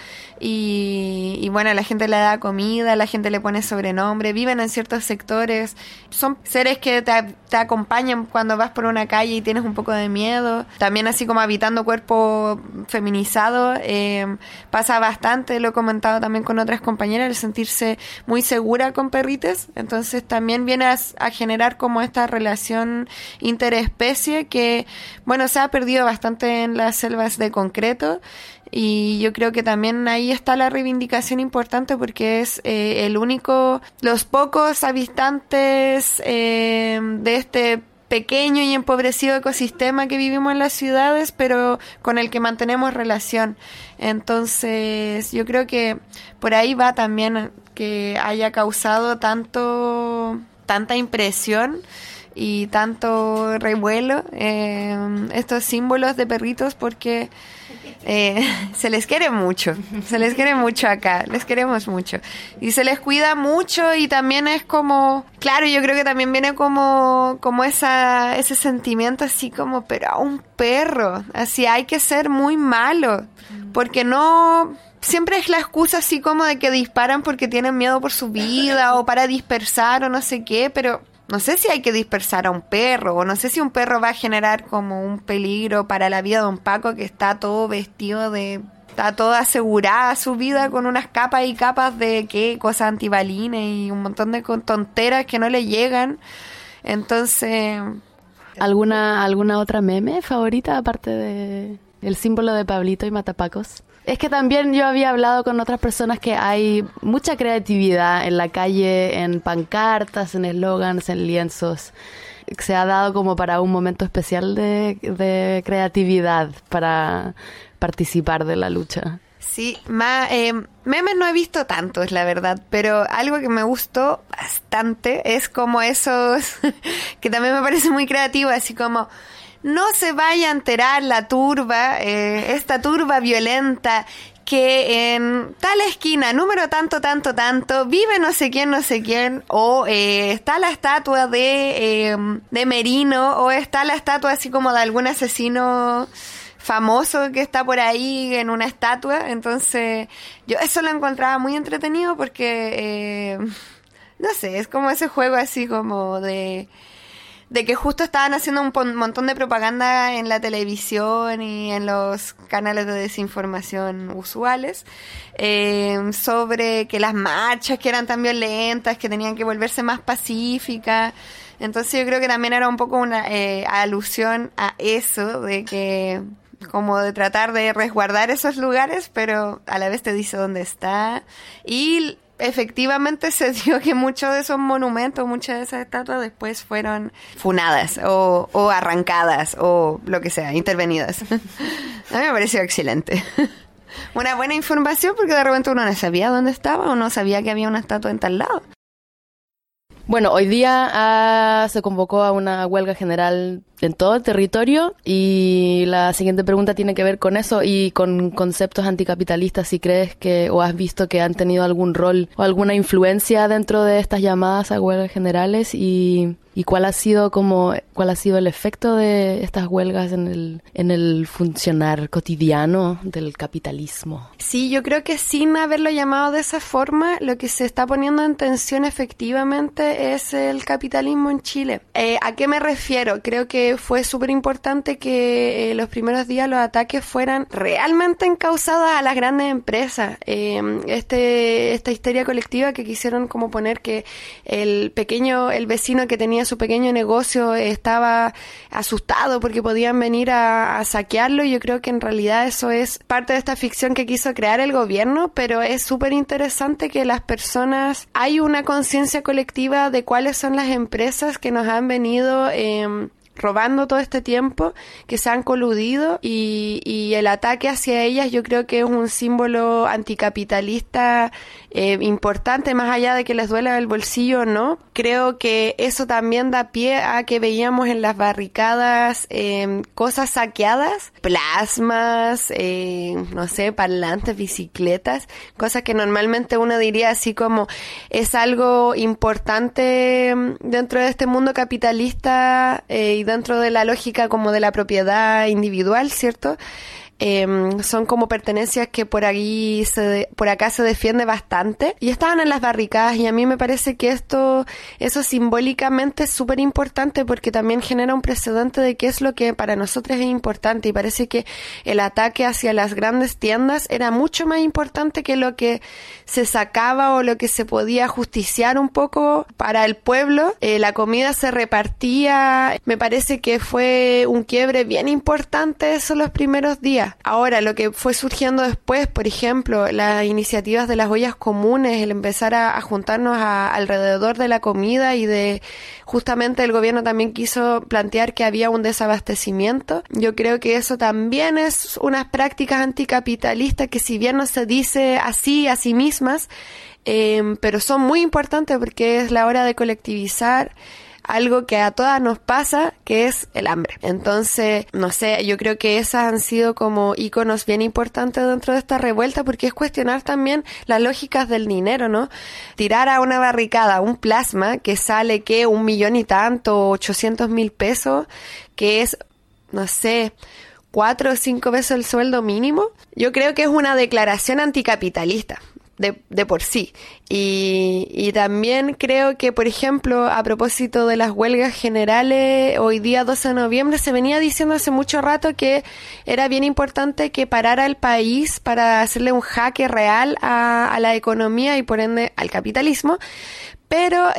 y bueno, la gente le da comida, la gente le pone sobrenombre, viven en ciertos sectores, son seres que te acompañan cuando vas por una calle y tienes un poco de miedo. También así como habitando cuerpo feminizado, pasa bastante, lo he comentado también con otras compañeras, el sentirse muy segura con perritos. Entonces también viene a generar como esta relación interespecie que, bueno, se ha perdido bastante en las selvas de concreto, y yo creo que también ahí está la reivindicación importante, porque es los pocos habitantes de este pequeño y empobrecido ecosistema que vivimos en las ciudades, pero con el que mantenemos relación. Entonces yo creo que por ahí va también que haya causado tanta impresión y tanto revuelo estos símbolos de perritos, porque se les quiere mucho acá, les queremos mucho y se les cuida mucho, y también es como, claro, yo creo que también viene como ese sentimiento así como, pero a un perro, así hay que ser muy malo, porque no siempre es la excusa así como de que disparan porque tienen miedo por su vida o para dispersar o no sé qué, pero no sé si hay que dispersar a un perro o no sé si un perro va a generar como un peligro para la vida de un Paco que está todo vestido de... Está toda asegurada su vida con unas capas y capas de qué, cosas antibalines y un montón de tonteras que no le llegan. Entonces... ¿Alguna otra meme favorita aparte de el símbolo de Pablito y Matapacos? Es que también yo había hablado con otras personas que hay mucha creatividad en la calle, en pancartas, en eslogans, en lienzos. Se ha dado como para un momento especial de creatividad para participar de la lucha. Sí, memes no he visto tantos, la verdad, pero algo que me gustó bastante es como esos, que también me parece muy creativo, así como, no se vaya a enterar la turba, esta turba violenta, que en tal esquina, número tanto, vive no sé quién, o está la estatua de Merino, o está la estatua así como de algún asesino famoso que está por ahí en una estatua. Entonces yo eso lo encontraba muy entretenido porque no sé, es como ese juego así como de que justo estaban haciendo un montón de propaganda en la televisión y en los canales de desinformación usuales sobre que las marchas que eran tan violentas, que tenían que volverse más pacíficas. Entonces yo creo que también era un poco una alusión a eso, de que como de tratar de resguardar esos lugares, pero a la vez te dice dónde está. Y efectivamente se dio que muchos de esos monumentos, muchas de esas estatuas después fueron funadas o arrancadas o lo que sea, intervenidas. A mí me pareció excelente. Una buena información porque de repente uno no sabía dónde estaba o no sabía que había una estatua en tal lado. Bueno, hoy día se convocó a una huelga general en todo el territorio y la siguiente pregunta tiene que ver con eso y con conceptos anticapitalistas. Si crees que o has visto que han tenido algún rol o alguna influencia dentro de estas llamadas a huelgas generales y cuál ha sido el efecto de estas huelgas en el funcionar cotidiano del capitalismo. Sí, yo creo que sin haberlo llamado de esa forma, lo que se está poniendo en tensión efectivamente es el capitalismo en Chile. ¿A qué me refiero? Creo que fue súper importante que los primeros días los ataques fueran realmente encausados a las grandes empresas. Esta histeria colectiva que quisieron como poner que el vecino que tenía su pequeño negocio estaba asustado porque podían venir a saquearlo. Yo creo que en realidad eso es parte de esta ficción que quiso crear el gobierno, pero es súper interesante que las personas, hay una conciencia colectiva de cuáles son las empresas que nos han venido robando todo este tiempo, que se han coludido y el ataque hacia ellas yo creo que es un símbolo anticapitalista importante, más allá de que les duela el bolsillo o no. Creo que eso también da pie a que veíamos en las barricadas cosas saqueadas, plasmas, no sé, parlantes, bicicletas, cosas que normalmente uno diría así como es algo importante dentro de este mundo capitalista y dentro de la lógica como de la propiedad individual, ¿cierto? Son como pertenencias que por acá se defiende bastante y estaban en las barricadas y a mí me parece que eso simbólicamente es súper importante porque también genera un precedente de qué es lo que para nosotros es importante y parece que el ataque hacia las grandes tiendas era mucho más importante que lo que se sacaba o lo que se podía justiciar un poco para el pueblo. La comida se repartía, me parece que fue un quiebre bien importante eso los primeros días. Ahora, lo que fue surgiendo después, por ejemplo, las iniciativas de las ollas comunes, el empezar a juntarnos alrededor de la comida y de justamente el gobierno también quiso plantear que había un desabastecimiento. Yo creo que eso también es unas prácticas anticapitalistas que si bien no se dice así a sí mismas, pero son muy importantes porque es la hora de colectivizar algo que a todas nos pasa, que es el hambre. Entonces, no sé, yo creo que esas han sido como íconos bien importantes dentro de esta revuelta, porque es cuestionar también las lógicas del dinero, ¿no? Tirar a una barricada un plasma que sale, ¿qué? 1 millón y tanto, 800,000 pesos, que es, no sé, 4 o 5 veces el sueldo mínimo, yo creo que es una declaración anticapitalista. De por sí. Y también creo que, por ejemplo, a propósito de las huelgas generales, hoy día 12 de noviembre se venía diciendo hace mucho rato que era bien importante que parara el país para hacerle un jaque real a la economía y por ende al capitalismo. Pero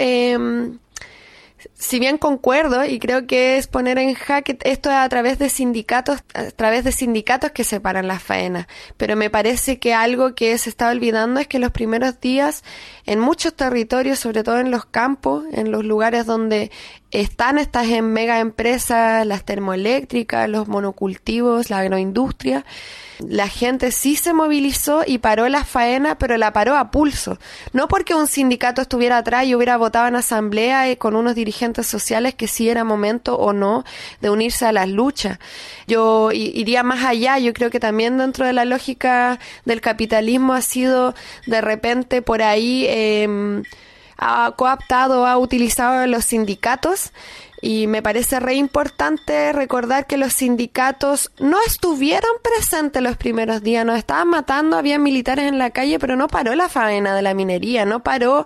si bien concuerdo y creo que es poner en jaque esto a través de sindicatos que separan las faenas, pero me parece que algo que se está olvidando es que los primeros días en muchos territorios, sobre todo en los campos, en los lugares donde están estas mega empresas, las termoeléctricas, los monocultivos, la agroindustria, la gente sí se movilizó y paró la faena, pero la paró a pulso. No porque un sindicato estuviera atrás y hubiera votado en asamblea con unos dirigentes sociales que sí era momento o no de unirse a las luchas. Yo iría más allá. Yo creo que también dentro de la lógica del capitalismo ha sido de repente por ahí ha cooptado, ha utilizado los sindicatos. Y me parece re importante recordar que los sindicatos no estuvieron presentes los primeros días, nos estaban matando, había militares en la calle, pero no paró la faena de la minería, no pararon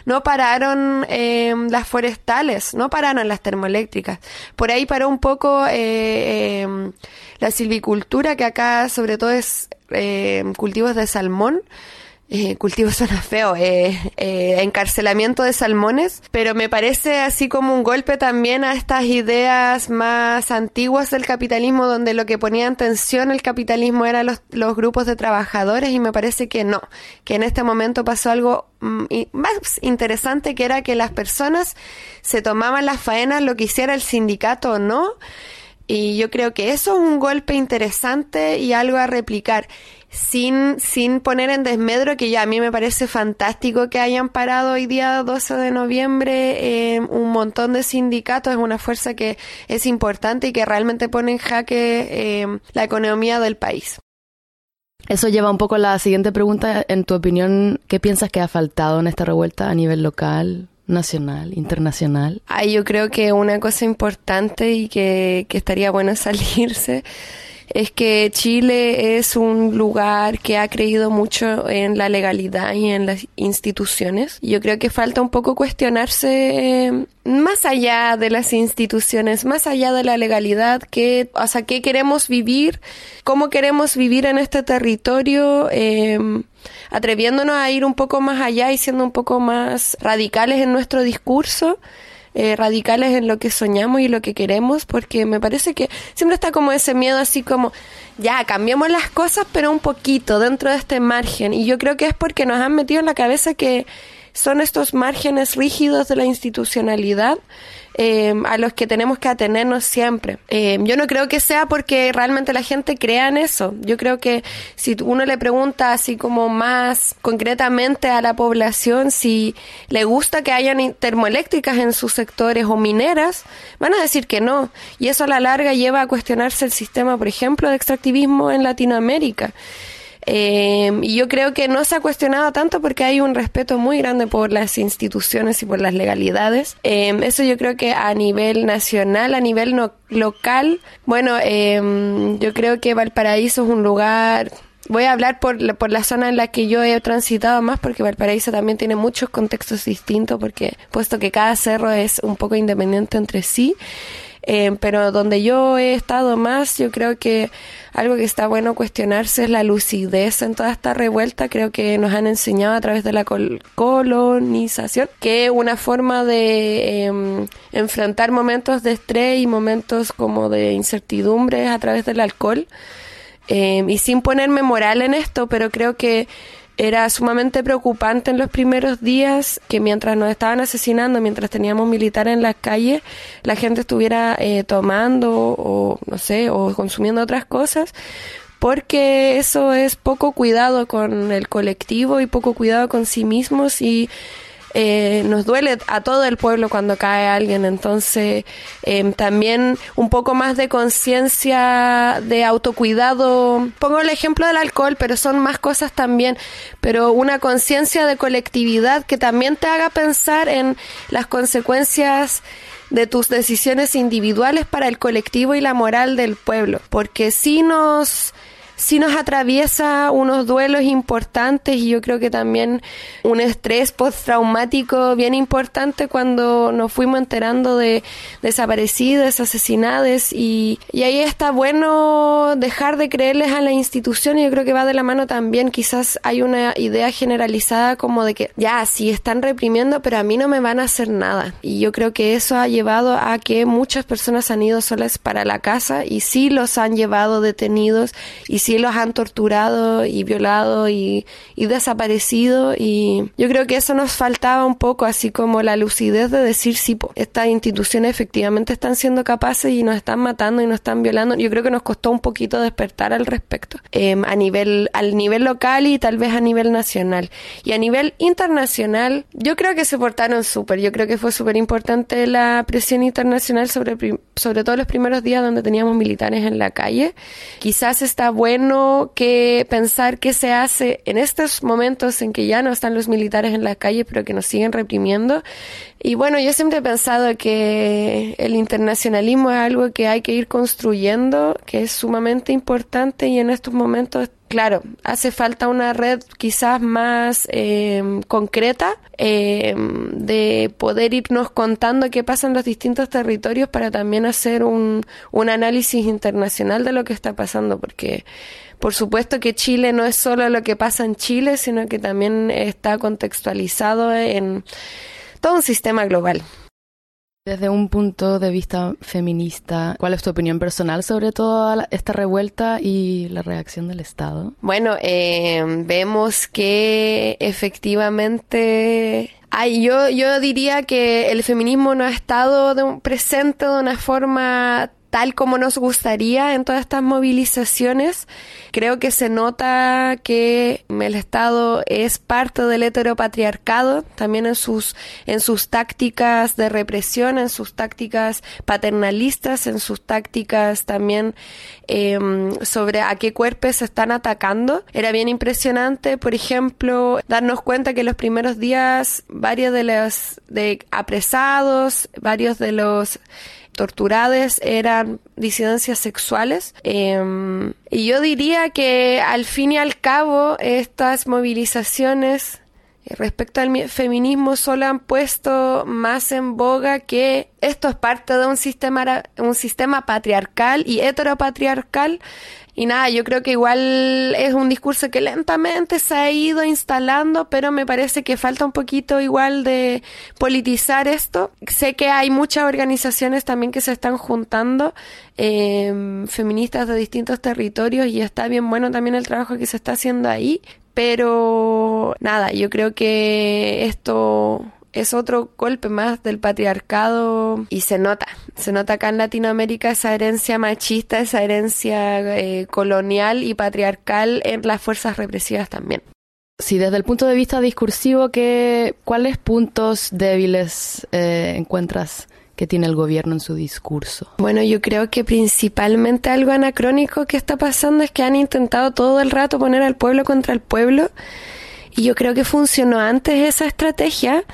las forestales, no pararon las termoeléctricas. Por ahí paró un poco la silvicultura, que acá sobre todo es cultivos de salmón. Cultivo suena feo, encarcelamiento de salmones, pero me parece así como un golpe también a estas ideas más antiguas del capitalismo, donde lo que ponía en tensión el capitalismo eran los grupos de trabajadores, y me parece que no, que en este momento pasó algo más interesante, que era que las personas se tomaban las faenas, lo que hiciera el sindicato o no, y yo creo que eso es un golpe interesante y algo a replicar. Sin poner en desmedro que ya a mí me parece fantástico que hayan parado hoy día 12 de noviembre un montón de sindicatos, es una fuerza que es importante y que realmente pone en jaque la economía del país. Eso lleva un poco a la siguiente pregunta. En tu opinión, ¿qué piensas que ha faltado en esta revuelta a nivel local, nacional, internacional? Yo creo que una cosa importante y que estaría bueno salirse es que Chile es un lugar que ha creído mucho en la legalidad y en las instituciones. Yo creo que falta un poco cuestionarse más allá de las instituciones, más allá de la legalidad, qué queremos vivir, cómo queremos vivir en este territorio, atreviéndonos a ir un poco más allá y siendo un poco más radicales en nuestro discurso. Radicales en lo que soñamos y lo que queremos, porque me parece que siempre está como ese miedo así como, ya, cambiemos las cosas, pero un poquito dentro de este margen, y yo creo que es porque nos han metido en la cabeza que son estos márgenes rígidos de la institucionalidad a los que tenemos que atenernos siempre. Yo no creo que sea porque realmente la gente crea en eso. Yo creo que si uno le pregunta así como más concretamente a la población si le gusta que hayan termoeléctricas en sus sectores o mineras, van a decir que no. Y eso a la larga lleva a cuestionarse el sistema, por ejemplo, de extractivismo en Latinoamérica. Y yo creo que no se ha cuestionado tanto porque hay un respeto muy grande por las instituciones y por las legalidades. Eso yo creo que a nivel nacional, a nivel local, bueno, yo creo que Valparaíso es un lugar... Voy a hablar por la zona en la que yo he transitado más, porque Valparaíso también tiene muchos contextos distintos, porque puesto que cada cerro es un poco independiente entre sí. Pero donde yo he estado más, yo creo que algo que está bueno cuestionarse es la lucidez en toda esta revuelta. Creo que nos han enseñado a través de la colonización que una forma de enfrentar momentos de estrés y momentos como de incertidumbre es a través del alcohol. Y sin ponerme moral en esto, pero creo que era sumamente preocupante en los primeros días que mientras nos estaban asesinando, mientras teníamos militares en las calles, la gente estuviera tomando o no sé, o consumiendo otras cosas, porque eso es poco cuidado con el colectivo y poco cuidado con sí mismos, y nos duele a todo el pueblo cuando cae alguien. Entonces también un poco más de conciencia, de autocuidado. Pongo el ejemplo del alcohol, pero son más cosas también, pero una conciencia de colectividad que también te haga pensar en las consecuencias de tus decisiones individuales para el colectivo y la moral del pueblo, porque sí nos atraviesa unos duelos importantes y yo creo que también un estrés postraumático bien importante cuando nos fuimos enterando de desaparecidas, asesinadas y ahí está bueno dejar de creerles a la institución y yo creo que va de la mano también, quizás hay una idea generalizada como de que ya, sí están reprimiendo pero a mí no me van a hacer nada y yo creo que eso ha llevado a que muchas personas han ido solas para la casa y sí los han llevado detenidos y sí los han torturado y violado y desaparecido y yo creo que eso nos faltaba un poco, así como la lucidez de decir sí, estas instituciones efectivamente están siendo capaces y nos están matando y nos están violando. Yo creo que nos costó un poquito despertar al respecto, al nivel local y tal vez a nivel nacional. Y a nivel internacional, yo creo que se portaron súper, yo creo que fue súper importante la presión internacional sobre todo los primeros días donde teníamos militares en la calle. Quizás está bueno que pensar qué se hace en estos momentos en que ya no están los militares en la calle, pero que nos siguen reprimiendo. Y bueno, yo siempre he pensado que el internacionalismo es algo que hay que ir construyendo, que es sumamente importante y en estos momentos, claro, hace falta una red quizás más concreta de poder irnos contando qué pasa en los distintos territorios para también hacer un análisis internacional de lo que está pasando, porque por supuesto que Chile no es solo lo que pasa en Chile, sino que también está contextualizado en todo un sistema global. Desde un punto de vista feminista, ¿cuál es tu opinión personal sobre toda esta revuelta y la reacción del Estado? Bueno, vemos que efectivamente yo diría que el feminismo no ha estado presente de una forma tal como nos gustaría en todas estas movilizaciones. Creo que se nota que el Estado es parte del heteropatriarcado, también en sus tácticas de represión, en sus tácticas paternalistas, en sus tácticas también sobre a qué cuerpos se están atacando. Era bien impresionante, por ejemplo, darnos cuenta que los primeros días varios de los apresados, varios de los torturadas eran disidencias sexuales y yo diría que al fin y al cabo estas movilizaciones respecto al feminismo solo han puesto más en boga que esto es parte de un sistema patriarcal y heteropatriarcal. Y nada, yo creo que igual es un discurso que lentamente se ha ido instalando, pero me parece que falta un poquito igual de politizar esto. Sé que hay muchas organizaciones también que se están juntando, feministas de distintos territorios, y está bien bueno también el trabajo que se está haciendo ahí. Pero nada, yo creo que esto es otro golpe más del patriarcado y se nota acá en Latinoamérica esa herencia machista, esa herencia colonial y patriarcal en las fuerzas represivas también. Sí, desde el punto de vista discursivo, ¿cuáles puntos débiles encuentras que tiene el gobierno en su discurso? Bueno, yo creo que principalmente algo anacrónico que está pasando es que han intentado todo el rato poner al pueblo contra el pueblo. Y yo creo que funcionó antes esa estrategia,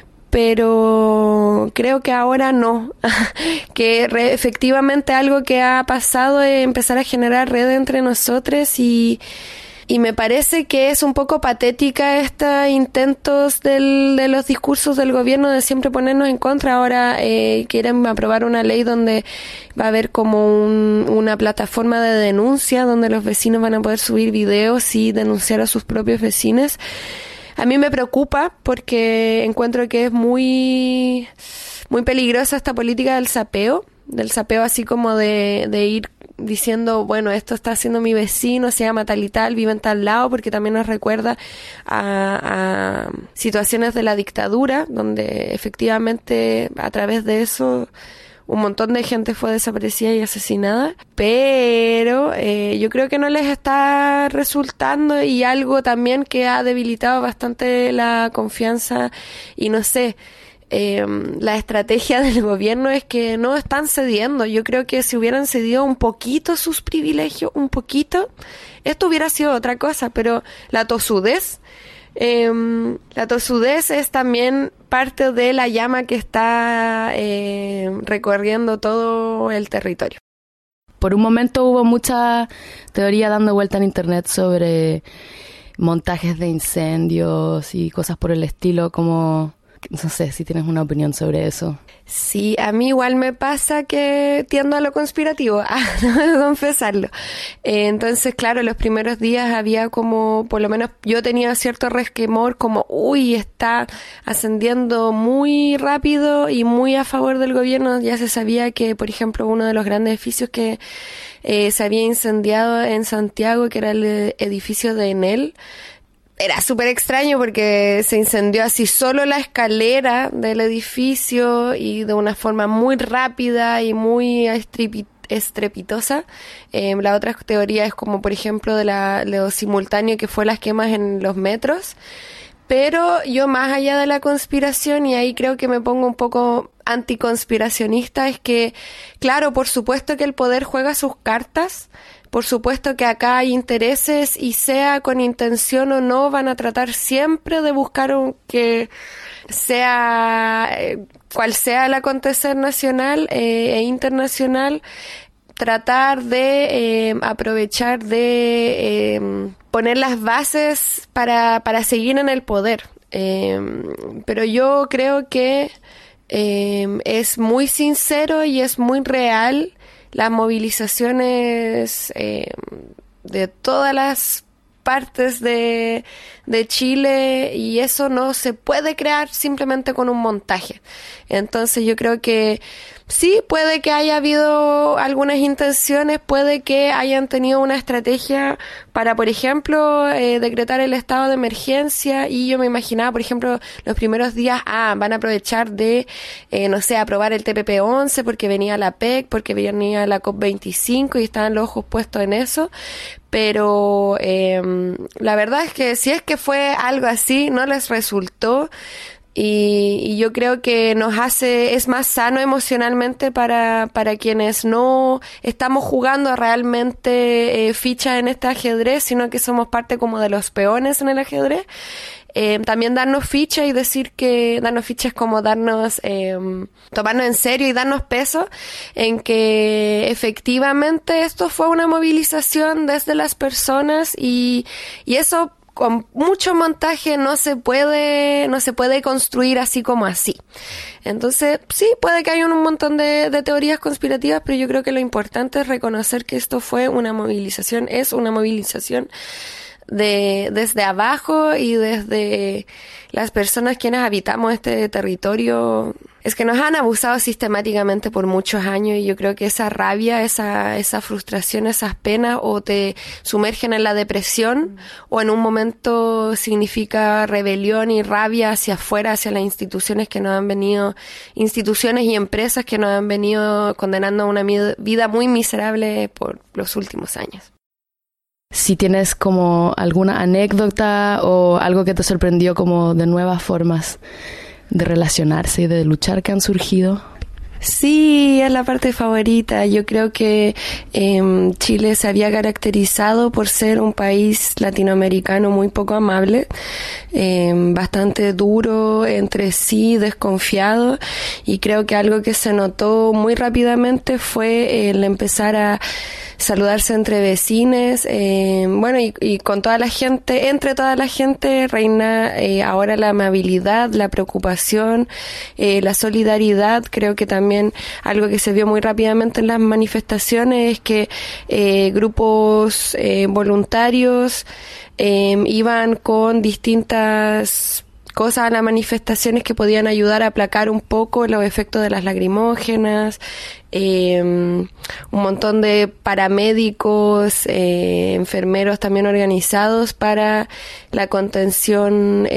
pero creo que ahora no. Que efectivamente algo que ha pasado es empezar a generar red entre nosotros y me parece que es un poco patética estos intentos de los discursos del gobierno de siempre ponernos en contra. Ahora quieren aprobar una ley donde va a haber como una plataforma de denuncia donde los vecinos van a poder subir videos y denunciar a sus propios vecinos. A mí me preocupa porque encuentro que es muy, muy peligrosa esta política del sapeo así como de ir diciendo, bueno, esto está haciendo mi vecino, se llama tal y tal, vive en tal lado, porque también nos recuerda a situaciones de la dictadura, donde efectivamente a través de eso un montón de gente fue desaparecida y asesinada, pero yo creo que no les está resultando, y algo también que ha debilitado bastante la confianza y no sé, la estrategia del gobierno es que no están cediendo. Yo creo que si hubieran cedido un poquito sus privilegios, un poquito, esto hubiera sido otra cosa, pero la tosudez es también parte de la llama que está recorriendo todo el territorio. Por un momento hubo mucha teoría dando vuelta en internet sobre montajes de incendios y cosas por el estilo, como, no sé si tienes una opinión sobre eso. Sí, a mí igual me pasa que tiendo a lo conspirativo, tengo que confesarlo. Entonces, claro, los primeros días había como, por lo menos yo tenía cierto resquemor, como, uy, está ascendiendo muy rápido y muy a favor del gobierno. Ya se sabía que, por ejemplo, uno de los grandes edificios que se había incendiado en Santiago, que era el edificio de Enel, era súper extraño porque se incendió así solo la escalera del edificio y de una forma muy rápida y muy estrepitosa. La otra teoría es como, por ejemplo, de lo simultáneo que fue las quemas en los metros. Pero yo, más allá de la conspiración, y ahí creo que me pongo un poco anticonspiracionista, es que, claro, por supuesto que el poder juega sus cartas. Por supuesto que acá hay intereses y sea con intención o no, van a tratar siempre de buscar que sea, cual sea el acontecer nacional e internacional, tratar de aprovechar de poner las bases para seguir en el poder. Pero yo creo que es muy sincero y es muy real las movilizaciones de todas las partes de Chile, y eso no se puede crear simplemente con un montaje. Entonces yo creo que sí, puede que haya habido algunas intenciones, puede que hayan tenido una estrategia para, por ejemplo, decretar el estado de emergencia, y yo me imaginaba, por ejemplo, los primeros días, van a aprovechar de, no sé, aprobar el TPP-11 porque venía la PEC, porque venía la COP25 y estaban los ojos puestos en eso. Pero la verdad es que si es que fue algo así, no les resultó. Y yo creo que es más sano emocionalmente para quienes no estamos jugando realmente fichas en este ajedrez, sino que somos parte como de los peones en el ajedrez. También darnos ficha y decir que darnos fichas como tomarnos en serio y darnos peso en que efectivamente esto fue una movilización desde las personas, y eso con mucho montaje no se puede construir así como así. Entonces, sí, puede que haya un montón de teorías conspirativas, pero yo creo que lo importante es reconocer que esto fue una movilización, es una movilización desde abajo y desde las personas quienes habitamos este territorio. Es que nos han abusado sistemáticamente por muchos años, y yo creo que esa rabia, esa frustración, esas penas o te sumergen en la depresión o en un momento significa rebelión y rabia hacia afuera, hacia las instituciones instituciones y empresas que nos han venido condenando a una vida muy miserable por los últimos años. Si tienes como alguna anécdota o algo que te sorprendió como de nuevas formas de relacionarse y de luchar que han surgido. Sí, es la parte favorita. Yo creo que Chile se había caracterizado por ser un país latinoamericano muy poco amable, bastante duro entre sí, desconfiado, y creo que algo que se notó muy rápidamente fue el empezar a saludarse entre vecines, y con toda la gente, entre toda la gente reina ahora la amabilidad, la preocupación, la solidaridad. Creo que también algo que se vio muy rápidamente en las manifestaciones es que grupos voluntarios iban con distintas cosas a las manifestaciones que podían ayudar a aplacar un poco los efectos de las lacrimógenas, un montón de paramédicos, enfermeros también organizados para la contención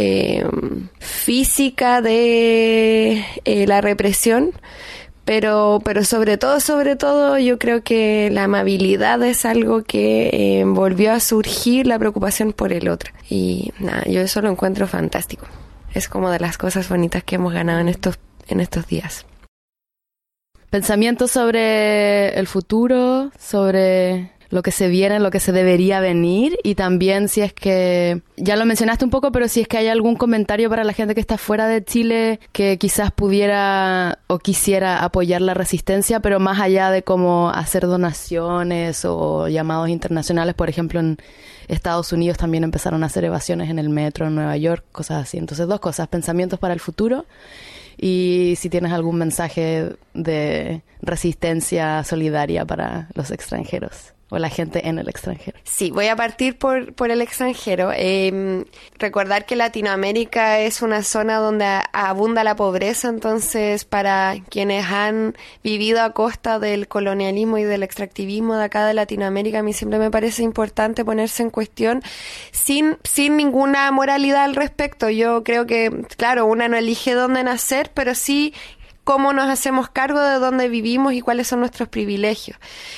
física de la represión. Pero sobre todo, yo creo que la amabilidad es algo que volvió a surgir, la preocupación por el otro. Y nada, yo eso lo encuentro fantástico. Es como de las cosas bonitas que hemos ganado en estos días. Pensamientos sobre el futuro, sobre lo que se viene, lo que se debería venir, y también si es que, ya lo mencionaste un poco, pero si es que hay algún comentario para la gente que está fuera de Chile que quizás pudiera o quisiera apoyar la resistencia, pero más allá de cómo hacer donaciones o llamados internacionales. Por ejemplo, en Estados Unidos también empezaron a hacer evasiones en el metro en Nueva York, cosas así. Entonces, 2 cosas: pensamientos para el futuro, y si tienes algún mensaje de resistencia solidaria para los extranjeros o la gente en el extranjero. Sí, voy a partir por el extranjero. Recordar que Latinoamérica es una zona donde abunda la pobreza, entonces para quienes han vivido a costa del colonialismo y del extractivismo de acá de Latinoamérica, a mí siempre me parece importante ponerse en cuestión sin ninguna moralidad al respecto. Yo creo que, claro, una no elige dónde nacer, pero sí cómo nos hacemos cargo de dónde vivimos y cuáles son nuestros privilegios.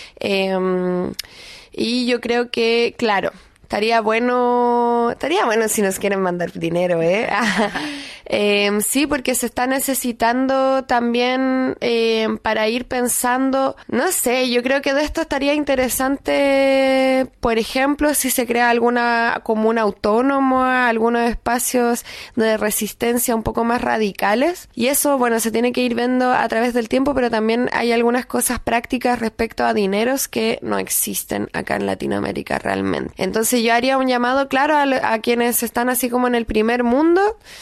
Y yo creo que, claro, estaría bueno si nos quieren mandar dinero, sí, porque se está necesitando también para ir pensando, no sé, yo creo que de esto estaría interesante, por ejemplo, si se crea alguna comuna autónoma, algunos espacios de resistencia un poco más radicales, y eso, bueno, se tiene que ir viendo a través del tiempo, pero también hay algunas cosas prácticas respecto a dineros que no existen acá en Latinoamérica realmente. Entonces yo haría un llamado claro a quienes están así como en el primer mundo,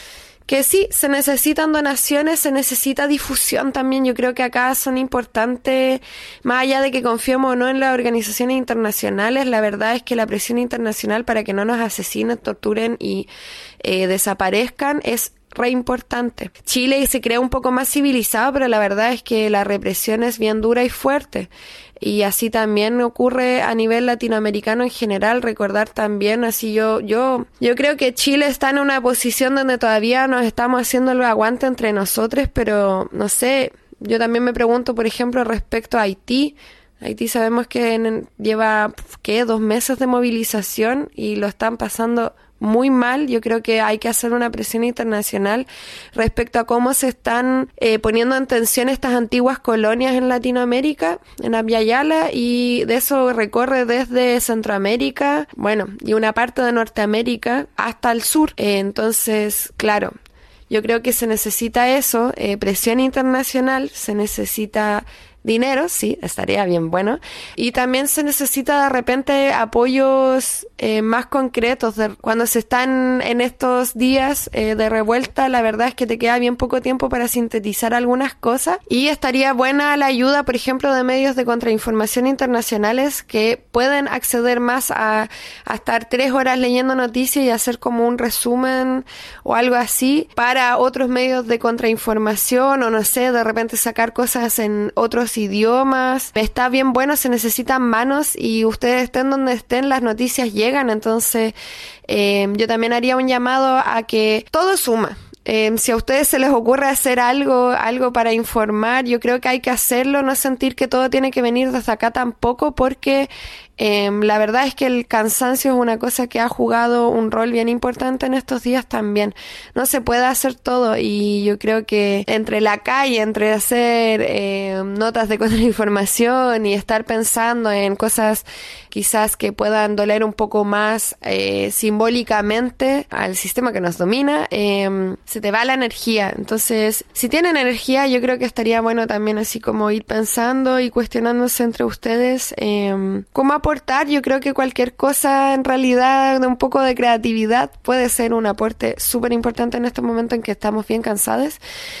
que sí, se necesitan donaciones, se necesita difusión también. Yo creo que acá son importantes, más allá de que confiemos o no en las organizaciones internacionales, la verdad es que la presión internacional para que no nos asesinen, torturen y desaparezcan es re importante. Chile se crea un poco más civilizado, pero la verdad es que la represión es bien dura y fuerte. Y así también ocurre a nivel latinoamericano en general. Recordar también, así yo creo que Chile está en una posición donde todavía nos estamos haciendo el aguante entre nosotros, pero no sé, yo también me pregunto, por ejemplo, respecto a Haití. Haití sabemos que lleva, 2 meses de movilización y lo están pasando muy mal. Yo creo que hay que hacer una presión internacional respecto a cómo se están poniendo en tensión estas antiguas colonias en Latinoamérica, en Abya Yala, y de eso recorre desde Centroamérica, bueno, y una parte de Norteamérica hasta el sur. Entonces, claro, yo creo que se necesita eso, presión internacional, se necesita dinero, sí, estaría bien bueno. Y también se necesita de repente apoyos más concretos. Cuando se están en estos días de revuelta, la verdad es que te queda bien poco tiempo para sintetizar algunas cosas. Y estaría buena la ayuda, por ejemplo, de medios de contrainformación internacionales que pueden acceder más a estar 3 horas leyendo noticias y hacer como un resumen o algo así para otros medios de contrainformación, o no sé, de repente sacar cosas en otros idiomas. Está bien bueno, se necesitan manos y ustedes estén donde estén, las noticias llegan. Entonces yo también haría un llamado a que todo suma. Si a ustedes se les ocurre hacer algo para informar, yo creo que hay que hacerlo, no sentir que todo tiene que venir desde acá tampoco, porque la verdad es que el cansancio es una cosa que ha jugado un rol bien importante en estos días también. No se puede hacer todo, y yo creo que entre la calle, entre hacer notas de contrainformación y estar pensando en cosas quizás que puedan doler un poco más simbólicamente al sistema que nos domina, se te va la energía. Entonces, si tienen energía, yo creo que estaría bueno también así como ir pensando y cuestionándose entre ustedes cómo aportar. Yo creo que cualquier cosa, en realidad, de un poco de creatividad puede ser un aporte súper importante en este momento en que estamos bien cansados.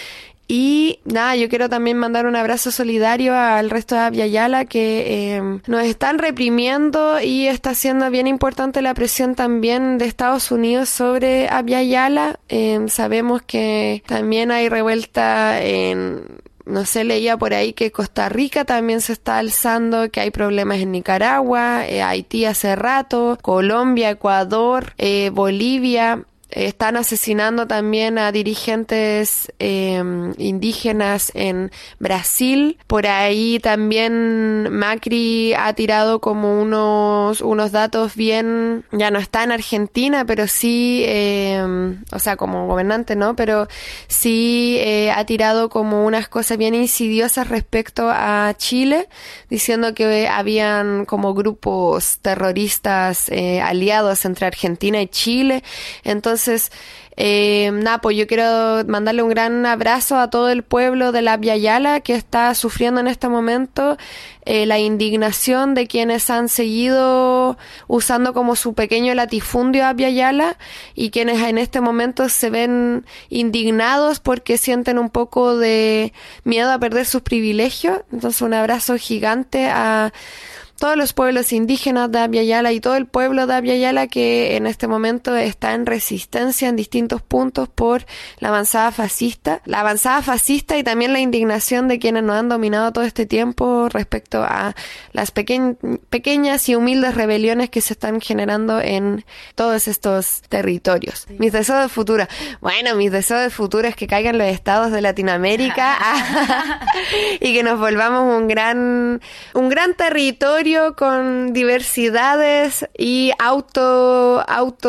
Y nada, yo quiero también mandar un abrazo solidario al resto de Abya Yala, que nos están reprimiendo, y está siendo bien importante la presión también de Estados Unidos sobre Abya Yala. Sabemos que también hay revuelta no sé, leía por ahí que Costa Rica también se está alzando, que hay problemas en Nicaragua, Haití hace rato, Colombia, Ecuador, Bolivia. están asesinando también a dirigentes indígenas en Brasil. Por ahí también Macri ha tirado como unos datos bien, ya no está en Argentina, pero sí, o sea, como gobernante, ¿no? Pero sí ha tirado como unas cosas bien insidiosas respecto a Chile, diciendo que habían como grupos terroristas aliados entre Argentina y Chile. Entonces, pues yo quiero mandarle un gran abrazo a todo el pueblo de la Abya Yala que está sufriendo en este momento la indignación de quienes han seguido usando como su pequeño latifundio Abya Yala y quienes en este momento se ven indignados porque sienten un poco de miedo a perder sus privilegios. Entonces, un abrazo gigante a todos los pueblos indígenas de Abya Yala y todo el pueblo de Abya Yala que en este momento está en resistencia en distintos puntos por la avanzada fascista y también la indignación de quienes nos han dominado todo este tiempo respecto a las pequeñas y humildes rebeliones que se están generando en todos estos territorios. Sí. Mis deseos de futuro. Bueno, mis deseos de futuro es que caigan los estados de Latinoamérica y que nos volvamos un gran territorio con diversidades y auto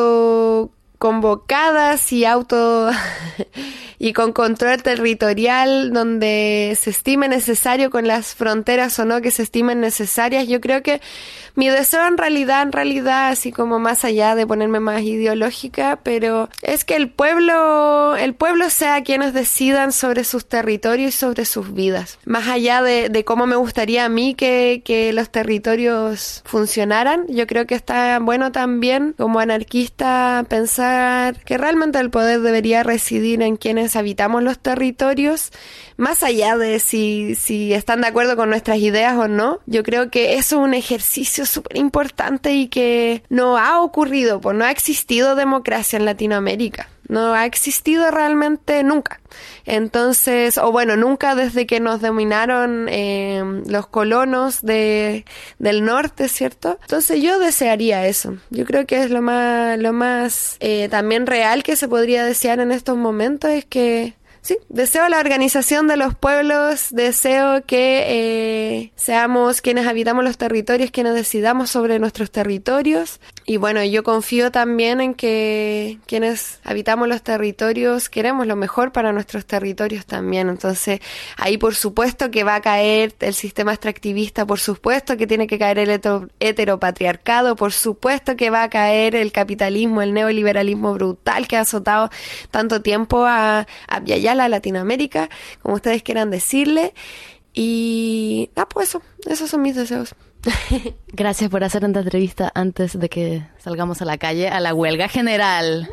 convocadas y y con control territorial donde se estime necesario, con las fronteras o no que se estimen necesarias. Yo creo que mi deseo en realidad, así como más allá de ponerme más ideológica, pero es que el pueblo sea quienes decidan sobre sus territorios y sobre sus vidas. Más allá de cómo me gustaría a mí que los territorios funcionaran, yo creo que está bueno también como anarquista pensar que realmente el poder debería residir en quienes habitamos los territorios, más allá de si están de acuerdo con nuestras ideas o no. Yo creo que eso es un ejercicio súper importante y que no ha ocurrido, pues no ha existido democracia en Latinoamérica. No ha existido realmente nunca. Entonces, nunca desde que nos dominaron los colonos del norte, ¿cierto? Entonces yo desearía eso. Yo creo que es lo más también real que se podría desear en estos momentos, es que sí, deseo la organización de los pueblos, deseo que seamos quienes habitamos los territorios, quienes decidamos sobre nuestros territorios. Y bueno, yo confío también en que quienes habitamos los territorios queremos lo mejor para nuestros territorios también. Entonces, ahí por supuesto que va a caer el sistema extractivista, por supuesto que tiene que caer el heteropatriarcado, por supuesto que va a caer el capitalismo, el neoliberalismo brutal que ha azotado tanto tiempo a Abya Yala, a Latinoamérica, como ustedes quieran decirle. Y pues esos son mis deseos. Gracias por hacer esta entrevista antes de que salgamos a la calle a la huelga general.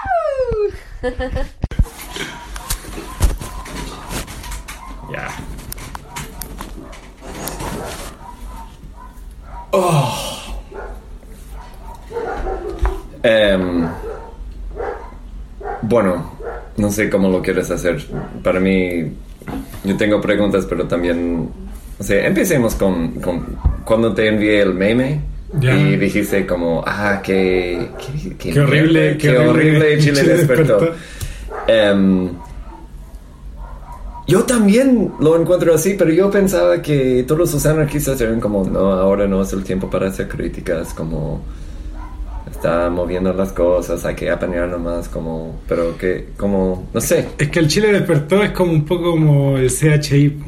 Ya. Bueno, no sé cómo lo quieres hacer. Para mí, yo tengo preguntas, pero también, o sea, empecemos con cuando te envié el meme. Ya. Y dijiste como, qué horrible Chile despertó. Yo también lo encuentro así, pero yo pensaba que todos los anarquistas eran como, no, ahora no es el tiempo para hacer críticas, como está moviendo las cosas, hay que apañar nomás, como, pero que, como, no sé. Es que el Chile despertó es como un poco como el CHI,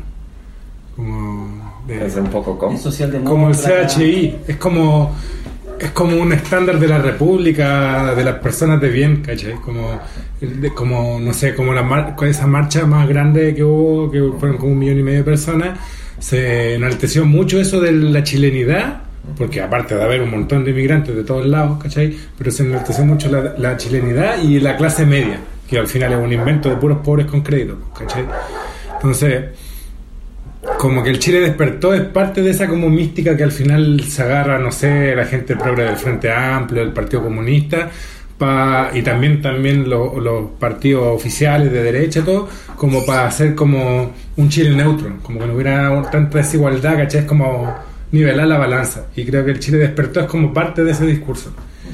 es un poco como el CHI, es como un estándar de la república, de las personas de bien, ¿cachai? Como no sé, como esa marcha más grande que hubo, que fueron como 1,5 millones de personas, se enalteció mucho eso de la chilenidad, porque aparte de haber un montón de inmigrantes de todos lados, ¿cachai? Pero se enalteció mucho la chilenidad y la clase media, que al final es un invento de puros pobres con crédito, ¿cachai? Entonces, como que el Chile despertó es parte de esa como mística que al final se agarra, no sé, la gente progre del Frente Amplio, del Partido Comunista, y también los partidos oficiales de derecha, todo, como para hacer como un Chile neutro, como que no hubiera tanta desigualdad, ¿cachai? Es como nivelar la balanza, y creo que el Chile despertó es como parte de ese discurso.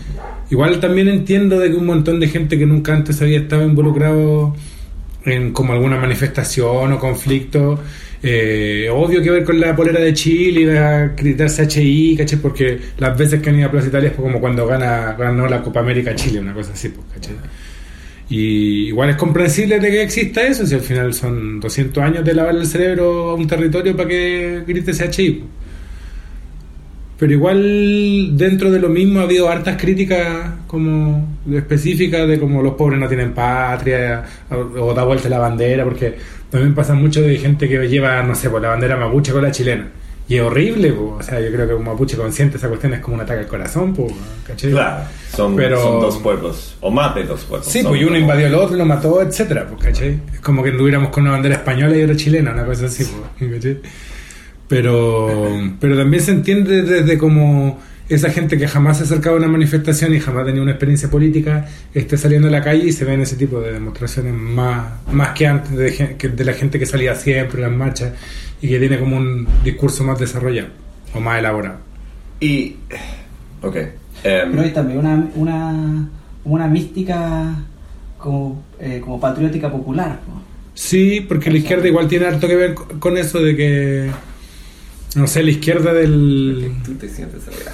igual también entiendo de que un montón de gente que nunca antes había estado involucrado en como alguna manifestación o conflicto, obvio que ver con la polera de Chile y a gritarse HI, ¿cachai? Porque las veces que han ido a Plaza Italia es como cuando ganó la Copa América Chile, una cosa así, pues, ¿cachai? Y igual es comprensible de que exista eso, si al final son 200 años de lavarle el cerebro a un territorio para que grite ese HI, pues. Pero igual dentro de lo mismo ha habido hartas críticas como específicas de como los pobres no tienen patria o da vuelta la bandera, porque también pasa mucho de gente que lleva, no sé, pues la bandera mapuche con la chilena y es horrible, pues. O sea, yo creo que un mapuche consciente esa cuestión es como un ataque al corazón, pues, ¿cachai? Claro, son dos pueblos o más de dos pueblos. Sí, pues y uno invadió al otro, lo mató, etcétera, pues, ¿cachai? Es como que anduviéramos con una bandera española y otra chilena, una cosa así, pues, ¿cachai? Pero también se entiende desde como esa gente que jamás se ha acercado a una manifestación y jamás ha tenido una experiencia política esté saliendo a la calle y se ven ese tipo de demostraciones más que antes de la gente que salía siempre en las marchas y que tiene como un discurso más desarrollado o más elaborado. Y pero hay también una mística como patriótica popular, ¿no? Sí, porque la izquierda igual tiene harto que ver con eso de que, no sé, la izquierda del... Tú te sientes allá.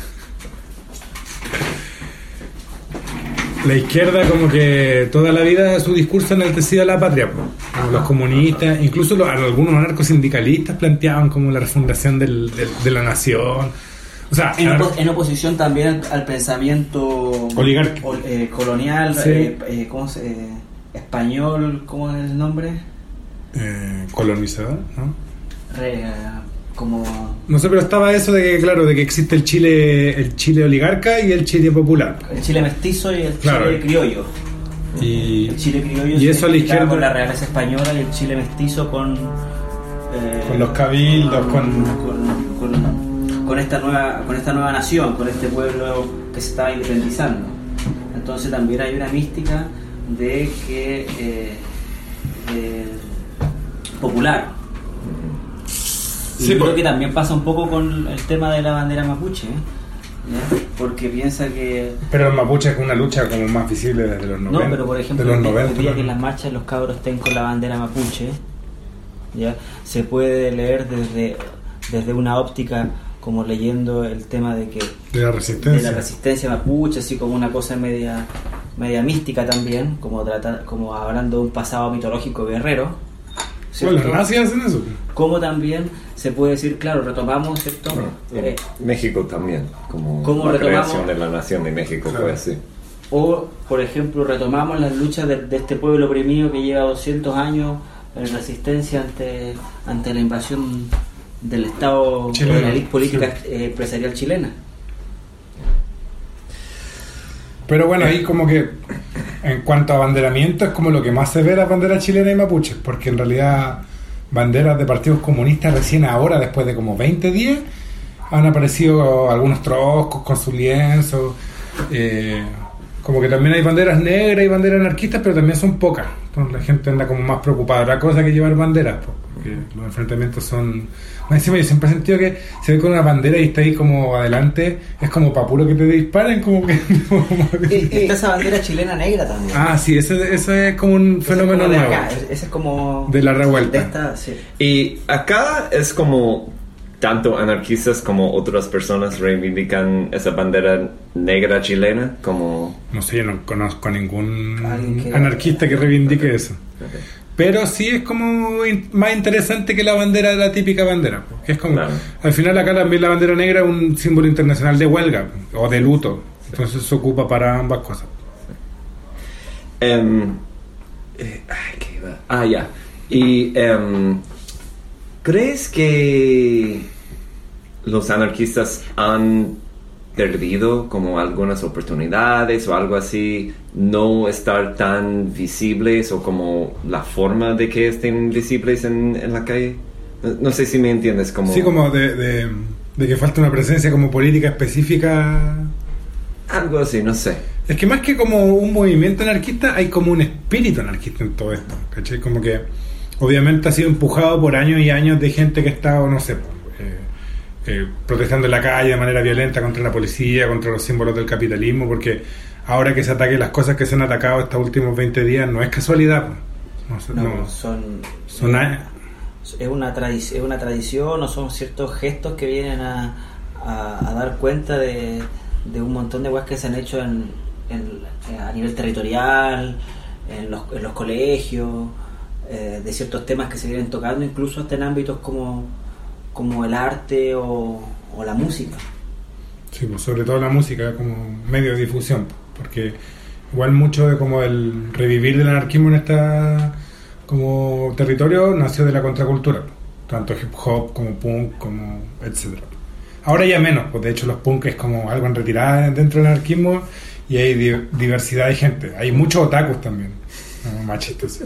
La izquierda como que toda la vida su discurso ha enaltecido a la patria, como los comunistas, incluso algunos anarcosindicalistas planteaban como la refundación de la nación. O sea, en oposición también al pensamiento colonial, sí. Español, ¿cómo es el nombre? Colonizador, ¿no? Como... No sé, pero estaba eso de que, claro, de que existe el Chile oligarca y el Chile popular. El Chile mestizo y el claro, Chile criollo. El Chile criollo y eso a la izquierda con la realeza española y el Chile mestizo con los cabildos, con esta nueva nación, con este pueblo que se estaba independizando. Entonces también hay una mística de que popular. Y sí, creo que también pasa un poco con el tema de la bandera mapuche, ¿ya? Porque piensa que... Pero los mapuches es una lucha como más visible desde los 90. No, pero por ejemplo, el día que en las marchas los cabros estén con la bandera mapuche, ¿ya? Se puede leer desde una óptica como leyendo el tema de que... De la resistencia mapuche, así como una cosa media mística también, como hablando de un pasado mitológico guerrero. Bueno, las nazis hacen eso. Como también se puede decir, claro, retomamos, ¿cierto? México también, como la creación de la nación de México, claro. Fue así. O, por ejemplo, retomamos las luchas de este pueblo oprimido que lleva 200 años en resistencia ante la invasión del Estado, de la élite política empresarial chilena. Pero bueno, ahí como que en cuanto a abanderamiento es como lo que más se ve las banderas chilenas y mapuches, porque en realidad banderas de partidos comunistas recién ahora, después de como 20 días, han aparecido algunos troscos con su lienzo, como que también hay banderas negras y banderas anarquistas, pero también son pocas, entonces la gente anda como más preocupada. Otra cosa que llevar banderas, porque los enfrentamientos son... Encima yo siempre he sentido que se ve con una bandera y está ahí como adelante, es como para puro que te disparen, como que... Está esa bandera chilena negra también. Ah, sí, ese es como un fenómeno nuevo. Ese es como... De la revuelta. Sí. Y acá es como... Tanto anarquistas como otras personas reivindican esa bandera negra chilena, como... No sé, yo no conozco a ningún anarquista que reivindique eso. Okay. Pero sí es como más interesante que la bandera, la típica bandera, que es como, claro. Al final acá también la bandera negra es un símbolo internacional de huelga o de luto, entonces se ocupa para ambas cosas. Ya. Y ¿crees que los anarquistas han perdido como algunas oportunidades o algo así, no estar tan visibles o como la forma de que estén visibles en la calle? No sé si me entiendes. Como... Sí, como de que falta una presencia como política específica. Algo así, no sé. Es que más que como un movimiento anarquista, hay como un espíritu anarquista en todo esto, ¿cachai? Como que obviamente ha sido empujado por años y años de gente que ha estado, no sé, protestando en la calle de manera violenta contra la policía, contra los símbolos del capitalismo, porque ahora que se ataquen las cosas que se han atacado estos últimos 20 días no es casualidad. Es una tradición o son ciertos gestos que vienen a dar cuenta de un montón de cosas que se han hecho a nivel territorial, en los colegios, de ciertos temas que se vienen tocando, incluso hasta en ámbitos como el arte o la música. Sí, pues sobre todo la música como medio de difusión, porque igual mucho de como el revivir del anarquismo en esta como territorio nació de la contracultura, tanto hip hop como punk, como etcétera. Ahora ya menos, pues de hecho los punk es como algo en retirada dentro del anarquismo y hay diversidad de gente, hay muchos otakus también, machistas.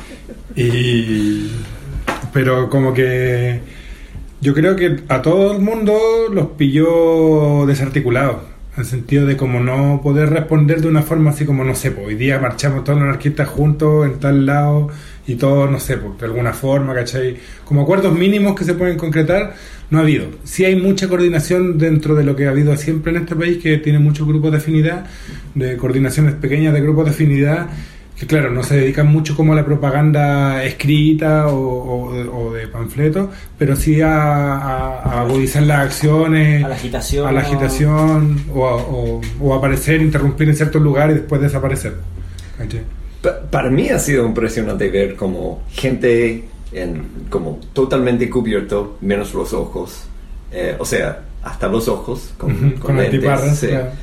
Pero como que yo creo que a todo el mundo los pilló desarticulados, en el sentido de como no poder responder de una forma así como, no sé, pues hoy día marchamos todos los anarquistas juntos en tal lado y todos, no sé, pues de alguna forma, ¿cachai? Como acuerdos mínimos que se pueden concretar, no ha habido. Sí hay mucha coordinación dentro de lo que ha habido siempre en este país, que tiene muchos grupos de afinidad, de coordinaciones pequeñas de grupos de afinidad, que claro, no se dedican mucho como a la propaganda escrita o de panfletos, pero sí a agudizar las acciones, a la agitación o aparecer, interrumpir en ciertos lugares y después desaparecer. ¿Cachai? Para mí ha sido impresionante ver como gente como totalmente cubierto, menos los ojos, o sea, hasta los ojos con lentes, antiparras, sí. Claro.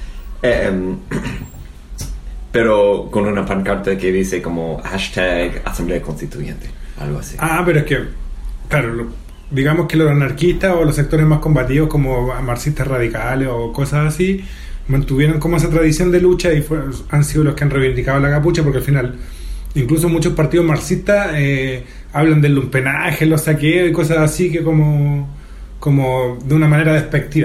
Pero con una pancarta que dice como hashtag Asamblea Constituyente, algo así. Pero es que, claro, digamos que los anarquistas o los sectores más combativos como marxistas radicales o cosas así mantuvieron como esa tradición de lucha y han sido los que han reivindicado la capucha, porque al final incluso muchos partidos marxistas hablan del lumpenaje, los saqueos y cosas así que como de una manera despectiva.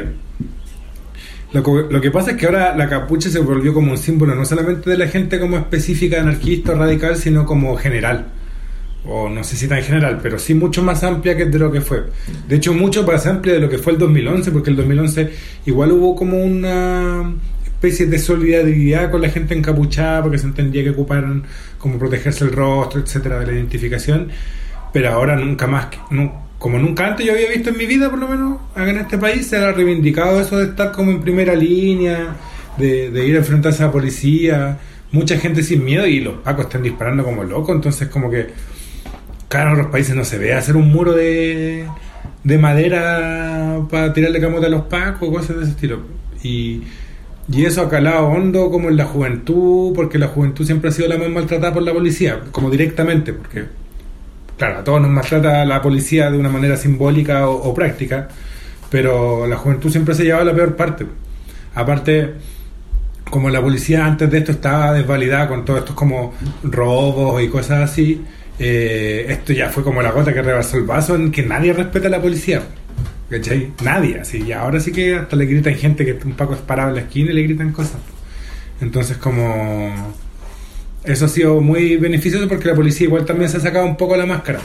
Lo que pasa es que ahora la capucha se volvió como un símbolo no solamente de la gente como específica anarquista o radical, sino como general, o no sé si tan general, pero sí mucho más amplia que de lo que fue. De hecho, mucho más amplia de lo que fue el 2011, porque el 2011 igual hubo como una especie de solidaridad con la gente encapuchada, porque se entendía que ocuparan como protegerse el rostro, etcétera, de la identificación, pero ahora nunca más, como nunca antes yo había visto en mi vida, por lo menos acá en este país, se ha reivindicado eso de estar como en primera línea, de ir a enfrentarse a la policía, mucha gente sin miedo, y los pacos están disparando como locos. Entonces como que claro, en otros países no se ve hacer un muro de madera para tirarle camote a los pacos, cosas de ese estilo, y eso ha calado hondo como en la juventud, porque la juventud siempre ha sido la más maltratada por la policía, como directamente, porque claro, a todos nos maltrata la policía de una manera simbólica o práctica, pero la juventud siempre se llevaba la peor parte. Aparte, como la policía antes de esto estaba desvalidada con todos estos como robos y cosas así, esto ya fue como la gota que rebasó el vaso, en que nadie respeta a la policía, ¿cachai? Nadie, así, y ahora sí que hasta le gritan gente que un Paco es parado en la esquina y le gritan cosas. Entonces como eso ha sido muy beneficioso, porque la policía igual también se ha sacado un poco la máscara.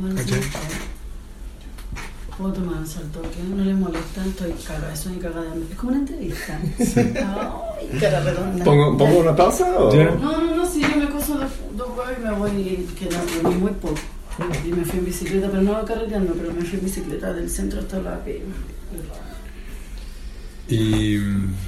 ¿Puedo tomar un salto? ¿Que no les molesta? Estoy cagada, soy cagada de hambre. Es como una entrevista. Sí. Ay, cara redonda. ¿Pongo una pausa? ¿O? No, si yo me coso dos huevos y me voy quedando muy poco. Y me fui en bicicleta, pero no carreteando, pero me fui en bicicleta del centro hasta la pega. Y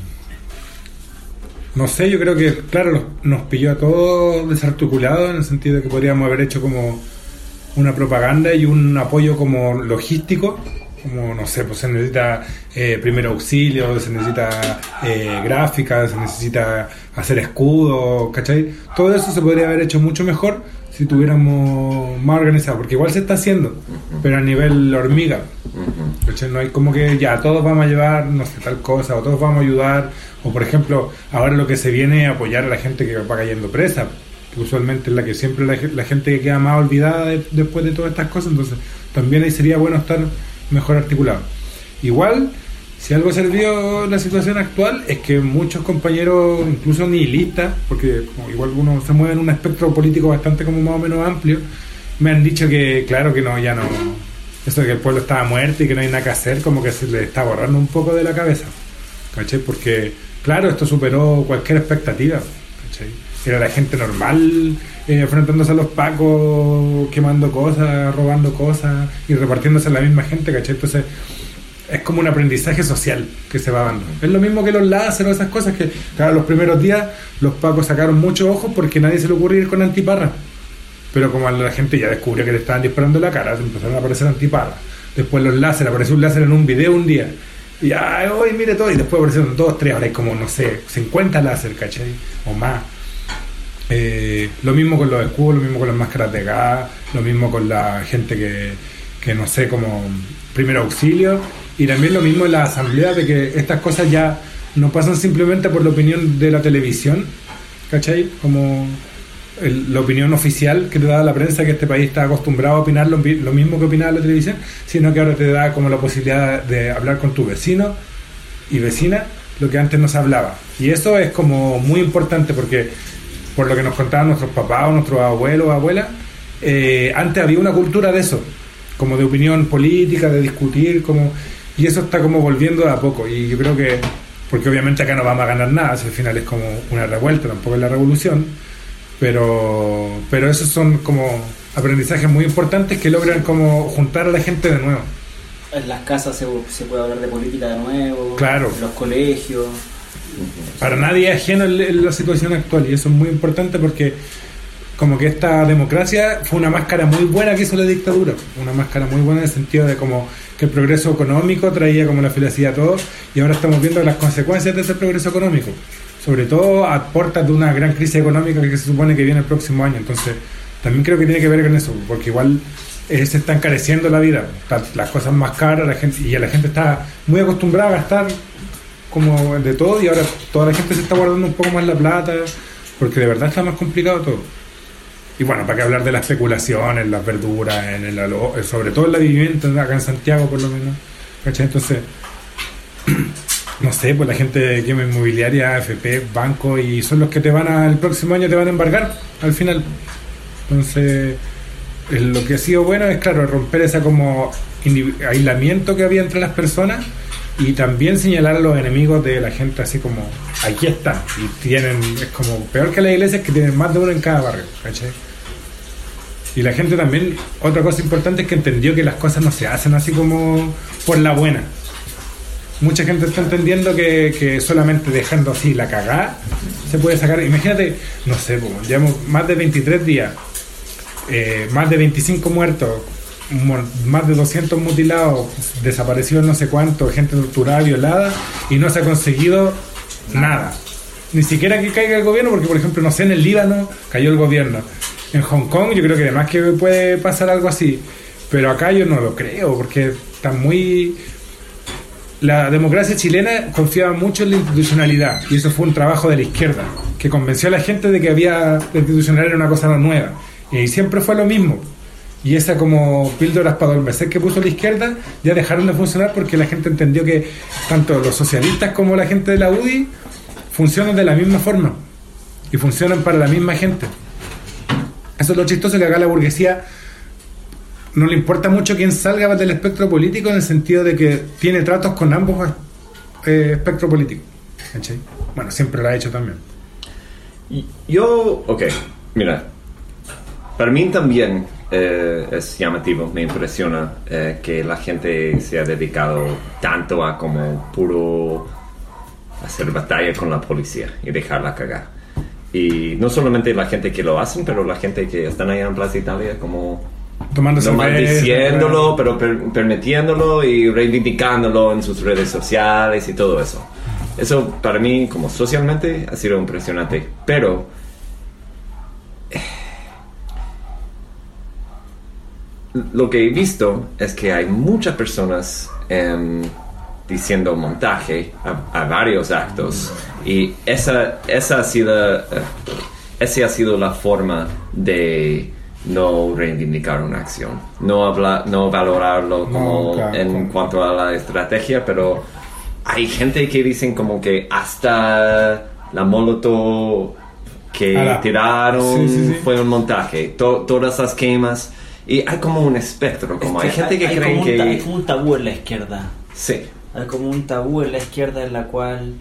no sé, yo creo que claro, nos pilló a todos desarticulados, en el sentido de que podríamos haber hecho como una propaganda y un apoyo como logístico, como no sé, pues se necesita primer auxilio, se necesita gráfica, se necesita hacer escudos, ¿cachai? Todo eso se podría haber hecho mucho mejor si tuviéramos más organizado, porque igual se está haciendo, pero a nivel hormiga, ¿cachai? No hay como que ya todos vamos a llevar no sé tal cosa, o todos vamos a ayudar, o por ejemplo ahora lo que se viene es apoyar a la gente que va cayendo presa, que usualmente es la que siempre la gente que queda más olvidada después de todas estas cosas. Entonces también ahí sería bueno estar mejor articulado. Igual, si algo sirvió la situación actual, es que muchos compañeros, incluso nihilistas, porque como igual uno se mueve en un espectro político bastante como más o menos amplio, me han dicho que claro que no, ya no, eso de que el pueblo estaba muerto y que no hay nada que hacer, como que se le está borrando un poco de la cabeza, ¿cachai? Porque, claro, esto superó cualquier expectativa, ¿cachai? Era la gente normal enfrentándose a los pacos, quemando cosas, robando cosas y repartiéndose a la misma gente, ¿cachai? Entonces es como un aprendizaje social que se va dando. Es lo mismo que los láseres, esas cosas que, claro, los primeros días los pacos sacaron muchos ojos porque nadie se le ocurrió ir con antiparras. Pero como la gente ya descubrió que le estaban disparando en la cara, empezaron a aparecer antiparras. Después los láseres, apareció un láser en un video un día. Y ¡ay, hoy mire todo! Y después aparecieron 2, 3, ahora hay como, no sé, 50 láser, ¿cachai? O más. Lo mismo con los escudos, lo mismo con las máscaras de gas, lo mismo con la gente que no sé, como primer auxilio. Y también lo mismo en la asamblea, de que estas cosas ya no pasan simplemente por la opinión de la televisión, ¿cachai? Como la opinión oficial que te da la prensa, que este país está acostumbrado a opinar lo mismo que opinaba la televisión, sino que ahora te da como la posibilidad de hablar con tu vecino y vecina lo que antes no se hablaba. Y eso es como muy importante porque, por lo que nos contaban nuestros papás o nuestros abuelos o abuelas, antes había una cultura de eso, como de opinión política, de discutir, como, y eso está como volviendo de a poco. Y yo creo que, porque obviamente acá no vamos a ganar nada, si al final es como una revuelta, tampoco es la revolución, pero esos son como aprendizajes muy importantes que logran como juntar a la gente de nuevo. En las casas se puede hablar de política de nuevo, claro. En los colegios. Para nadie es ajeno en la situación actual, y eso es muy importante porque como que esta democracia fue una máscara muy buena que hizo la dictadura, una máscara muy buena en el sentido de como que el progreso económico traía como la felicidad a todos, y ahora estamos viendo las consecuencias de ese progreso económico, sobre todo a puertas de una gran crisis económica que se supone que viene el próximo año. Entonces también creo que tiene que ver con eso, porque igual se está encareciendo la vida, las cosas más caras, la gente, y la gente está muy acostumbrada a gastar como de todo, y ahora toda la gente se está guardando un poco más la plata porque de verdad está más complicado todo. Y bueno, para qué hablar de la especulación en las verduras, sobre todo en la vivienda, acá en Santiago por lo menos, ¿cachai? Entonces no sé, pues la gente quema inmobiliaria, AFP, banco, y son los que el próximo año te van a embargar al final. Entonces lo que ha sido bueno es, claro, romper esa como aislamiento que había entre las personas, y también señalar a los enemigos de la gente, así como aquí están, y es como peor que las iglesias, que tienen más de uno en cada barrio, ¿cachai? Y la gente también, otra cosa importante es que entendió que las cosas no se hacen así como por la buena. Mucha gente está entendiendo que solamente dejando así la cagada se puede sacar. Imagínate, no sé, llevamos más de 23 días, más de 25 muertos, más de 200 mutilados, desaparecidos no sé cuánto, gente torturada, violada, y no se ha conseguido nada. Ni siquiera que caiga el gobierno, porque por ejemplo, no sé, en el Líbano cayó el gobierno. En Hong Kong yo creo que además que puede pasar algo así, pero acá yo no lo creo, porque está muy... La democracia chilena confiaba mucho en la institucionalidad, y eso fue un trabajo de la izquierda, que convenció a la gente de que la institucionalidad era una cosa nueva, y siempre fue lo mismo. Y esa como píldoras para adormecer que puso la izquierda ya dejaron de funcionar, porque la gente entendió que tanto los socialistas como la gente de la UDI funcionan de la misma forma y funcionan para la misma gente. Eso es lo chistoso, que acá la burguesía no le importa mucho quién salga del espectro político, en el sentido de que tiene tratos con ambos espectros políticos, ¿cachai? Bueno, siempre lo ha hecho también. Mira, para mí también es llamativo, me impresiona que la gente se ha dedicado tanto a como puro hacer batalla con la policía y dejarla cagar. Y no solamente la gente que lo hacen, pero la gente que están allá en Plaza Italia como tomándose no maldiciéndolo, pero permitiéndolo y reivindicándolo en sus redes sociales y todo eso. Eso para mí como socialmente ha sido impresionante, pero lo que he visto es que hay muchas personas diciendo montaje a varios actos, y esa ha sido la forma de no reivindicar una acción, no valorarlo como en cuanto a la estrategia. Pero hay gente que dicen como que hasta la molotov que tiraron fue un montaje, todas las quemas. Y hay como un espectro, como hay gente que cree que... Hay como un tabú en la izquierda. Sí. Hay como un tabú en la izquierda en la cual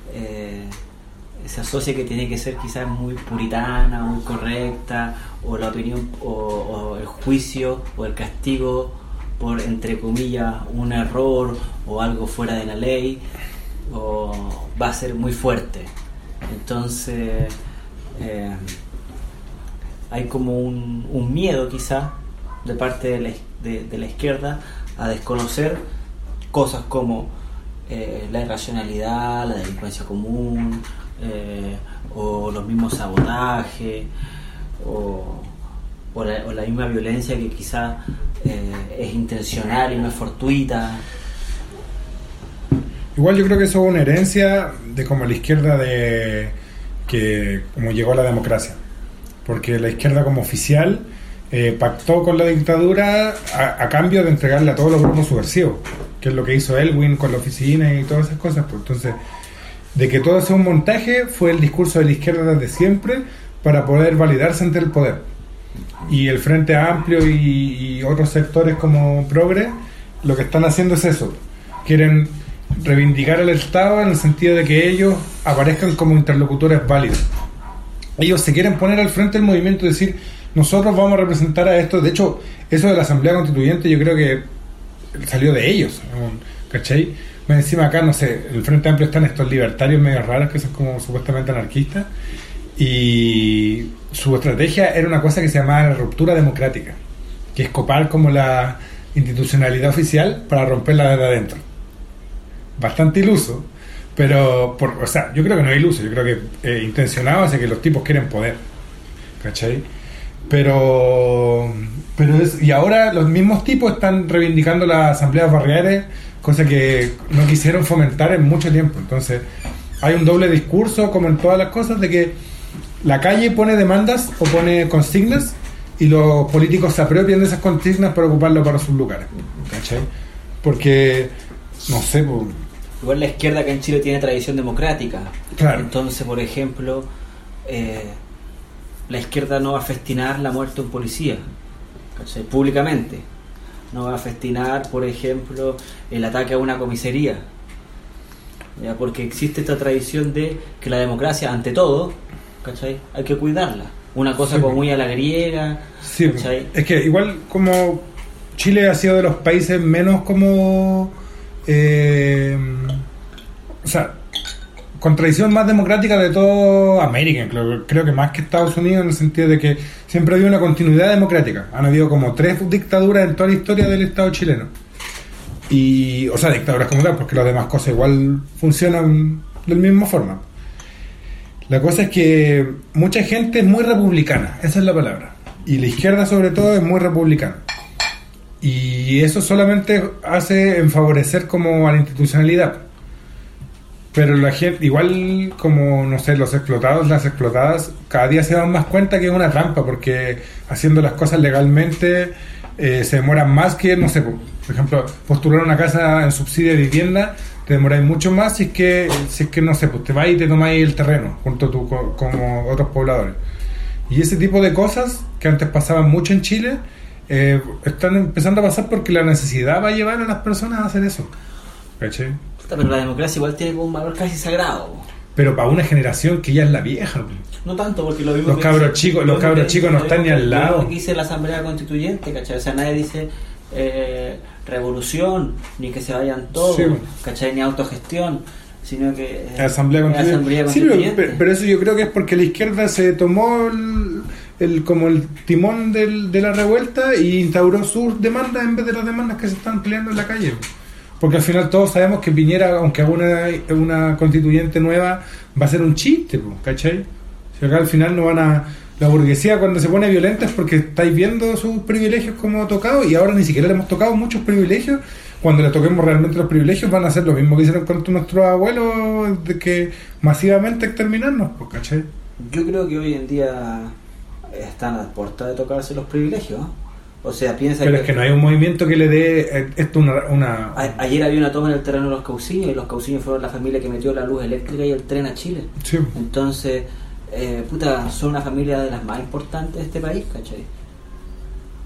se asocia que tiene que ser quizás muy puritana, muy correcta, o la opinión, o el juicio, o el castigo por, entre comillas, un error o algo fuera de la ley, o va a ser muy fuerte. Entonces hay como un miedo quizás de parte de la izquierda a desconocer cosas como la irracionalidad, la delincuencia común, o los mismos sabotajes, o la misma violencia que quizás es intencional y no es fortuita. Igual yo creo que eso es una herencia de como la izquierda de que como llegó a la democracia, porque la izquierda como oficial pactó con la dictadura a cambio de entregarle a todos los grupos subversivos, que es lo que hizo Elwin con la oficina y todas esas cosas. Pues entonces, de que todo sea un montaje fue el discurso de la izquierda desde siempre para poder validarse ante el poder. Y el Frente Amplio y otros sectores como Progre lo que están haciendo es eso, quieren reivindicar al Estado en el sentido de que ellos aparezcan como interlocutores válidos. Ellos se quieren poner al frente del movimiento y decir, nosotros vamos a representar a esto. De hecho, eso de la Asamblea Constituyente yo creo que salió de ellos, ¿cachai? Más encima acá, no sé, el Frente Amplio están estos libertarios medio raros que son como supuestamente anarquistas, y su estrategia era una cosa que se llamaba la ruptura democrática, que es copar como la institucionalidad oficial para romperla desde adentro. Bastante iluso, pero o sea, yo creo que no es iluso, yo creo que intencionado hacia que los tipos quieren poder, ¿cachai? Pero y ahora los mismos tipos están reivindicando las asambleas barriales, cosa que no quisieron fomentar en mucho tiempo. Entonces hay un doble discurso, como en todas las cosas, de que la calle pone demandas o pone consignas y los políticos se apropian de esas consignas para ocuparlo para sus lugares, ¿cachai? Porque no sé, pues, igual la izquierda acá en Chile tiene tradición democrática. Claro. Entonces, por ejemplo, la izquierda no va a festinar la muerte de un policía, ¿cachai? Públicamente. No va a festinar, por ejemplo, el ataque a una comisaría, ¿ya? Porque existe esta tradición de que la democracia, ante todo, ¿cachai?, hay que cuidarla. Una cosa, sí, como muy a la griega, sí, ¿cachai? Es que igual como Chile ha sido de los países menos como o sea, con tradición más democrática de toda América, creo que más que Estados Unidos, en el sentido de que siempre ha habido una continuidad democrática. Han habido como 3 dictaduras en toda la historia del Estado chileno, y, o sea, dictaduras como tal, porque las demás cosas igual funcionan de la misma forma. La cosa es que mucha gente es muy republicana, esa es la palabra, y la izquierda sobre todo es muy republicana, y eso solamente hace en favorecer como a la institucionalidad. Pero la gente, igual como, no sé, los explotados, las explotadas, cada día se dan más cuenta que es una trampa, porque haciendo las cosas legalmente se demoran más que, no sé, por ejemplo, postular una casa en subsidio de vivienda, te demoráis mucho más si es que no sé, pues te vais y te tomáis el terreno junto a tú como otros pobladores. Y ese tipo de cosas que antes pasaban mucho en Chile están empezando a pasar porque la necesidad va a llevar a las personas a hacer eso, ¿cachai? Pero la democracia igual tiene como un valor casi sagrado. Pero para una generación que ya es la vieja. No tanto, porque lo mismo los cabros chicos no están ni al lado. Lo que dice la Asamblea Constituyente, ¿cachai? O sea, nadie dice revolución, ni que se vayan todos, sí, ¿cachai? Ni autogestión, sino que Asamblea Constituyente. Sí, pero eso yo creo que es porque la izquierda se tomó como el timón de la revuelta y instauró sus demandas en vez de las demandas que se están peleando en la calle. Porque al final todos sabemos que Piñera, aunque haga una constituyente nueva, va a ser un chiste, ¿cachai? Si acá al final no van a... La burguesía cuando se pone violenta es porque estáis viendo sus privilegios como tocados, y ahora ni siquiera le hemos tocado muchos privilegios. Cuando le toquemos realmente los privilegios van a ser lo mismo que hicieron con nuestros abuelos, de que masivamente exterminarnos, ¿cachai? Yo creo que hoy en día están a puerta de tocarse los privilegios, ¿no? O sea, piensa. Pero es que no hay un movimiento que le dé esto una... Ayer había una toma en el terreno de los Cauciños, y los Cauciños fueron la familia que metió la luz eléctrica y el tren a Chile. Sí. Entonces, son una familia de las más importantes de este país, ¿cachai?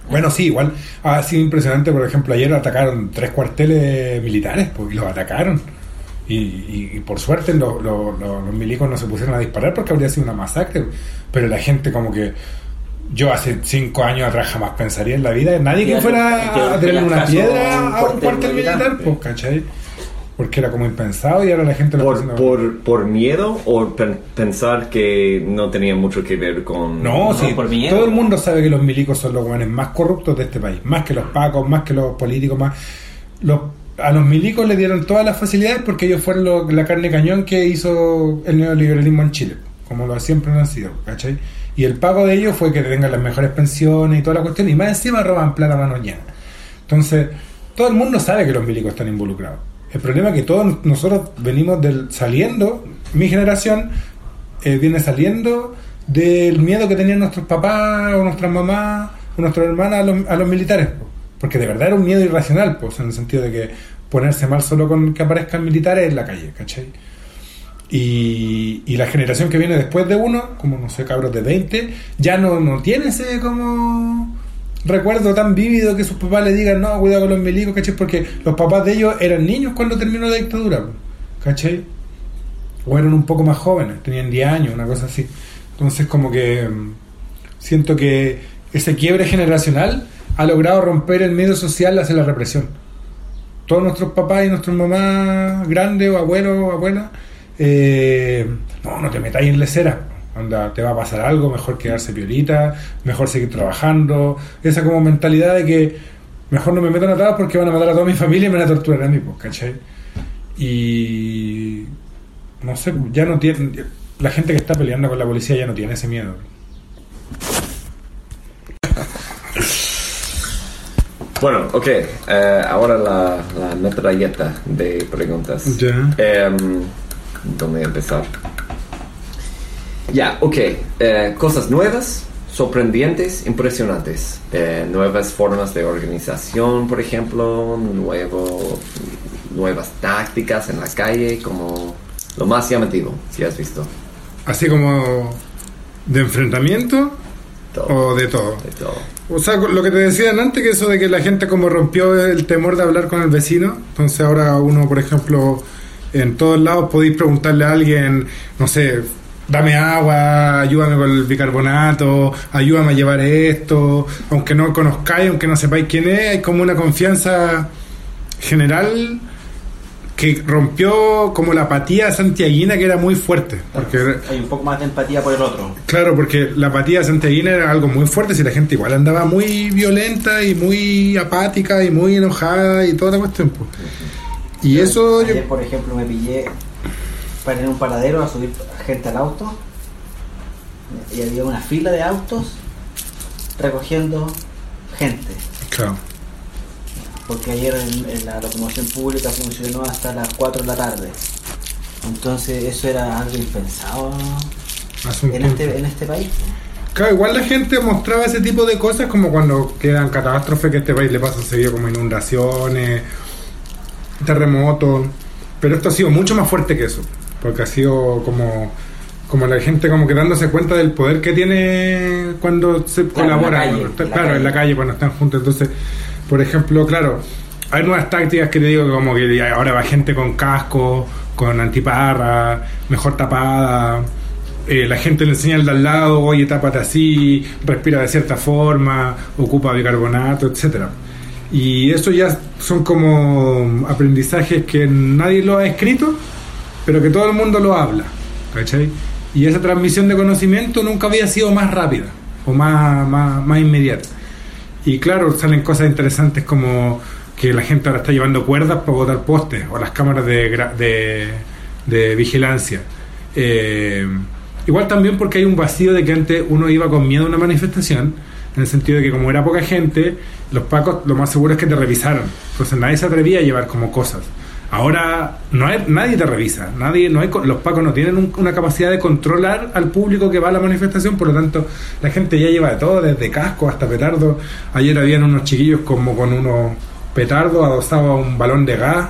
Bueno, sí, igual ha sido impresionante. Por ejemplo, ayer atacaron 3 cuarteles militares, pues, y los atacaron. Y por suerte los milicos no se pusieron a disparar porque habría sido una masacre. Pero la gente como que... Yo hace 5 años atrás jamás pensaría en la vida de nadie que fuera a tener una piedra a un cuartel militar, pues, ¿cachai? Porque era como impensado y ahora la gente... ¿Por miedo o pensar que no tenía mucho que ver con...? No, sí, por miedo. todo el mundo sabe que los milicos son los guanes más corruptos de este país, más que los pacos, más que los políticos, más... A los milicos le dieron todas las facilidades porque ellos fueron la carne cañón que hizo el neoliberalismo en Chile, como lo siempre han sido, ¿cachai? Y el pago de ellos fue que tengan las mejores pensiones y toda la cuestión, y más encima roban plata a mano llena. Entonces, todo el mundo sabe que los milicos están involucrados. El problema es que todos nosotros venimos saliendo, mi generación viene saliendo del miedo que tenían nuestros papás o nuestras mamás o nuestras hermanas a los militares, porque de verdad era un miedo irracional, pues, en el sentido de que ponerse mal solo con que aparezcan militares en la calle, ¿cachai? Y la generación que viene después de uno, como no sé, cabros de 20, ya no tiene ese como recuerdo tan vívido que sus papás le digan no, cuidado con los milicos, ¿cachai? Porque los papás de ellos eran niños cuando terminó la dictadura, ¿cachai? O eran un poco más jóvenes, tenían 10 años, una cosa así. Entonces como que siento que ese quiebre generacional ha logrado romper el miedo social hacia la represión. Todos nuestros papás y nuestras mamás grandes o abuelos o abuelas, no te metáis en lecera, anda, te va a pasar algo, mejor quedarse piolita, mejor seguir trabajando, esa como mentalidad de que mejor no me meto en atados porque van a matar a toda mi familia y me van a torturar a mí, pues, ¿cachai? Y no sé, ya no tiene, la gente que está peleando con la policía ya no tiene ese miedo. Bueno, ok, ahora la metralleta de preguntas. Ya. ¿Dónde empezar? Ya, ok. Cosas nuevas, sorprendentes, impresionantes. Nuevas formas de organización, por ejemplo, nuevas tácticas en la calle, como lo más llamativo, si has visto. Así como de enfrentamiento o de todo. De todo. O sea, lo que te decían antes, que eso de que la gente como rompió el temor de hablar con el vecino, entonces ahora uno, por ejemplo, en todos lados podéis preguntarle a alguien, no sé, dame agua, ayúdame con el bicarbonato, ayúdame a llevar esto, aunque no conozcáis, aunque no sepáis quién es, hay como una confianza general que rompió como la apatía santiaguina, que era muy fuerte, porque hay un poco más de empatía por el otro. Claro, porque la apatía santiaguina era algo muy fuerte, si la gente igual andaba muy violenta y muy apática y muy enojada y toda la cuestión, pues. Y eso ayer, por ejemplo, me pillé para ir a un paradero a subir gente al auto y había una fila de autos recogiendo gente. Claro. Porque ayer en la locomoción pública funcionó hasta las 4 de la tarde. Entonces eso era algo impensado en este país. Claro, igual la gente mostraba ese tipo de cosas como cuando quedan catástrofes que a este país le pasa seguido, como inundaciones, terremotos, pero esto ha sido mucho más fuerte que eso, porque ha sido como la gente como que dándose cuenta del poder que tiene cuando se colabora, en la calle cuando están juntos. Entonces, por ejemplo, claro, hay nuevas tácticas que te digo, que como que ahora va gente con casco, con antiparra, mejor tapada, la gente le enseña al de al lado, oye, tápate así, respira de cierta forma, ocupa bicarbonato, etcétera. Y eso ya son como aprendizajes que nadie lo ha escrito, pero que todo el mundo lo habla, ¿cachai? Y esa transmisión de conocimiento nunca había sido más rápida o más inmediata. Y claro, salen cosas interesantes como que la gente ahora está llevando cuerdas para botar postes, o las cámaras de vigilancia. Igual también porque hay un vacío de que antes uno iba con miedo a una manifestación, en el sentido de que como era poca gente, los pacos lo más seguro es que te revisaran. Entonces nadie se atrevía a llevar como cosas. Ahora nadie te revisa, los pacos no tienen una capacidad de controlar al público que va a la manifestación, por lo tanto la gente ya lleva de todo, desde casco hasta petardo. Ayer habían unos chiquillos como con unos petardos adosados a un balón de gas,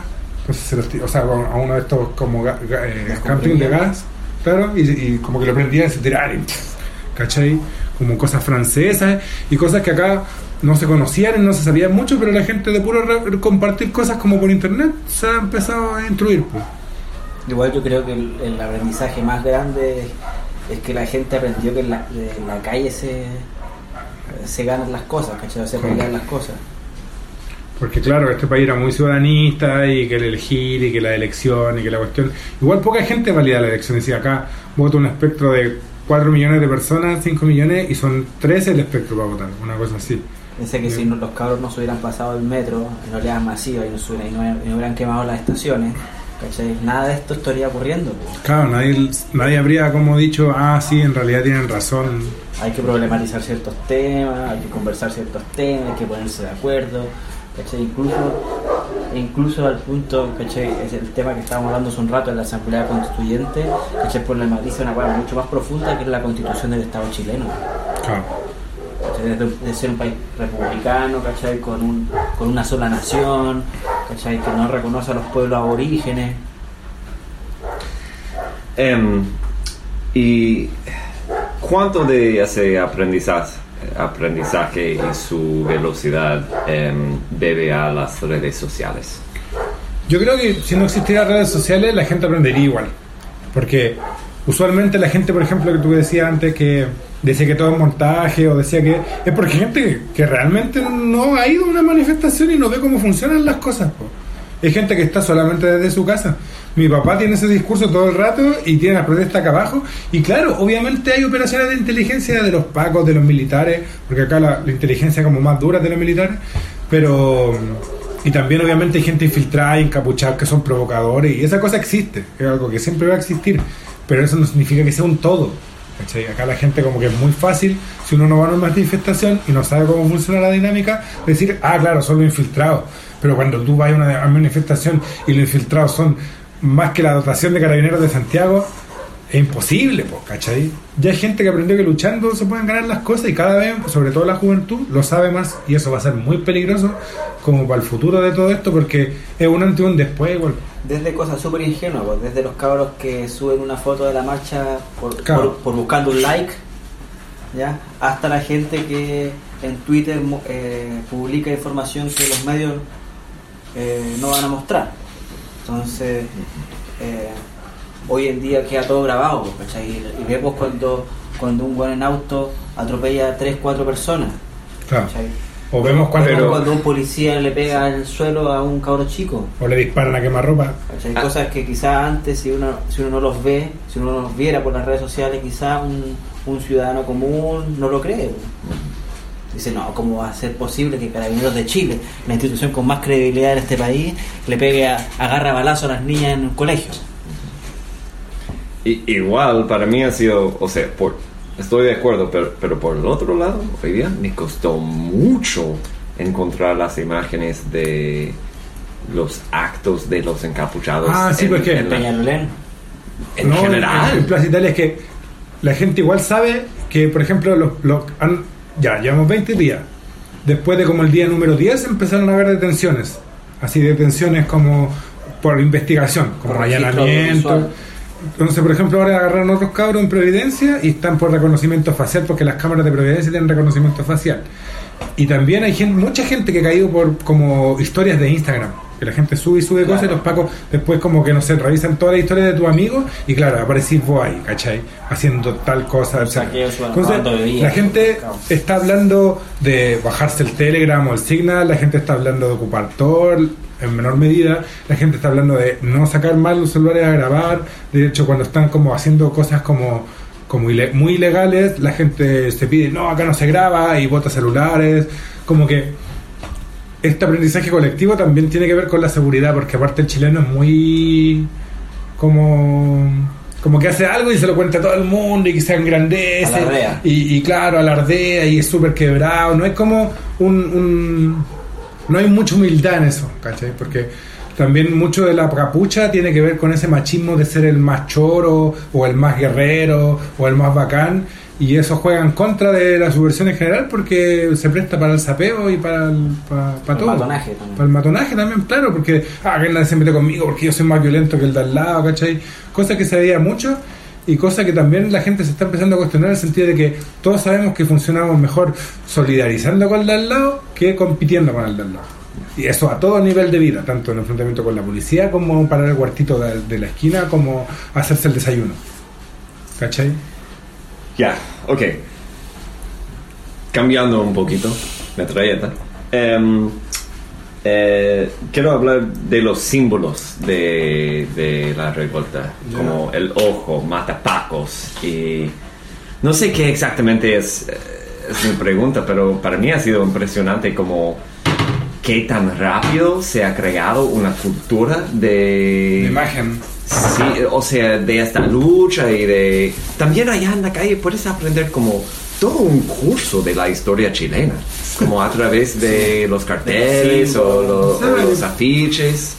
a uno de estos como camping de gas, claro, y como que lo prendían y se tiraban, ¿cachai? Como cosas francesas y cosas que acá no se conocían y no se sabía mucho, pero la gente de puro compartir cosas como por internet se ha empezado a instruir, pues. Igual yo creo que el aprendizaje más grande es que la gente aprendió que en la calle se ganan las cosas, ¿cachai? Se pelean las cosas. Porque claro, este país era muy ciudadanista y que el elegir y que la elección y que la cuestión... Igual poca gente valida la elección. Es decir, acá vota un espectro de 4 millones de personas, 5 millones, y son 13 el espectro para votar, una cosa así. Pensé que si los cabros no se hubieran pasado el metro en oleadas masivas y no hubieran quemado las estaciones, ¿cachai? Nada de esto estaría ocurriendo, pues. Claro, nadie habría como dicho, sí, en realidad tienen razón. Hay que problematizar ciertos temas, hay que conversar ciertos temas, hay que ponerse de acuerdo, ¿cachai? Incluso al punto, ¿cachai? Es el tema que estábamos hablando hace un rato en la Asamblea Constituyente, ¿cachai? Problematiza una cosa mucho más profunda, que es la Constitución del Estado chileno. Claro. De ser un país republicano, ¿cachai? Con una sola nación, ¿cachai? Que no reconoce a los pueblos aborígenes. ¿Y cuánto de ese aprendizaje y su velocidad debe a las redes sociales? Yo creo que si no existieran redes sociales, la gente aprendería igual. Porque usualmente la gente, por ejemplo, que tú decías antes, que decía que todo es montaje, o decía que... Es porque gente que realmente no ha ido a una manifestación y no ve cómo funcionan las cosas, po. Hay gente que está solamente desde su casa. Mi papá tiene ese discurso todo el rato y tiene las protestas acá abajo. Y claro, obviamente hay operaciones de inteligencia de los pacos, de los militares, porque acá la inteligencia como más dura de los militares, pero... Y también obviamente hay gente infiltrada y encapuchada que son provocadores, y esa cosa existe, es algo que siempre va a existir, pero eso no significa que sea un todo, ¿cachai? Acá la gente como que es muy fácil, si uno no va a una manifestación y no sabe cómo funciona la dinámica, decir, claro, son los infiltrados. Pero cuando tú vas a una manifestación y los infiltrados son más que la dotación de carabineros de Santiago, es imposible, pues, ¿cachai? Ya hay gente que aprendió que luchando se pueden ganar las cosas, y cada vez, sobre todo la juventud, lo sabe más, y eso va a ser muy peligroso como para el futuro de todo esto, porque es un antes y un después igual. Desde cosas súper ingenuas, pues, desde los cabros que suben una foto de la marcha por buscando un like, ¿ya? Hasta la gente que en Twitter publica información que los medios no van a mostrar. Entonces hoy en día queda todo grabado, ¿cachai? Y vemos cuando un buen en auto atropella a 3-4 personas, claro. ¿cachai? O vemos cuando un policía le pega al suelo a un cabro chico, o le disparan a quemarropa. Hay cosas que quizás antes, si uno no los ve, si uno no los viera por las redes sociales, quizás un ciudadano común no lo cree. Dice, no, ¿cómo va a ser posible que Carabineros de Chile, la institución con más credibilidad en este país, le pegue agarra balazo a las niñas en un colegio? Igual para mí ha sido, o sea, estoy de acuerdo, pero por el otro lado, hoy día me costó mucho encontrar las imágenes de los actos de los encapuchados. Sí, pues que en Peñalolén. En general. En Plaza Italia es que la gente igual sabe que, por ejemplo, ya llevamos 20 días. Después de como el día número 10 empezaron a haber detenciones. Así, detenciones como por investigación, como allanamiento. Entonces, por ejemplo, ahora agarraron otros cabros en Providencia y están por reconocimiento facial, porque las cámaras de Providencia tienen reconocimiento facial. Y también hay mucha gente que ha caído por como historias de Instagram, que la gente sube cosas, y los pacos después como que, no sé, revisan toda la historia de tu amigo y claro, aparecís vos ahí, ¿cachai? Haciendo tal cosa. Entonces, la gente está hablando de bajarse el Telegram o el Signal, la gente está hablando de ocupar Tor en menor medida, la gente está hablando de no sacar mal los celulares a grabar. De hecho, cuando están como haciendo cosas como muy ilegales, la gente se pide, no, acá no se graba, y bota celulares. Como que este aprendizaje colectivo también tiene que ver con la seguridad, porque aparte el chileno es muy como que hace algo y se lo cuenta a todo el mundo y que se engrandece y claro, alardea y es súper quebrado. No es como no hay mucha humildad en eso, ¿cachai? Porque también mucho de la capucha tiene que ver con ese machismo de ser el más choro o el más guerrero o el más bacán, y eso juega en contra de la subversión en general, porque se presta para el sapeo y para todo. Matonaje también. Para el matonaje también, claro, porque que nadie se mete conmigo porque yo soy más violento que el de al lado, ¿cachai? Cosa que se veía mucho, y cosa que también la gente se está empezando a cuestionar, en el sentido de que todos sabemos que funcionamos mejor solidarizando con el de al lado que compitiendo con el de al lado. Y eso a todo nivel de vida, tanto en enfrentamiento con la policía, como parar el huertito de la esquina, como hacerse el desayuno. ¿Cachai? Ya, ok. Cambiando un poquito, metralleta. Quiero hablar de los símbolos de la revolta, como el ojo, matapacos, y no sé qué exactamente es mi pregunta, pero para mí ha sido impresionante como qué tan rápido se ha creado una cultura de imagen. Sí, o sea, de esta lucha y de... También allá en la calle puedes aprender como todo un curso de la historia chilena, como a través de los carteles o los afiches.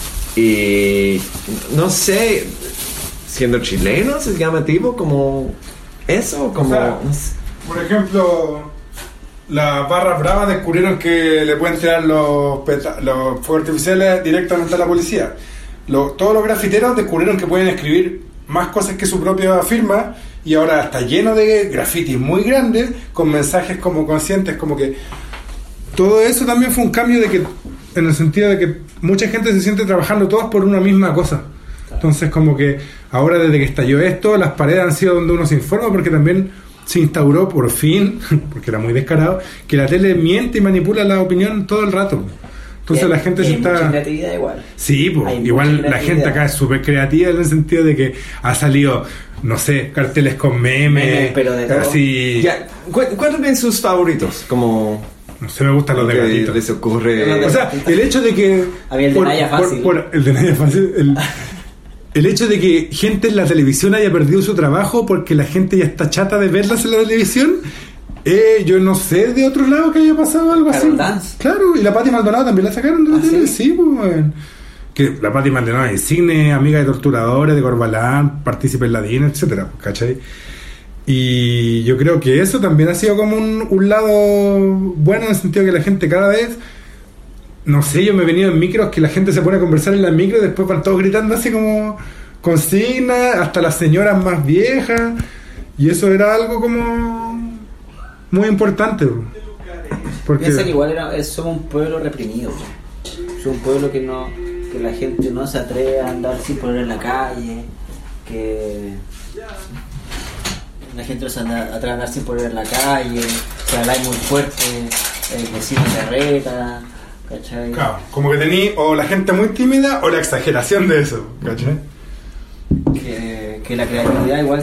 Y no sé, siendo chilenos es llamativo como eso, como... O sea, por ejemplo, las barras bravas descubrieron que le pueden tirar los fuegos artificiales directamente a la policía. Todos los grafiteros descubrieron que pueden escribir más cosas que su propia firma, y ahora está lleno de grafitis muy grandes con mensajes como conscientes, como que todo eso también fue un cambio de que, en el sentido de que mucha gente se siente trabajando todos por una misma cosa. Entonces como que ahora, desde que estalló esto, las paredes han sido donde uno se informa, porque también se instauró por fin, porque era muy descarado, que la tele miente y manipula la opinión todo el rato. Entonces la gente se está... mucha creatividad igual. Sí, pues, igual la gente acá es súper creativa, en el sentido de que ha salido, no sé, carteles con memes, pero de así... Ya, cuéntame sus favoritos, como... No sé, me gustan los de gatito. Les ocurre... O sea, el hecho de que... A mí el de Naya Fácil. El de Naya Fácil... El hecho de que gente en la televisión haya perdido su trabajo porque la gente ya está chata de verlas en la televisión... yo no sé de otro lado que haya pasado algo así. Dance. Claro, y la Pati Maldonado también la sacaron de la tele. Sí, pues, que la Pati Maldonado es cine, amiga de torturadores, de Corbalán, partícipe en la DIN, etcétera, ¿cachai? Y yo creo que eso también ha sido como un lado bueno, en el sentido que la gente cada vez, no sé, yo me he venido en micros que la gente se pone a conversar en las micros y después van todos gritando así como consignas, hasta las señoras más viejas, y eso era algo como muy importante, porque piensa que igual somos un pueblo reprimido, somos un pueblo que la gente no se atreve a andar sin poner en la calle, que la gente no se atreve a andar sin poner en la calle, que habláis muy fuerte, el vecino se reta, ¿cachai? Claro, como que tení o la gente muy tímida o la exageración de eso, ¿cachai? Que la creatividad igual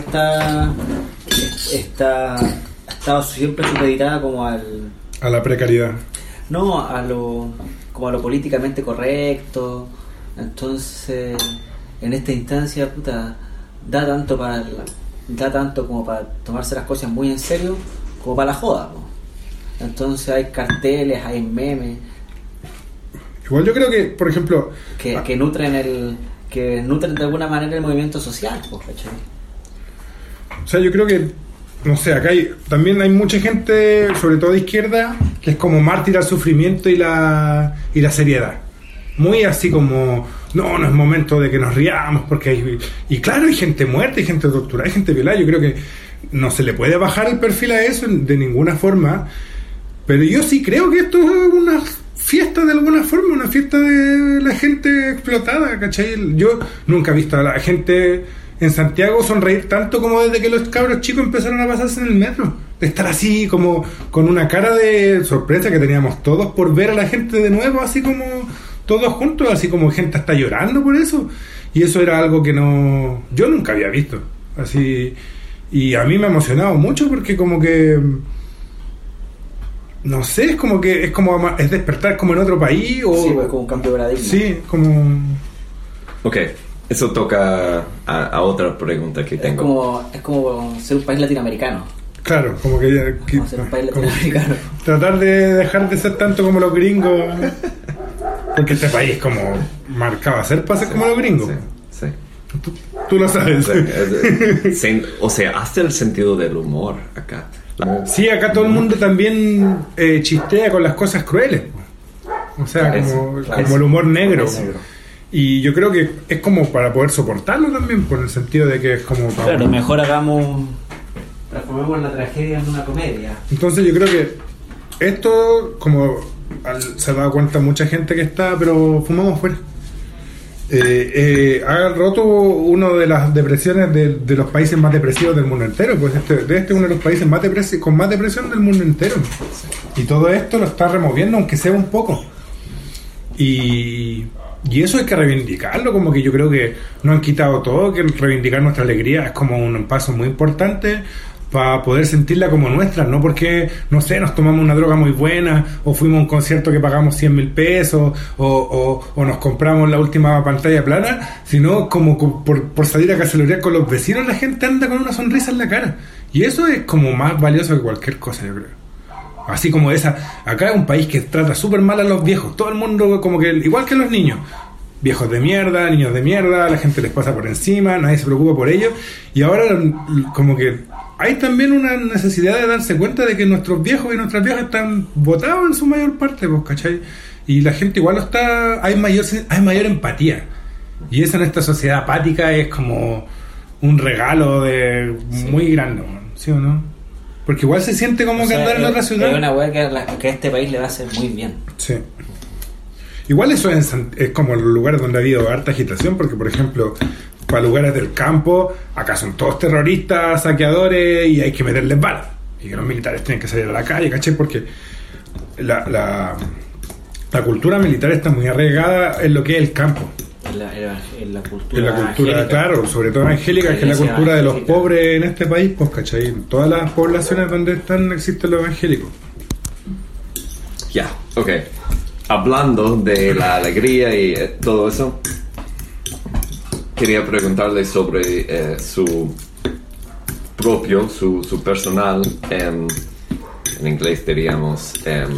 está ha estado siempre supeditada como a la precariedad, no como a lo políticamente correcto. Entonces en esta instancia, puta, da tanto como para tomarse las cosas muy en serio como para la joda, po. Entonces hay carteles, hay memes, igual yo creo que, por ejemplo, que nutren de alguna manera el movimiento social, po, ¿cachai? O sea, yo creo que, no sé, acá también hay mucha gente, sobre todo de izquierda, que es como mártir al sufrimiento y la seriedad. Muy así como, no es momento de que nos riamos, porque y claro, hay gente muerta, hay gente torturada, hay gente violada. Yo creo que no se le puede bajar el perfil a eso de ninguna forma, pero yo sí creo que esto es una fiesta de alguna forma, una fiesta de la gente explotada, ¿cachai? Yo nunca he visto a la gente en Santiago sonreír tanto como desde que los cabros chicos empezaron a pasarse en el metro, de estar así como con una cara de sorpresa que teníamos todos por ver a la gente de nuevo, así como todos juntos, así como gente está llorando por eso, y eso era algo que yo nunca había visto así, y a mí me ha emocionado mucho porque como que no sé, es despertar como en otro país, o sí, pues como un cambio de paradigma. Sí, como... Ok, eso toca a otra pregunta que tengo. Es como ser un país latinoamericano. Claro, como que como ser un país latinoamericano. Tratar de dejar de ser tanto como los gringos, porque este país es como marcado a ser para ser como los gringos. Sí. Tú lo sabes. O sea, hasta el sentido del humor acá. Sí, acá todo el mundo también chistea con las cosas crueles, o sea, como el humor negro. Y yo creo que es como para poder soportarlo también, por el sentido de que es como... Claro, mejor transformemos la tragedia en una comedia. Entonces yo creo que esto, como se ha dado cuenta mucha gente que está, pero fumamos fuera. Ha roto una de las depresiones de los países más depresivos del mundo entero, pues este es uno de los países con más depresión del mundo entero. Y todo esto lo está removiendo, aunque sea un poco. Y eso hay que reivindicarlo, como que yo creo que no han quitado todo, que reivindicar nuestra alegría es como un paso muy importante para poder sentirla como nuestra, no porque, no sé, nos tomamos una droga muy buena o fuimos a un concierto que pagamos 100,000 pesos o nos compramos la última pantalla plana, sino como por salir a cacerolear con los vecinos. La gente anda con una sonrisa en la cara y eso es como más valioso que cualquier cosa, yo creo. Así como acá es un país que trata súper mal a los viejos, todo el mundo como que, igual que los niños, viejos de mierda, niños de mierda, la gente les pasa por encima, nadie se preocupa por ellos, y ahora como que hay también una necesidad de darse cuenta de que nuestros viejos y nuestras viejas están botados en su mayor parte, pues, ¿cachai? Y la gente igual hay mayor empatía, y eso en esta sociedad apática es como un regalo muy grande, ¿sí o no? Porque igual se siente como que andar en otra ciudad. Es una weá que a este país le va a hacer muy bien. Sí. Igual eso es como los lugares donde ha habido harta agitación, porque por ejemplo, para lugares del campo, acá son todos terroristas, saqueadores, y hay que meterles balas. Y que los militares tienen que salir a la calle, ¿cachai? Porque la cultura militar está muy arraigada en lo que es el campo. En la cultura claro, sobre todo evangélica, que es la cultura de los pobres en este país, pues, ¿cachai? En todas las poblaciones donde existen los evangélicos. Ya, ok. Hablando de la alegría y todo eso, quería preguntarle sobre su personal, en inglés diríamos,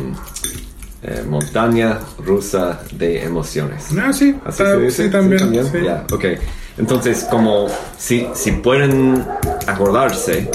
montaña rusa de emociones. Sí, ¿así se dice? Sí, también. Sí. Yeah, okay. Entonces, como si pueden acordarse,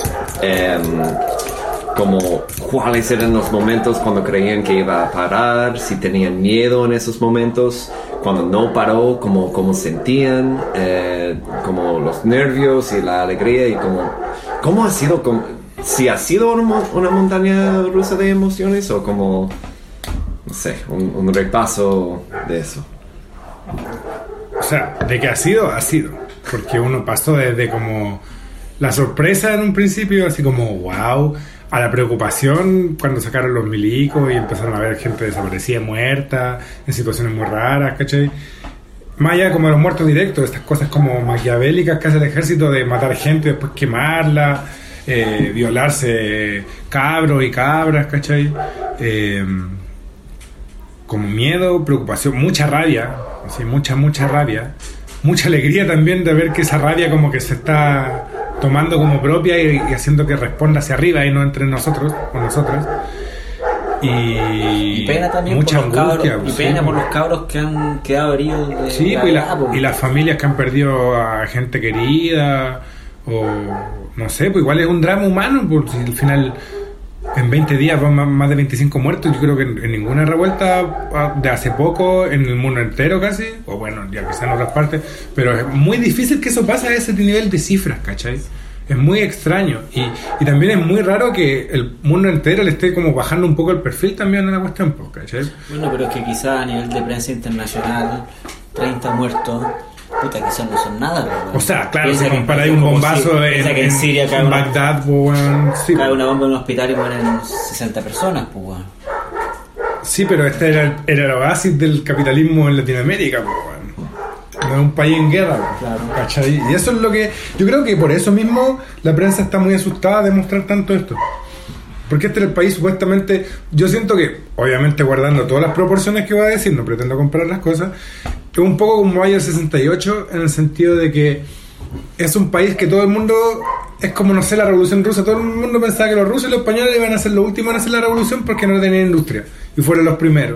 como cuáles eran los momentos cuando creían que iba a parar, si tenían miedo en esos momentos, cuando no paró, cómo sentían, como los nervios y la alegría, y cómo ha sido, si ha sido una montaña rusa de emociones o como, no sé, un repaso de eso. O sea, de que ha sido, porque uno pasó desde como la sorpresa en un principio, así como wow, a la preocupación cuando sacaron los milicos y empezaron a ver gente desaparecida, muerta, en situaciones muy raras, ¿cachai? Más allá como de los muertos directos, estas cosas como maquiavélicas que hace el ejército de matar gente y después quemarla, violarse cabros y cabras, ¿cachai? Como miedo, preocupación, mucha rabia, así, mucha rabia, mucha alegría también de ver que esa rabia como que se está tomando como propia y haciendo que responda hacia arriba y no entre nosotros o nosotras. Y pena también mucha por angustia, cabros, y pena por los cabros que han quedado heridos de y las familias que han perdido a gente querida, o no sé, pues igual es un drama humano, porque al final en 20 días van más de 25 muertos. Yo creo que en ninguna revuelta de hace poco en el mundo entero casi, o bueno, ya quizá en otras partes, pero es muy difícil que eso pase a ese nivel de cifras, ¿cachai? Es muy extraño y también es muy raro que el mundo entero le esté como bajando un poco el perfil también a la cuestión, ¿cachai? Bueno, pero es que quizá a nivel de prensa internacional 30 muertos, puta, quizás no son nada, ¿no? O sea, claro, si comparáis un bombazo en Siria en Bagdad, pues, sí, cae una bomba en un hospital y mueren 60 personas, pues, bueno. Sí, pero este era el oasis del capitalismo en Latinoamérica, pues, bueno. No es un país en guerra, claro. ¿Cachai? Y eso es lo que... Yo creo que por eso mismo la prensa está muy asustada de mostrar tanto esto. Porque este era el país supuestamente... Yo siento que, obviamente guardando todas las proporciones que voy a decir, no pretendo comparar las cosas, es un poco como Mayo 68, en el sentido de que es un país que todo el mundo... Es como, no sé, la Revolución Rusa. Todo el mundo pensaba que los rusos y los españoles iban a ser los últimos en hacer la revolución porque no tenían industria. Y fueron los primeros.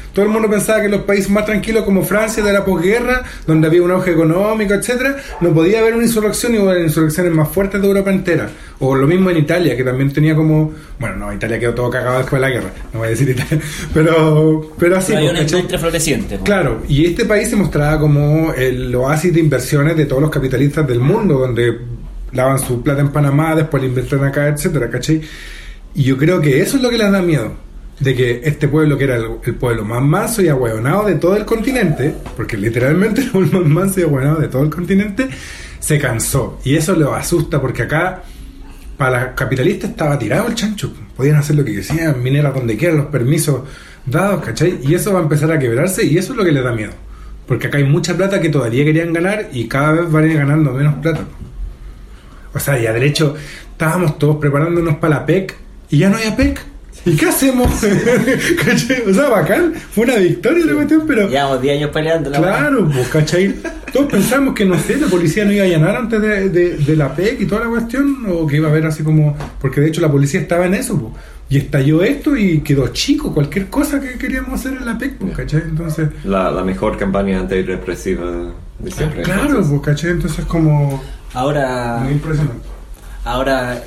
todo el mundo pensaba que los países más tranquilos como Francia de la posguerra, donde había un auge económico, etcétera, no podía haber una insurrección, y hubo insurrecciones más fuertes de Europa entera. O lo mismo en Italia, que también tenía como... Bueno, no, Italia quedó todo cagado después de la guerra, no voy a decir Italia, pero así. Hay una industria floreciente. Claro, y este país se mostraba como el oasis de inversiones de todos los capitalistas del mundo, donde lavan su plata en Panamá, después la invierten acá, etcétera, ¿cachai? Y yo creo que eso es lo que les da miedo, de que este pueblo, que era el pueblo más manso y ahueonado de todo el continente, porque literalmente era el más manso y ahueonado de todo el continente, se cansó. Y eso los asusta, porque acá para los capitalistas estaba tirado el chancho, podían hacer lo que quisieran, mineras donde quieran, los permisos dados, ¿cachai? Y eso va a empezar a quebrarse, y eso es lo que les da miedo, porque acá hay mucha plata que todavía querían ganar y cada vez van a ir ganando menos plata. O sea, ya de hecho estábamos todos preparándonos para la PEC y ya no hay PEC. ¿Y qué hacemos? ¿Cachai? O sea, bacán, fue una victoria la cuestión, pero... Llevamos 10 años peleando. Claro, pues, ¿cachai? Todos pensamos que, no sé, la policía no iba a allanar antes de la PEC y toda la cuestión, o que iba a haber así como... Porque de hecho la policía estaba en eso, pues. Y estalló esto y quedó chico cualquier cosa que queríamos hacer en la PEC, pues, ¿cachai? Entonces... La mejor campaña antirrepresiva de siempre. Claro, pues, ¿cachai? Entonces como... Ahora... Muy impresionante. Ahora...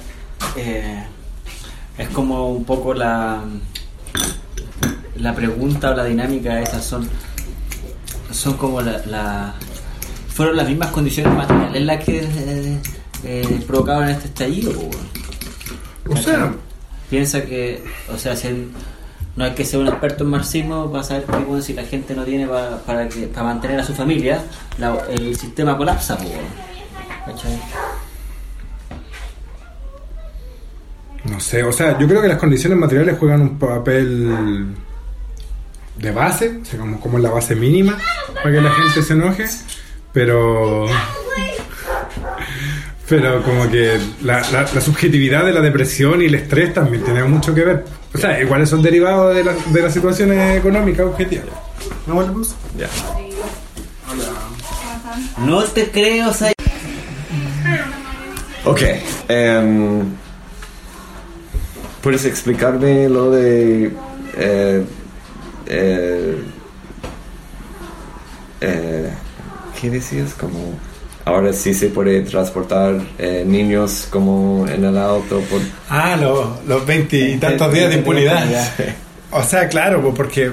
es como un poco la pregunta o la dinámica esa son como fueron las mismas condiciones materiales las que provocaron este estallido. O sea, piensa que, o sea, no hay que ser un experto en marxismo para saber que, bueno, si la gente no tiene para mantener a su familia, el sistema colapsa, ¿cachai? No sé, o sea, yo creo que las condiciones materiales juegan un papel de base, o sea, como la base mínima para que la gente se enoje, pero como que la subjetividad de la depresión y el estrés también tiene mucho que ver. O sea, igual son derivados de las situaciones económicas objetivas. ¿No volvemos? Ya. No te creo, o sea... Ok, ¿puedes explicarme lo de ¿qué decías? Como ahora sí se puede transportar niños como en el auto por... los 20 y tantos días de impunidad. O sea, claro, pues porque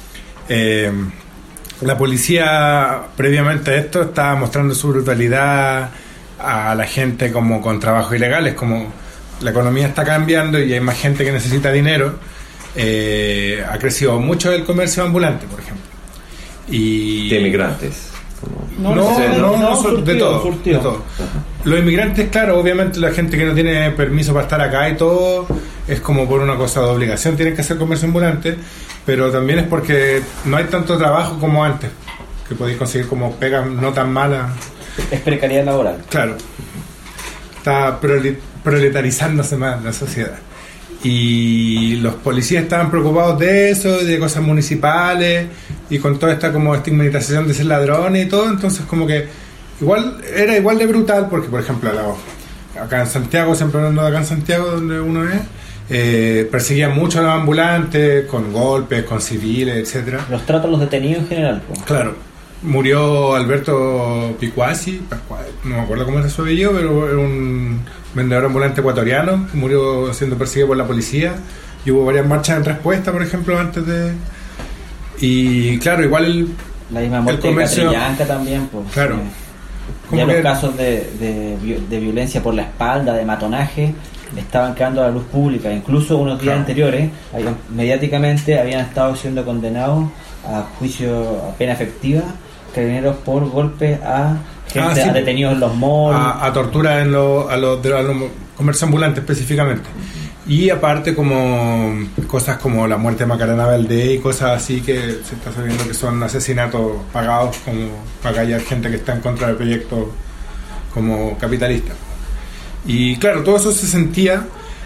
la policía previamente a esto estaba mostrando su brutalidad a la gente como con trabajos ilegales, como la economía está cambiando y hay más gente que necesita dinero. Ha crecido mucho el comercio ambulante, por ejemplo. Y de inmigrantes. No, de todo. Los inmigrantes, claro, obviamente la gente que no tiene permiso para estar acá y todo, es como por una cosa de obligación, tienen que hacer comercio ambulante, pero también es porque no hay tanto trabajo como antes, que podéis conseguir como pegas no tan malas. Es precariedad laboral. Claro. Está proletarizándose más la sociedad. Y los policías estaban preocupados de eso, de cosas municipales, y con toda esta como estigmatización de ser ladrones y todo, entonces como que era igual de brutal, porque por ejemplo acá en Santiago, siempre hablando de acá en Santiago donde uno es, perseguían mucho a los ambulantes con golpes, con civiles, etcétera. Los tratos a los detenidos en general, pues. Claro. Murió Alberto Picuasi, no me acuerdo cómo era su apellido, pero era un vendedor ambulante ecuatoriano, murió siendo perseguido por la policía, y hubo varias marchas en respuesta, por ejemplo, antes de... Y claro, igual la misma muerte el comercio... de Catrillanca también, pues. Claro. Ya los casos de violencia por la espalda, de matonaje, estaban quedando a la luz pública. Incluso unos días anteriores, mediáticamente habían estado siendo condenados a juicio a pena efectiva carabineros por golpes a gente, a detenidos en los malls, a tortura en a los comercios ambulantes específicamente. Y aparte como cosas como la muerte de Macarena Valdés y cosas así que se está sabiendo que son asesinatos pagados como para callar gente que está en contra del proyecto como capitalista. Y claro, todo eso se sentía,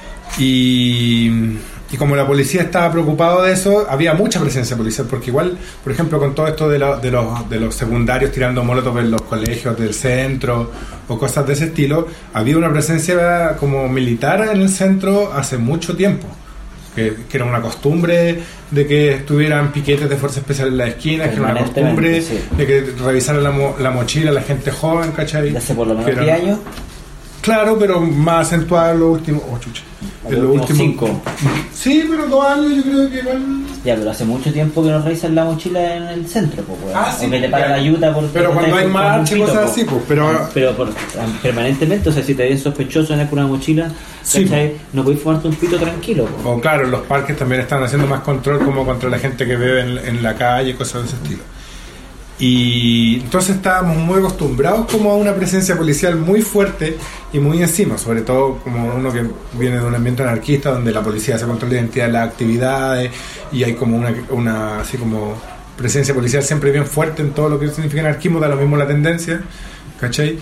y como la policía estaba preocupado de eso, había mucha presencia policial, porque igual, por ejemplo, con todo esto de los secundarios tirando molotov en los colegios del centro o cosas de ese estilo, había una presencia como militar en el centro hace mucho tiempo. que era una costumbre de que estuvieran piquetes de fuerza especial en las esquinas, que era una costumbre de que revisaran la mochila a la gente joven, ¿cachai? ¿De hace por lo menos 10 años? Claro, pero más acentuado en los últimos... En los últimos 5. Sí, pero 2 años yo creo que igual... Ya, pero hace mucho tiempo que nos revisan la mochila en el centro, pues, sí, o que te pagan la ayuda por... Pero cuando hay marcha y cosas así, pues, pero permanentemente, o sea, si te ven sospechoso en una mochila, sí, ¿cachai? No podéis fumarte un pito tranquilo, pues. O claro, los parques también están haciendo más control, como contra la gente que bebe en la calle y cosas de ese estilo. Y entonces estábamos muy acostumbrados como a una presencia policial muy fuerte y muy encima, sobre todo como uno que viene de un ambiente anarquista donde la policía se controla la identidad de las actividades y hay como una así como presencia policial siempre bien fuerte en todo lo que significa anarquismo, da lo mismo la tendencia, ¿cachai?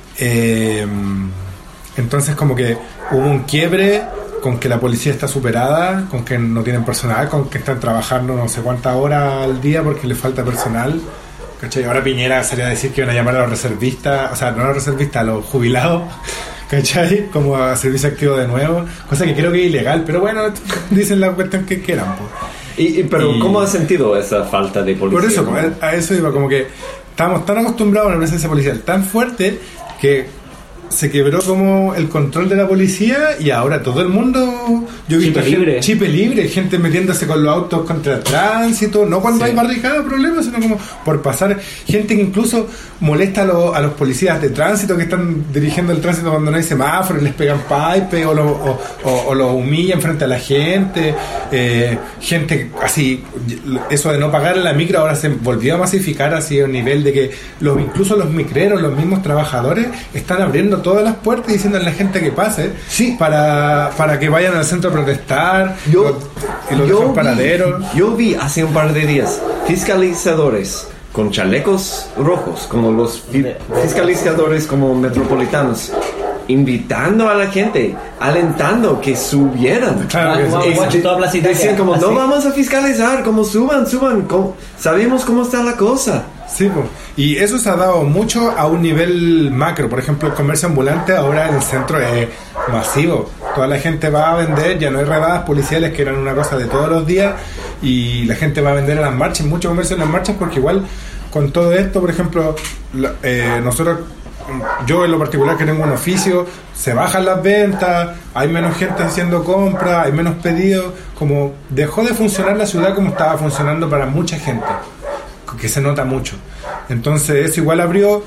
Entonces como que hubo un quiebre con que la policía está superada, con que no tienen personal, con que están trabajando no sé cuántas horas al día porque les falta personal, ¿cachai? Ahora Piñera salía a decir que iban a llamar a los reservistas, o sea, no a los reservistas, a los jubilados, ¿cachai? Como a servicio activo de nuevo, cosa que creo que es ilegal, pero bueno, dicen la cuestión que quieran, pues. Pero ¿cómo has sentido esa falta de policía? Por eso, ¿no? A eso iba, como que estábamos tan acostumbrados a una presencia policial tan fuerte que se quebró como el control de la policía y ahora todo el mundo, yo he visto chipe libre, gente metiéndose con los autos contra el tránsito, no cuando hay barricada problemas, sino como por pasar, gente que incluso molesta a los policías de tránsito que están dirigiendo el tránsito cuando no hay semáforo y les pegan pipe o los humillan frente a la gente, gente así, eso de no pagar en la micro ahora se volvió a masificar así a un nivel de que incluso los micreros, los mismos trabajadores están abriendo todas las puertas y diciendo a la gente que pase para que vayan al centro a protestar los paraderos. Yo vi hace un par de días fiscalizadores con chalecos rojos como los fiscalizadores como metropolitanos invitando a la gente, alentando que subieran. Claro, decían como no vamos a fiscalizar, como suban, sabemos cómo está la cosa. Sí, pues. Y eso se ha dado mucho a un nivel macro. Por ejemplo, el comercio ambulante ahora en el centro es masivo. Toda la gente va a vender, ya no hay redadas policiales que eran una cosa de todos los días y la gente va a vender en las marchas, mucho comercio en las marchas, porque igual con todo esto, por ejemplo, nosotros, yo en lo particular que tengo un oficio, se bajan las ventas, hay menos gente haciendo compras, hay menos pedidos, como dejó de funcionar la ciudad como estaba funcionando para mucha gente, que se nota mucho. Entonces eso igual abrió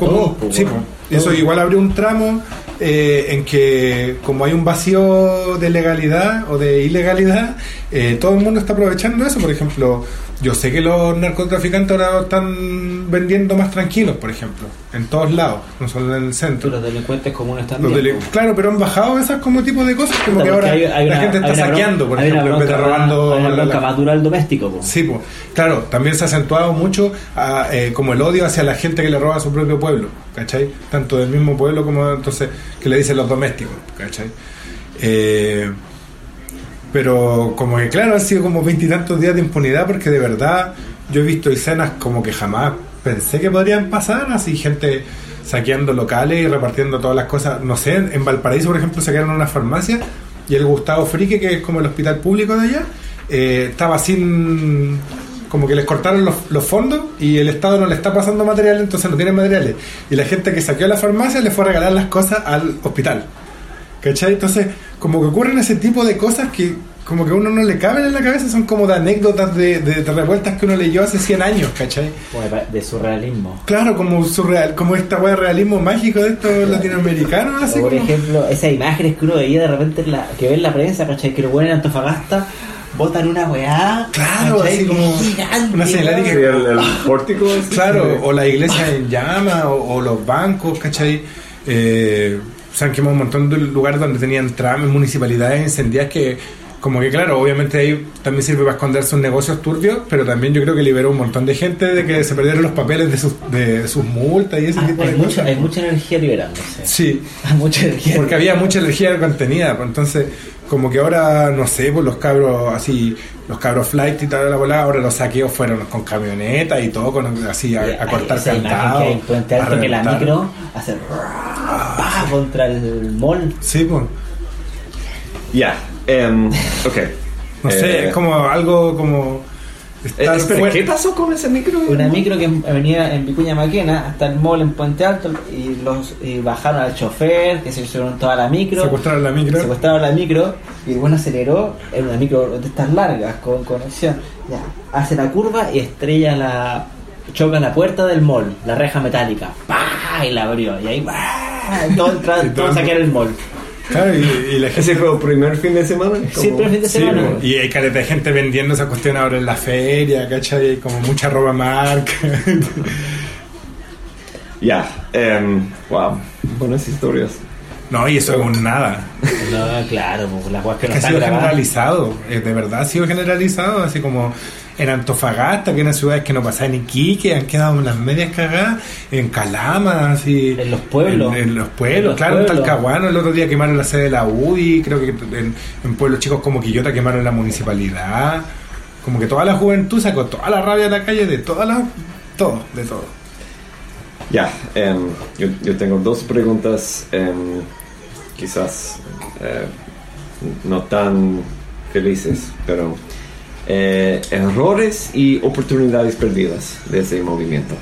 eso igual abrió un tramo en que como hay un vacío de legalidad o de ilegalidad, todo el mundo está aprovechando eso. Por ejemplo, yo sé que los narcotraficantes ahora están vendiendo más tranquilos, por ejemplo, en todos lados, no solo en el centro. Los delincuentes comunes también. Claro, pero han bajado esas como tipo de cosas, como que ahora la gente está saqueando, por ejemplo, en vez de robando. Hay una bronca más dura al doméstico. Po. Sí, pues, claro, también se ha acentuado mucho como el odio hacia la gente que le roba a su propio pueblo, ¿cachai? Tanto del mismo pueblo como entonces que le dicen los domésticos, ¿cachai? Pero como que claro, han sido como 20 y tantos días de impunidad, porque de verdad yo he visto escenas como que jamás pensé que podrían pasar, así gente saqueando locales y repartiendo todas las cosas, no sé, en Valparaíso por ejemplo saquearon una farmacia y el Gustavo Frique, que es como el hospital público de allá, estaba sin, como que les cortaron los fondos y el Estado no le está pasando materiales, entonces no tienen materiales, y la gente que saqueó la farmacia le fue a regalar las cosas al hospital, ¿cachai? Entonces como que ocurren ese tipo de cosas que como que a uno no le caben en la cabeza, son como de anécdotas de revueltas que uno leyó hace 100 años, ¿cachai? De surrealismo. Claro, como surreal, como esta wea de realismo mágico de estos latinoamericanos, así por como... ejemplo, esas imágenes que uno veía de repente que ve en la prensa, ¿cachai? Que lo ponen en Antofagasta, botan una weá, claro, ¿cachai? Así como gigante, una señal que el pórtico, claro, o la iglesia en llama, o los bancos, ¿cachai? Se han quemado un montón de lugares donde tenían tramas, municipalidades incendiadas que como que claro, obviamente ahí también sirve para esconder sus negocios turbios, pero también yo creo que liberó un montón de gente de que se perdieron los papeles de sus multas y ese tipo de cosas. Hay mucha energía liberándose. Sí, hay mucha energía. Porque había mucha energía contenida, pues entonces como que ahora, no sé, pues los cabros flight y tal, la volada, ahora los saqueos fueron con camionetas y todo, así a cortar cantados. Hay Puente Alto que la micro hace contra el mall. Sí, pues. Ya. Ok, No sé, es como algo como... ¿Qué pasó con ese micro? Una micro que venía en Vicuña Maquena hasta el mall en Puente Alto y bajaron al chofer, que se llevaron toda la micro. Secuestraron la micro y bueno, aceleró. Era una micro de estas largas con conexión. Ya, hace la curva y choca en la puerta del mall, la reja metálica. ¡Pah! Y la abrió. Y ahí todo saquear el mall. Claro, y la gente... ¿Ese fue el primer fin de semana? Sí, el primer fin de semana. Sí, y hay caleta de gente vendiendo esa cuestión ahora en la feria, ¿cachai? Hay como mucha ropa marca. Ya, wow, buenas historias. No, y eso es un nada. No, claro, pues las cosas que no ha están sido grabadas. generalizado, de verdad ha sido generalizado, así como en Antofagasta, que eran ciudades que no pasaban ni Iquique, han quedado unas medias cagadas, en Calama, así. En los pueblos. En los pueblos, claro, en Talcahuano el otro día quemaron la sede de la UDI, creo que en pueblos chicos como Quillota quemaron la municipalidad, como que toda la juventud sacó toda la rabia de la calle, de todo. Ya, yo tengo dos preguntas, quizás no tan felices, pero errores y oportunidades perdidas de ese movimiento.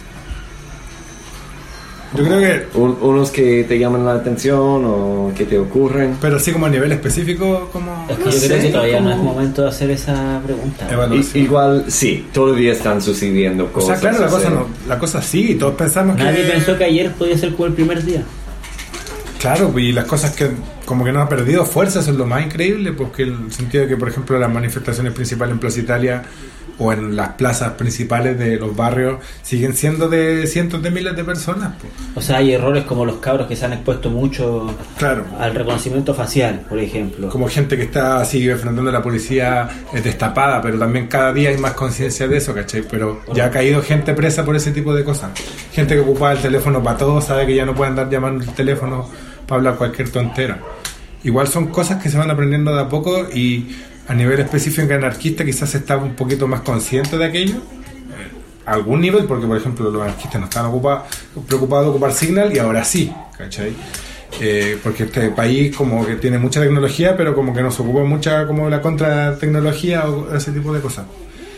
Yo creo que... unos que te llaman la atención o que te ocurren. Pero así como a nivel específico, como... Es que yo creo que todavía no es momento de hacer esa pregunta. Igual, sí, todavía están sucediendo cosas. O sea, claro, la cosa sigue y todos pensamos Nadie pensó que ayer podía ser como el primer día. Claro, y las cosas que como que no ha perdido fuerza, eso es lo más increíble, porque el sentido de que, por ejemplo, las manifestaciones principales en Plaza Italia o en las plazas principales de los barrios siguen siendo de cientos de miles de personas. Pues. O sea, hay errores como los cabros que se han expuesto mucho al reconocimiento facial, por ejemplo. Como gente que está así enfrentando a la policía destapada, pero también cada día hay más conciencia de eso, ¿cachai? Pero ya ha caído gente presa por ese tipo de cosas. Gente que ocupaba el teléfono para todo, sabe que ya no puede andar llamando el teléfono para hablar cualquier tontera. Igual son cosas que se van aprendiendo de a poco y a nivel específico anarquista quizás se estaba un poquito más consciente de aquello a algún nivel, porque por ejemplo los anarquistas no estaban preocupados de ocupar Signal y ahora sí, ¿cachai? Porque este país como que tiene mucha tecnología, pero como que no se ocupa mucha como la contratecnología o ese tipo de cosas.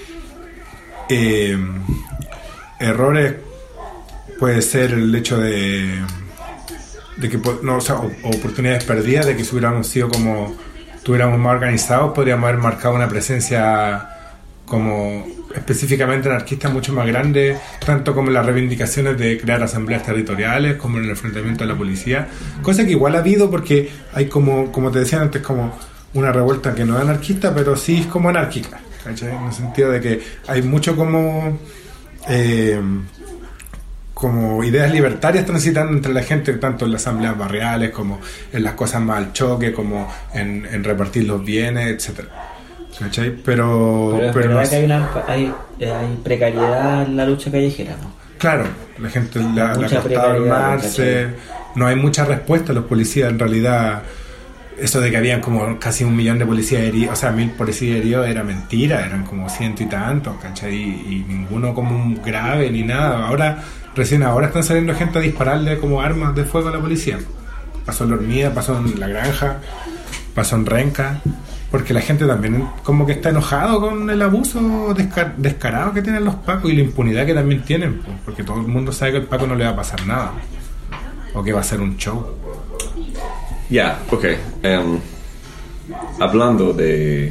Errores puede ser el hecho de que no, o sea, oportunidades perdidas, de que si hubiéramos sido como tuviéramos más organizados, podríamos haber marcado una presencia como específicamente anarquista mucho más grande, tanto como en las reivindicaciones de crear asambleas territoriales, como en el enfrentamiento a la policía, cosa que igual ha habido porque hay como te decía antes, como una revuelta que no es anarquista, pero sí es como anárquica, ¿cachai? En el sentido de que hay mucho como ideas libertarias transitando entre la gente, tanto en las asambleas barriales como en las cosas más al choque, como en repartir los bienes, etcétera, ¿cachai? Pero es verdad que hay precariedad en la lucha callejera, ¿no? Claro, la gente le ha costado armarse, no hay mucha respuesta. Los policías en realidad, eso de que habían como casi 1 millón de policías heridos, o sea, 1000 policías heridos era mentira, eran como 100 y tantos, ¿cachai? Y ninguno como un grave ni nada. Recién ahora están saliendo gente a dispararle como armas de fuego a la policía. Pasó en La Hormiga, pasó en La Granja, pasó en Renca, porque la gente también como que está enojado con el abuso descarado que tienen los pacos y la impunidad que también tienen, porque todo el mundo sabe que al paco no le va a pasar nada o que va a ser un show. Ya, ok. Hablando de...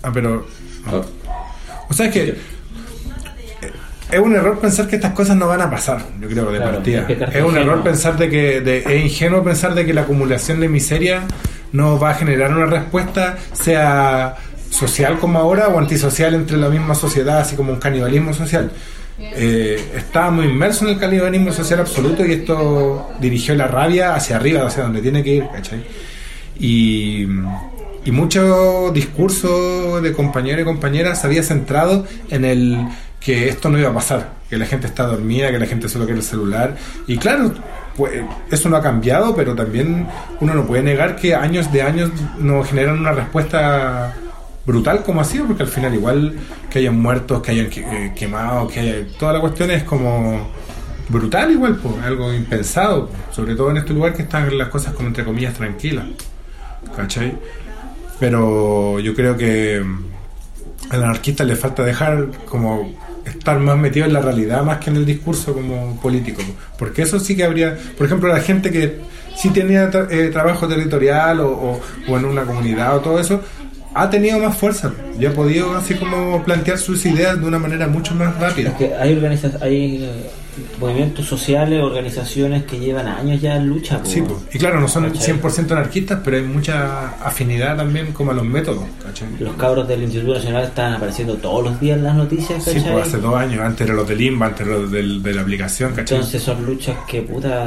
O sea, es que es un error pensar que estas cosas no van a pasar, yo creo, de partida. Es un error pensar es ingenuo pensar de que la acumulación de miseria no va a generar una respuesta, sea social como ahora o antisocial entre la misma sociedad, así como un canibalismo social. Estábamos inmersos en el canibalismo social absoluto y esto dirigió la rabia hacia arriba, hacia donde tiene que ir, ¿cachai? Y mucho discurso de compañeros y compañeras se había centrado en el que esto no iba a pasar, que la gente está dormida, que la gente solo quiere el celular, y claro, pues eso no ha cambiado, pero también uno no puede negar que años de años nos generan una respuesta brutal como ha sido, porque al final igual que hayan muertos, que hayan quemado, que haya, toda la cuestión es como brutal igual, pues, algo impensado, sobre todo en este lugar que están las cosas como entre comillas tranquilas, ¿cachai? pero yo creo que al anarquista le falta dejar como estar más metido en la realidad más que en el discurso como político, porque eso sí que habría, por ejemplo, la gente que sí tenía trabajo territorial o en una comunidad o todo eso, ha tenido más fuerza y ha podido así como plantear sus ideas de una manera mucho más rápida. Es que hay movimientos sociales, organizaciones que llevan años ya en lucha. Sí, y claro, no son 100% anarquistas, pero hay mucha afinidad también como a los métodos, ¿cachai? Los cabros del Instituto Nacional están apareciendo todos los días en las noticias, ¿cachai? Sí, pues hace 2 años, antes era los del INBA, antes era los de la aplicación, ¿cachai? Entonces son luchas que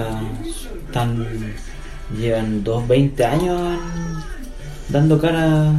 llevan 20 años dando cara.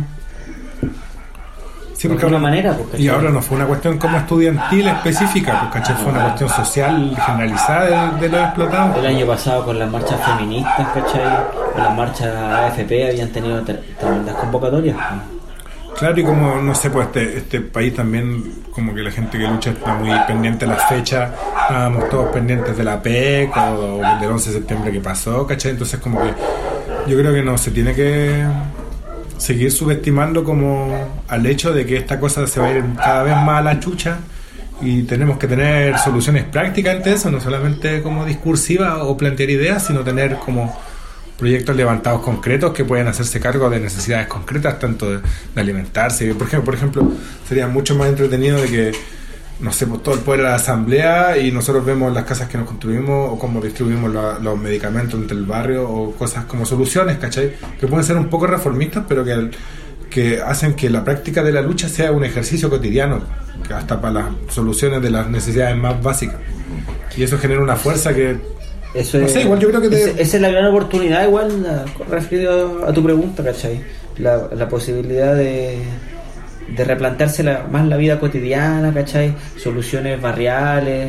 Sí, porque y ahora no fue una cuestión como estudiantil específica, porque fue una cuestión social generalizada de los explotados. El año pasado con las marchas feministas, ¿cachai? Con las marchas AFP habían tenido tremendas convocatorias. Claro, y como, no sé, pues este país también, como que la gente que lucha está muy pendiente de las fechas, estábamos todos pendientes de la PEC o del 11 de septiembre que pasó, ¿cachai? Entonces como que yo creo que no se tiene que seguir subestimando como al hecho de que esta cosa se va a ir cada vez más a la chucha y tenemos que tener soluciones prácticas ante eso, no solamente como discursivas o plantear ideas, sino tener como proyectos levantados concretos que pueden hacerse cargo de necesidades concretas, tanto de alimentarse. Por ejemplo, sería mucho más entretenido de que, no sé, pues todo el poder de la asamblea y nosotros vemos las casas que nos construimos o cómo distribuimos los medicamentos entre el barrio o cosas como soluciones, ¿cachai? Que pueden ser un poco reformistas, pero que hacen que la práctica de la lucha sea un ejercicio cotidiano, que hasta para las soluciones de las necesidades más básicas. Y eso genera una fuerza que... Eso no sé, igual yo creo que esa es la gran oportunidad, igual referido a tu pregunta, ¿cachai? La posibilidad de replantearse más la vida cotidiana, ¿cachai? Soluciones barriales,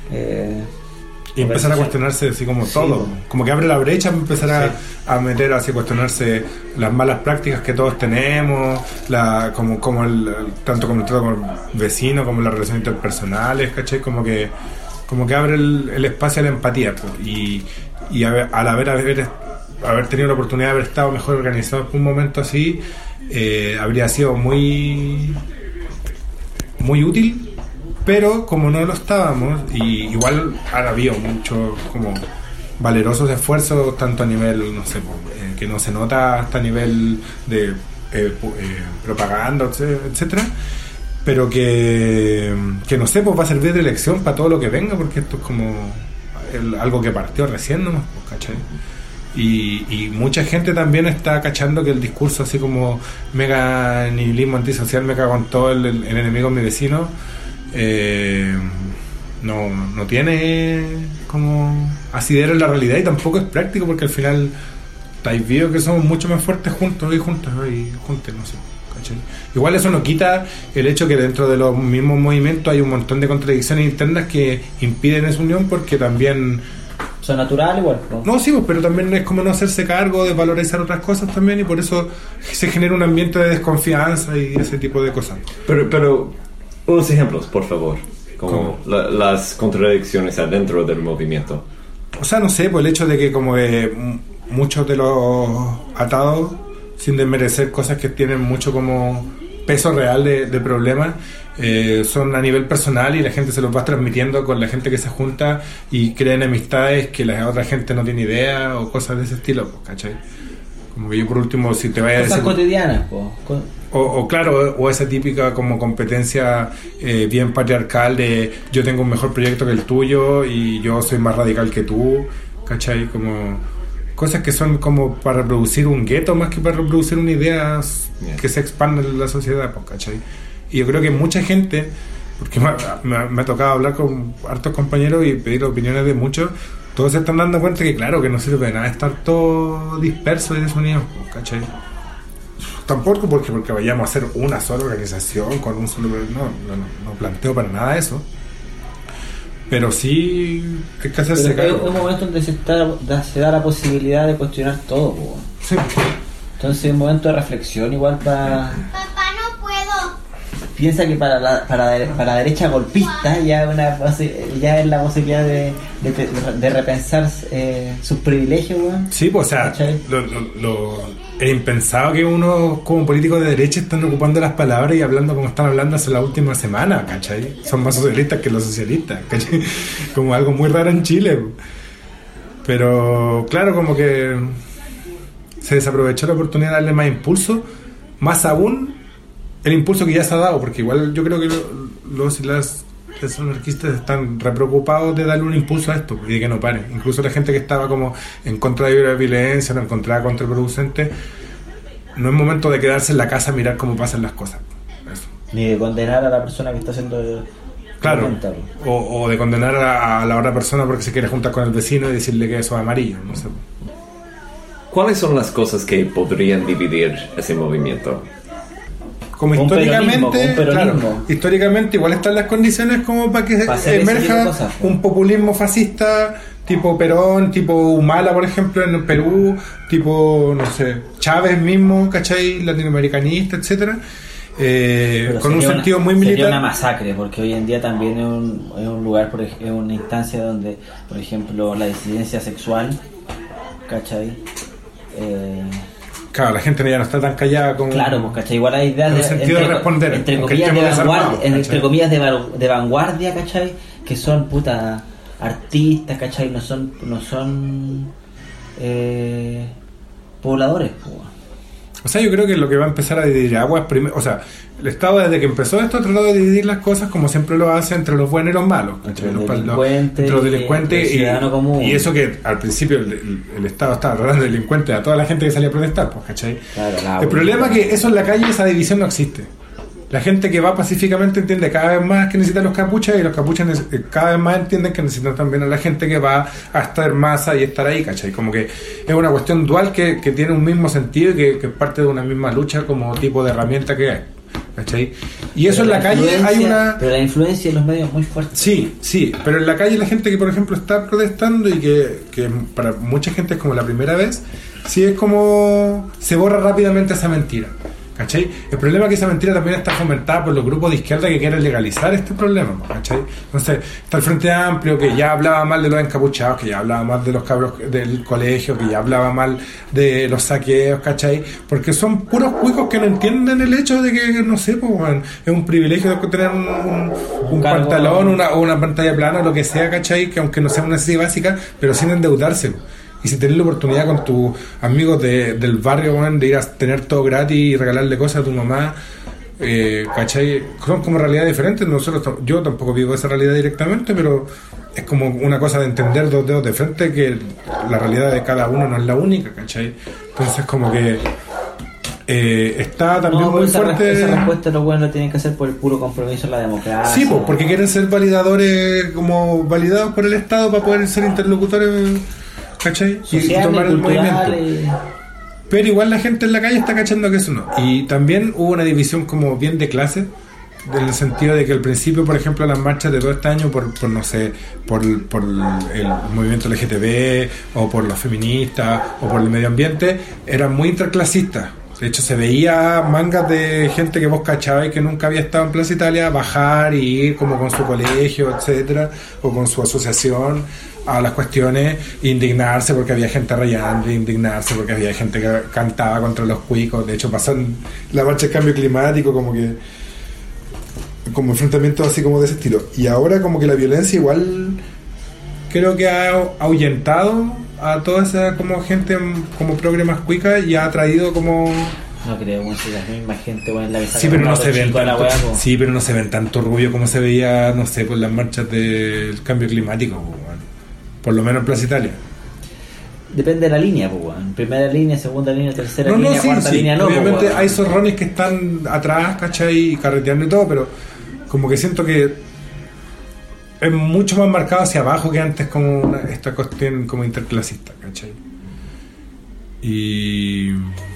y empezar a cuestionarse así como todo, como que abre la brecha, empezar a meter así, a cuestionarse las malas prácticas que todos tenemos, tanto como el trato con el vecino, como las relaciones interpersonales, ¿cachai? Como que abre el espacio a la empatía, pues, y al haber tenido la oportunidad de haber estado mejor organizado en un momento así, habría sido muy muy útil, pero como no lo estábamos, y igual ha habido muchos como valerosos esfuerzos, tanto a nivel, no sé, que no se nota hasta a nivel de propaganda, etcétera, pero que no sé, pues va a servir de lección para todo lo que venga, porque esto es como algo que partió recién nomás, ¿cachai? Y mucha gente también está cachando que el discurso así como mega nihilismo antisocial, me cago en todo, el enemigo es mi vecino, no tiene como asidero en la realidad y tampoco es práctico, porque al final estáis viendo que somos mucho más fuertes juntos y juntas, no sé. Igual eso no quita el hecho que dentro de los mismos movimientos hay un montón de contradicciones internas que impiden esa unión, porque también son naturales igual, ¿no? No, sí, pues, pero también es como no hacerse cargo de valorizar otras cosas también, y por eso se genera un ambiente de desconfianza y ese tipo de cosas. Pero unos ejemplos, por favor, como las contradicciones adentro del movimiento. O sea, no sé, pues el hecho de que como muchos de los atados, sin desmerecer cosas que tienen mucho como peso real de problemas, son a nivel personal, y la gente se los va transmitiendo con la gente que se junta y creen amistades que la otra gente no tiene idea, o cosas de ese estilo, ¿cachai? Como que yo, por último, si te vayas a decir cosas cotidianas, o claro, o esa típica como competencia bien patriarcal de yo tengo un mejor proyecto que el tuyo y yo soy más radical que tú, ¿cachai? Como cosas que son como para reproducir un gueto más que para reproducir una idea que se expanda en la sociedad, ¿cachai? Y yo creo que mucha gente, porque me ha tocado hablar con hartos compañeros y pedir opiniones de muchos, todos se están dando cuenta que claro, que no sirve de nada estar todo disperso y desunido, ¿cachai? Tampoco porque vayamos a hacer una sola organización con un solo... No planteo para nada eso. Pero sí hay que hacerse cargo. Es un momento donde se da la posibilidad de cuestionar todo, sí. Entonces es un momento de reflexión igual para... Papá, no puedo. piensa que para la derecha golpista ya es la posibilidad de repensar sus privilegios, weón. Sí, pues, o sea, es impensado que uno como político de derecha estén ocupando las palabras y hablando como están hablando hace la última semana, ¿cachai? Son más socialistas que los socialistas, ¿cachai? Como algo muy raro en Chile. Pero claro, como que se desaprovechó la oportunidad de darle más impulso, más aún el impulso que ya se ha dado, porque igual yo creo que los anarquistas están re preocupados de darle un impulso a esto y de que no pare. Incluso la gente que estaba como en contra de la violencia, lo encontraba contraproducente, no es momento de quedarse en la casa a mirar cómo pasan las cosas. Eso. Ni de condenar a la persona que está haciendo claro, o de condenar a la otra persona porque se quiere juntar con el vecino y decirle que eso es amarillo, no sé. ¿Cuáles son las cosas que podrían dividir ese movimiento? Como históricamente, claro, históricamente igual están las condiciones como para que emerja un populismo fascista tipo Perón, tipo Humala, por ejemplo, en Perú, tipo, no sé, Chávez mismo, ¿cachai? Latinoamericanista, etcétera. Con un sentido muy militar. Sería una masacre, porque hoy en día también es un lugar, es una instancia donde, por ejemplo, la disidencia sexual, ¿cachai? Claro, la gente ya no está tan callada como... Claro, pues, ¿cachai? Igual hay ideas de sentido de responder, entre comillas de vanguardia, ¿cachai? Que son, puta, artistas, ¿cachai? No son pobladores, pues. O sea, yo creo que lo que va a empezar a dividir aguas primero, o sea, el Estado desde que empezó esto ha tratado de dividir las cosas como siempre lo hace entre los buenos y los malos, entre los delincuentes y eso que al principio el Estado estaba tratando de delincuentes a toda la gente que salía a protestar, pues, ¿cachai? Claro, el problema es que eso en la calle, esa división no existe. La gente que va pacíficamente entiende cada vez más que necesitan los capuchas y los capuchas cada vez más entienden que necesitan también a la gente que va a estar en masa y estar ahí, ¿cachai? Como que es una cuestión dual que tiene un mismo sentido y que es parte de una misma lucha como tipo de herramienta que hay, ¿cachai? Y eso pero en la calle hay una... Pero la influencia en los medios es muy fuerte. Sí, pero en la calle la gente que por ejemplo está protestando y que para mucha gente es como la primera vez, sí es como se borra rápidamente esa mentira, ¿cachai? El problema es que esa mentira también está fomentada por los grupos de izquierda que quieren legalizar este problema, ¿cachai? Entonces está el Frente Amplio que ya hablaba mal de los encapuchados, que ya hablaba mal de los cabros del colegio, que ya hablaba mal de los saqueos, ¿cachai? Porque son puros cuicos que no entienden el hecho de que, no sé, pues, bueno, es un privilegio tener un pantalón o una pantalla plana o lo que sea, ¿cachai? Que aunque no sea una necesidad básica, pero sin endeudarse. Y si tenés la oportunidad con tus amigos del barrio, man, de ir a tener todo gratis y regalarle cosas a tu mamá, ¿cachai? Son como realidades diferentes. Yo tampoco vivo esa realidad directamente, pero es como una cosa de entender dos dedos de frente que la realidad de cada uno no es la única, ¿cachai? Entonces como que está también muy fuerte. Esa respuesta los buenos lo tienen que hacer por el puro compromiso en la democracia. Sí, pues, porque quieren ser validadores, como validados por el Estado para poder ser interlocutores, ¿cachai? Y tomar el movimiento. Pero igual la gente en la calle está cachando que eso no. Y también hubo una división como bien de clase, en el sentido de que al principio, por ejemplo, las marchas de todo este año por no sé, por el movimiento LGTB o por los feministas o por el medio ambiente, eran muy interclasistas. De hecho, se veía mangas de gente que vos cachabais que nunca había estado en Plaza Italia bajar y ir como con su colegio, etcétera, o con su asociación a las cuestiones, indignarse porque había gente rayando, indignarse porque había gente que cantaba contra los cuicos. De hecho, pasó en la marcha del cambio climático como enfrentamientos así como de ese estilo. Y ahora como que la violencia igual creo que ha ahuyentado a toda esa como gente como progre más cuica y ha traído como... No creo, bueno, si la misma gente, bueno, la que sí, pero no se ven tanto, sí, pero no se ven tanto rubio como se veía, no sé, por las marchas del cambio climático, bueno. Por lo menos en Plaza Italia. Depende de la línea, pues, bueno. Primera línea, segunda línea, tercera línea, cuarta línea, no. Obviamente pues, hay zorrones que están atrás, ¿cachai? Y carreteando y todo, pero como que siento que es mucho más marcado hacia abajo que antes como esta cuestión como interclasista, ¿cachai? Y...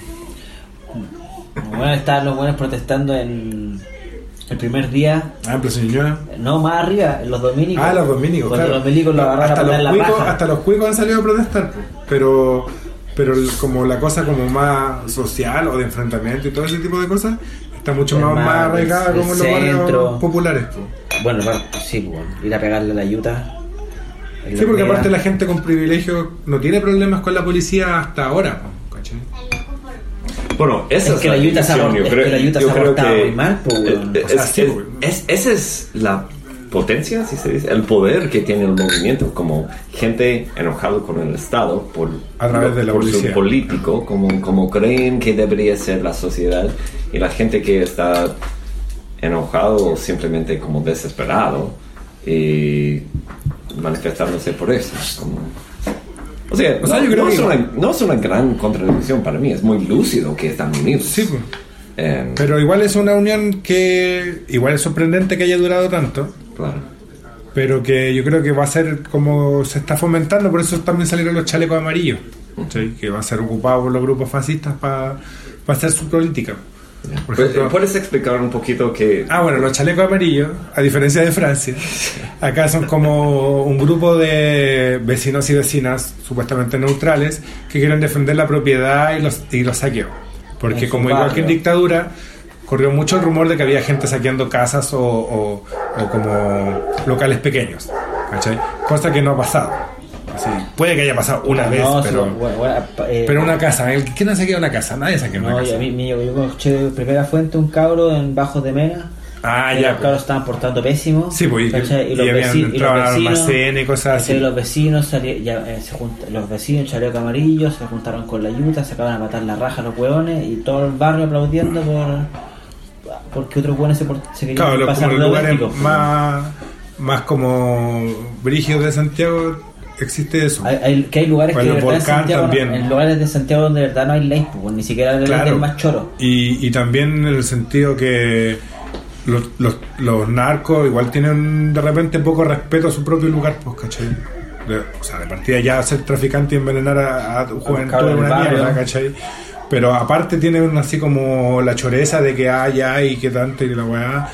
Bueno, estaban los buenos protestando en el primer día. En Plaza Ñuñoa. No, más arriba, en los dominicos. Los dominicos, cuando claro. Los milicos lo agarraron a poner la paja. Hasta los cuicos han salido a protestar, pero como la cosa como más social o de enfrentamiento y todo ese tipo de cosas está mucho más arraigada como en los barrios populares. Bueno, sí, ir a pegarle a la yuta. Sí, porque aparte la gente con privilegio no tiene problemas con la policía hasta ahora, ¿cachai? Bueno, esa es que la Utah se ha portado muy mal. Esa es la potencia, si se dice, el poder que tiene el movimiento, como gente enojada con el Estado a través de la por policía. Su político, como creen que debería ser la sociedad, y la gente que está enojado o simplemente como desesperado y manifestándose por eso. O sea, yo creo que no es una gran contradicción para mí, es muy lúcido que están unidos. Sí, pero igual es una unión que igual es sorprendente que haya durado tanto. Claro. Pero que yo creo que va a ser como se está fomentando, por eso también salieron los chalecos amarillos, ¿sí? Que va a ser ocupado por los grupos fascistas para hacer su política. Por ejemplo, ¿puedes explicar un poquito que... bueno, los chalecos amarillos, a diferencia de Francia, acá son como un grupo de vecinos y vecinas supuestamente neutrales que quieren defender la propiedad y los saqueos. Porque como igual que en dictadura, corrió mucho el rumor de que había gente saqueando casas o como locales pequeños, ¿cachai? Cosa que no ha pasado. Así, puede que haya pasado una vez, pero una casa. ¿Quién ha saqueado una casa? Nadie saqueó una casa. Yo escuché de primera fuente un cabro en Bajos de Mena. Los cabros estaban portando pésimo. Sí, pues, y habían entrado al almacén y cosas así. Los vecinos los vecinos chaleco amarillo se juntaron con la yuta, se acaban a matar la raja a los hueones y todo el barrio aplaudiendo porque otros hueones se querían pasar como los lugares más como brígidos de Santiago. Existe eso. Hay lugares que en Santiago en lugares de Santiago donde de verdad no hay ley, pues, ni siquiera el más choro. Y también en el sentido que los narcos igual tienen de repente poco respeto a su propio lugar, pues, ¿cachai? O sea, de partida ya ser traficante y envenenar a juventud es una mierda, ¿cachai? Pero aparte tienen así como la choreza de que ya y que tanto y la weá.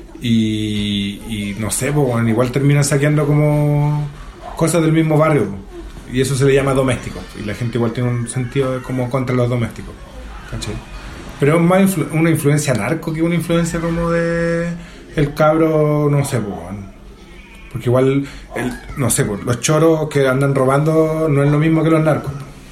Y no sé, pues bueno, igual terminan saqueando como cosas del mismo barrio, y eso se le llama doméstico, y la gente igual tiene un sentido de como contra los domésticos, ¿cachai? Pero es más una influencia narco que una influencia como de el cabro, no sé, pues, porque igual no sé, pues, los choros que andan robando no es lo mismo que los narcos,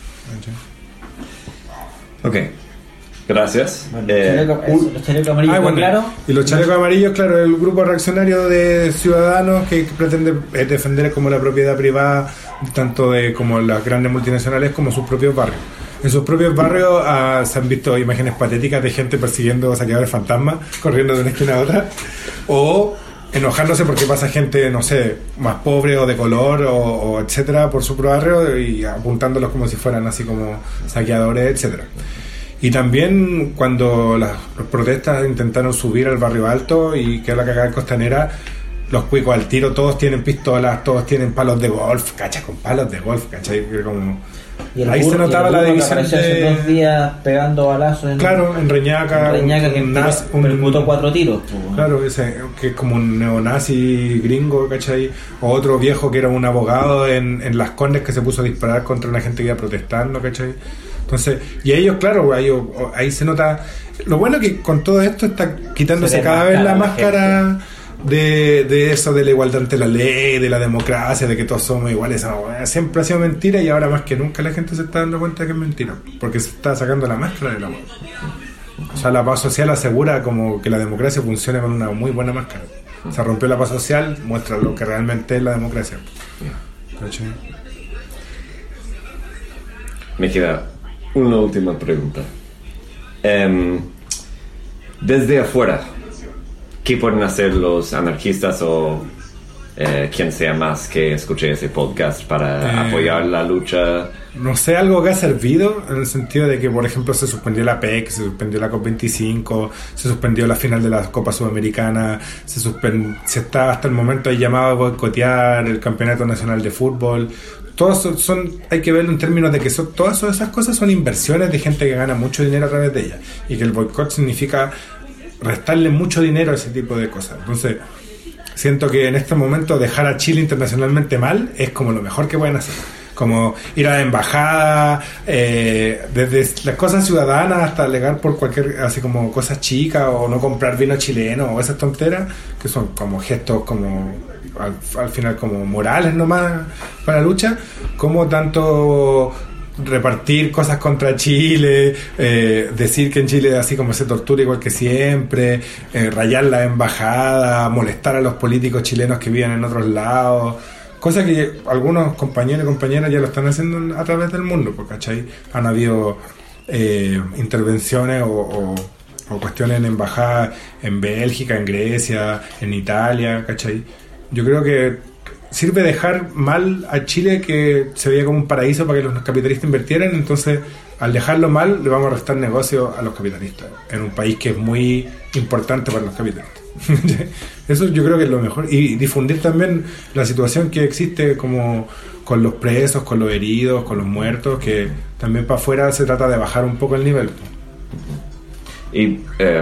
¿cachai? Ok, gracias. Los chalecos amarillos, claro. Y los chalecos amarillos, claro, el grupo reaccionario de ciudadanos que pretende defender como la propiedad privada, tanto de como las grandes multinacionales como sus propios barrios. En sus propios barrios se han visto imágenes patéticas de gente persiguiendo saqueadores fantasmas, corriendo de una esquina a otra, o enojándose porque pasa gente, no sé, más pobre o de color o etcétera por su barrio y apuntándolos como si fueran así como saqueadores, etcétera. Y también cuando las protestas intentaron subir al barrio alto y que es la cagada en Costanera, los cuicos al tiro, todos tienen pistolas, todos tienen palos de golf, ¿cachai? Con palos de golf, ¿cachai? Como... Ahí se notaba la división hace 2 días pegando balazos en Reñaca que percutó 4 tiros. Claro, ese que es como un neonazi gringo, ¿cachai? O otro viejo que era un abogado en Las Condes que se puso a disparar contra una gente que iba protestando, ¿cachai? Entonces, y ellos, claro, ahí se nota. Lo bueno es que con todo esto está quitándose cada vez la máscara de eso, de la igualdad ante la ley, de la democracia, de que todos somos iguales. Siempre ha sido mentira y ahora más que nunca la gente se está dando cuenta de que es mentira, porque se está sacando la máscara de la mano. O sea, la paz social asegura como que la democracia funciona con una muy buena máscara. Se rompió la paz social, muestra lo que realmente es la democracia. ¿Cachai? Me queda una última pregunta. Desde afuera, ¿qué pueden hacer los anarquistas o quien sea más que escuche ese podcast para apoyar la lucha? No sé, algo que ha servido en el sentido de que, por ejemplo, se suspendió la PEC, se suspendió la COP25, se suspendió la final de la Copa Sudamericana, se está hasta el momento hay llamado a boicotear el Campeonato Nacional de Fútbol. Todos hay que verlo en términos de que todas esas cosas son inversiones de gente que gana mucho dinero a través de ellas, y que el boicot significa restarle mucho dinero a ese tipo de cosas. Entonces siento que en este momento dejar a Chile internacionalmente mal es como lo mejor que pueden hacer. como ir a la embajada, desde las cosas ciudadanas hasta alegar por cualquier, así como cosas chicas, o no comprar vino chileno, o esas tonteras, que son como gestos como al final como morales nomás para la lucha, como tanto repartir cosas contra Chile, decir que en Chile así como se tortura igual que siempre, rayar la embajada, molestar a los políticos chilenos que viven en otros lados, cosa que algunos compañeros y compañeras ya lo están haciendo a través del mundo, ¿cachai? Han habido intervenciones o cuestiones en embajadas en Bélgica, en Grecia, en Italia, ¿cachai? Yo creo que sirve dejar mal a Chile, que se veía como un paraíso para que los capitalistas invirtieran, entonces al dejarlo mal le vamos a restar negocio a los capitalistas en un país que es muy importante para los capitalistas. Eso yo creo que es lo mejor, y difundir también la situación que existe como con los presos, con los heridos, con los muertos, que también para afuera se trata de bajar un poco el nivel. Y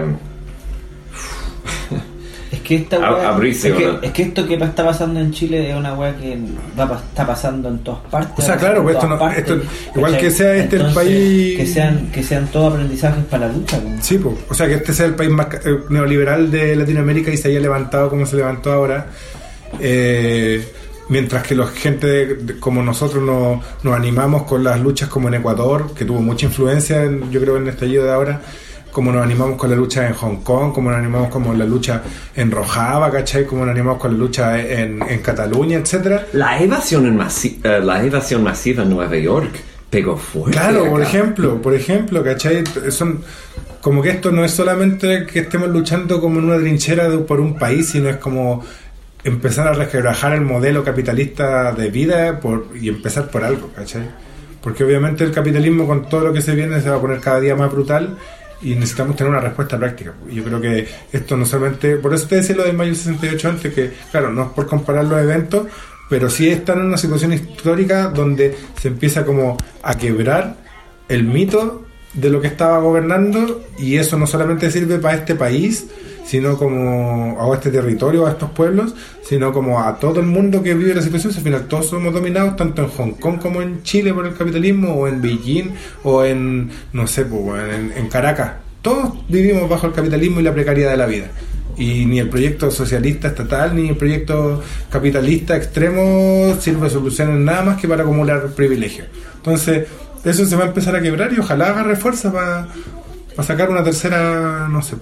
es que esta es que esto que está pasando en Chile es una weá que está pasando en todas partes. O sea, claro, pues esto igual que sea este el país, que sean todos aprendizajes para la lucha, ¿no? Sí, pues, o sea, que este sea el país más neoliberal de Latinoamérica y se haya levantado como se levantó ahora, mientras que la gente como nosotros nos animamos con las luchas como en Ecuador, que tuvo mucha influencia yo creo en el estallido de ahora, como nos animamos con la lucha en Hong Kong, como nos animamos con la lucha en Rojava, ¿cachai? Como nos animamos con la lucha en Cataluña, etcétera. La evasión masiva en Nueva York pegó fuerte. Claro, acá. por ejemplo, ¿cachai? Son como que esto no es solamente que estemos luchando como en una trinchera por un país, sino es como empezar a resquebrajar el modelo capitalista de vida y empezar por algo, ¿cachai? Porque obviamente el capitalismo, con todo lo que se viene, se va a poner cada día más brutal, y necesitamos tener una respuesta práctica. Y yo creo que esto no solamente, por eso te decía lo del mayo 68 antes, que claro, no es por comparar los eventos, pero sí están en una situación histórica donde se empieza como a quebrar el mito de lo que estaba gobernando, y eso no solamente sirve para este país, sino como a este territorio, a estos pueblos, sino como a todo el mundo que vive la situación. Al final todos somos dominados, tanto en Hong Kong como en Chile, por el capitalismo, o en Beijing, o en, no sé, en Caracas. Todos vivimos bajo el capitalismo y la precariedad de la vida. Y ni el proyecto socialista estatal, ni el proyecto capitalista extremo sirve de soluciones nada más que para acumular privilegios. Entonces, eso se va a empezar a quebrar, y ojalá agarre fuerza para sacar una tercera, no sé,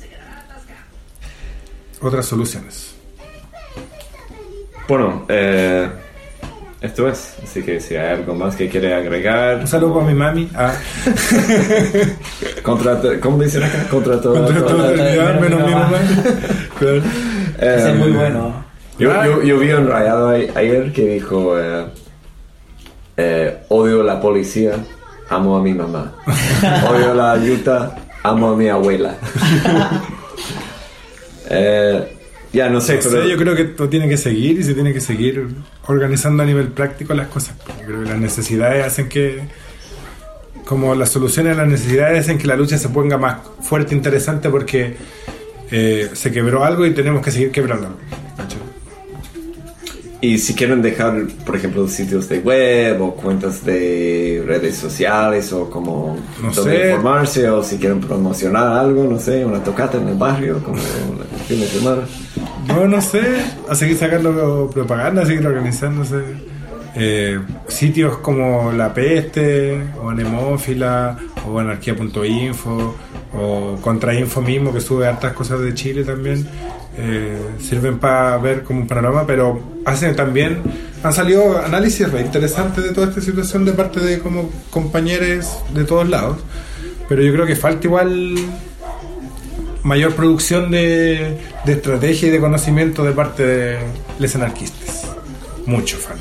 otras soluciones. Bueno, esto es, así que si hay algo más que quiere agregar. Un saludo para mi mami. ¿Cómo dicen acá? Contra todo menos mi mamá. Claro. Es muy bueno. Yo vi un rayado ayer que dijo odio la policía, amo a mi mamá. Odio la ayuda, amo a mi abuela. Ya no sé, pero yo creo que esto tiene que seguir, y se tiene que seguir organizando a nivel práctico las cosas. Yo creo que las necesidades hacen que, como las soluciones a las necesidades hacen que la lucha se ponga más fuerte, interesante, porque se quebró algo y tenemos que seguir quebrándolo. Y si quieren dejar, por ejemplo, sitios de web o cuentas de redes sociales, o como donde informarse, o si quieren promocionar algo, no sé, una tocata en el barrio, como el fin de semana. No sé, a seguir sacando propaganda, a seguir organizándose. Sitios como La Peste, o Anemófila, o Anarquía.info, o Contrainfo mismo, que sube hartas cosas de Chile también. Sirven para ver como un panorama, pero han salido análisis re interesantes de toda esta situación de parte de como compañeros de todos lados, pero yo creo que falta igual mayor producción de estrategia y de conocimiento de parte de los anarquistas. Mucho falta,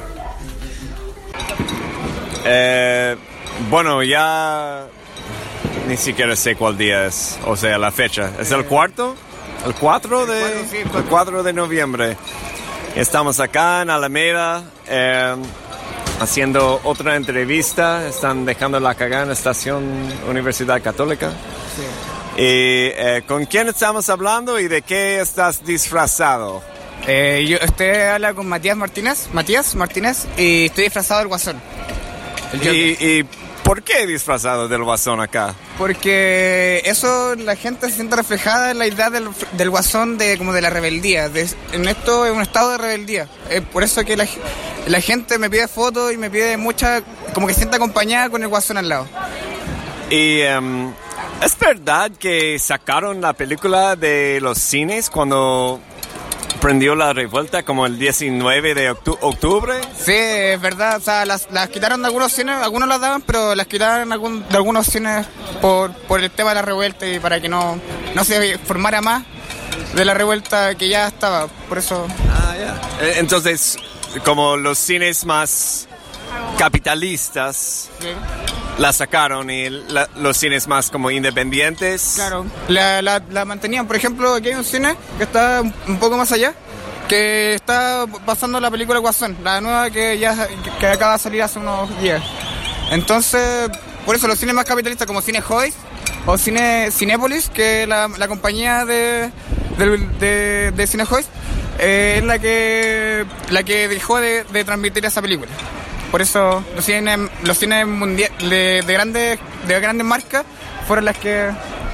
yo creo. Bueno, ya ni siquiera sé cuál día es, o sea, la fecha. ¿Es el cuarto? El 4 de noviembre. Estamos acá en Alameda haciendo otra entrevista. Están dejando la cagada en la estación Universidad Católica. Sí. ¿Y con quién estamos hablando y de qué estás disfrazado? Usted habla con Matías Martínez, y estoy disfrazado del Guasón. ¿Y por qué disfrazado del Guasón acá? Porque eso, la gente se siente reflejada en la idea del Guasón, como de la rebeldía. En esto es un estado de rebeldía. Por eso que la gente me pide fotos y me pide como que se siente acompañada con el Guasón al lado. Y ¿es verdad que sacaron la película de los cines cuando prendió la revuelta, como el 19 de octubre? Sí, es verdad. O sea, las quitaron de algunos cines, algunos las daban, pero las quitaron de algunos cines por el tema de la revuelta y para que no se formara más de la revuelta que ya estaba. Por eso... Entonces, como los cines más capitalistas... Sí. La sacaron y los cines más como independientes. Claro, la mantenían. Por ejemplo, aquí hay un cine que está un poco más allá, que está pasando la película Guasón, la nueva que acaba de salir hace unos días. Entonces, por eso los cines más capitalistas como Cinehoist o Cinépolis, que es la compañía de Cinehoist, es la que dejó de transmitir esa película. Por eso los cines mundiales de grandes marcas fueron las que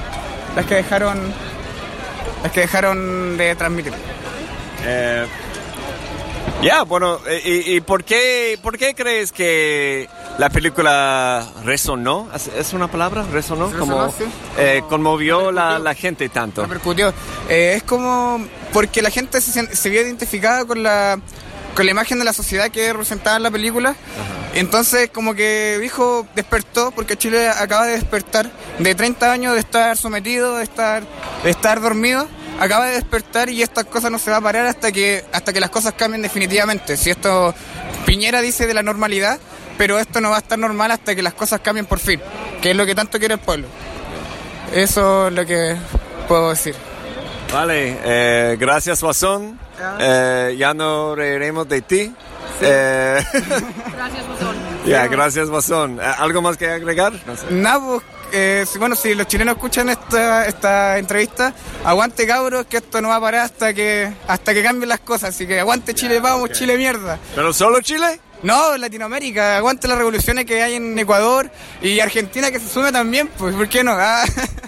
dejaron de transmitir. Bueno, ¿y por qué crees que la película resonó? ¿Es una palabra? ¿Resonó? Como sí. Conmovió la gente tanto. Repercutió. Es como porque la gente se vio identificada con la imagen de la sociedad que representaba en la película. Ajá. Entonces como que despertó, porque Chile acaba de despertar de 30 años de estar sometido, de estar dormido, acaba de despertar y estas cosas no se va a parar hasta que las cosas cambien definitivamente. Si esto, Piñera dice de la normalidad, pero esto no va a estar normal hasta que las cosas cambien por fin, que es lo que tanto quiere el pueblo. Eso es lo que puedo decir. Vale, gracias Guasón. Ya no reiremos de ti. Sí. Gracias Guasón. Gracias Guasón. ¿Algo más que agregar? No sé. Nada, si los chilenos escuchan esta entrevista, aguante cabros, que esto no va a parar hasta que cambien las cosas. Así que aguante Chile, vamos, okay. Chile mierda. ¿Pero solo Chile? No, Latinoamérica, aguante las revoluciones que hay en Ecuador y Argentina, que se sume también, pues, ¿por qué no?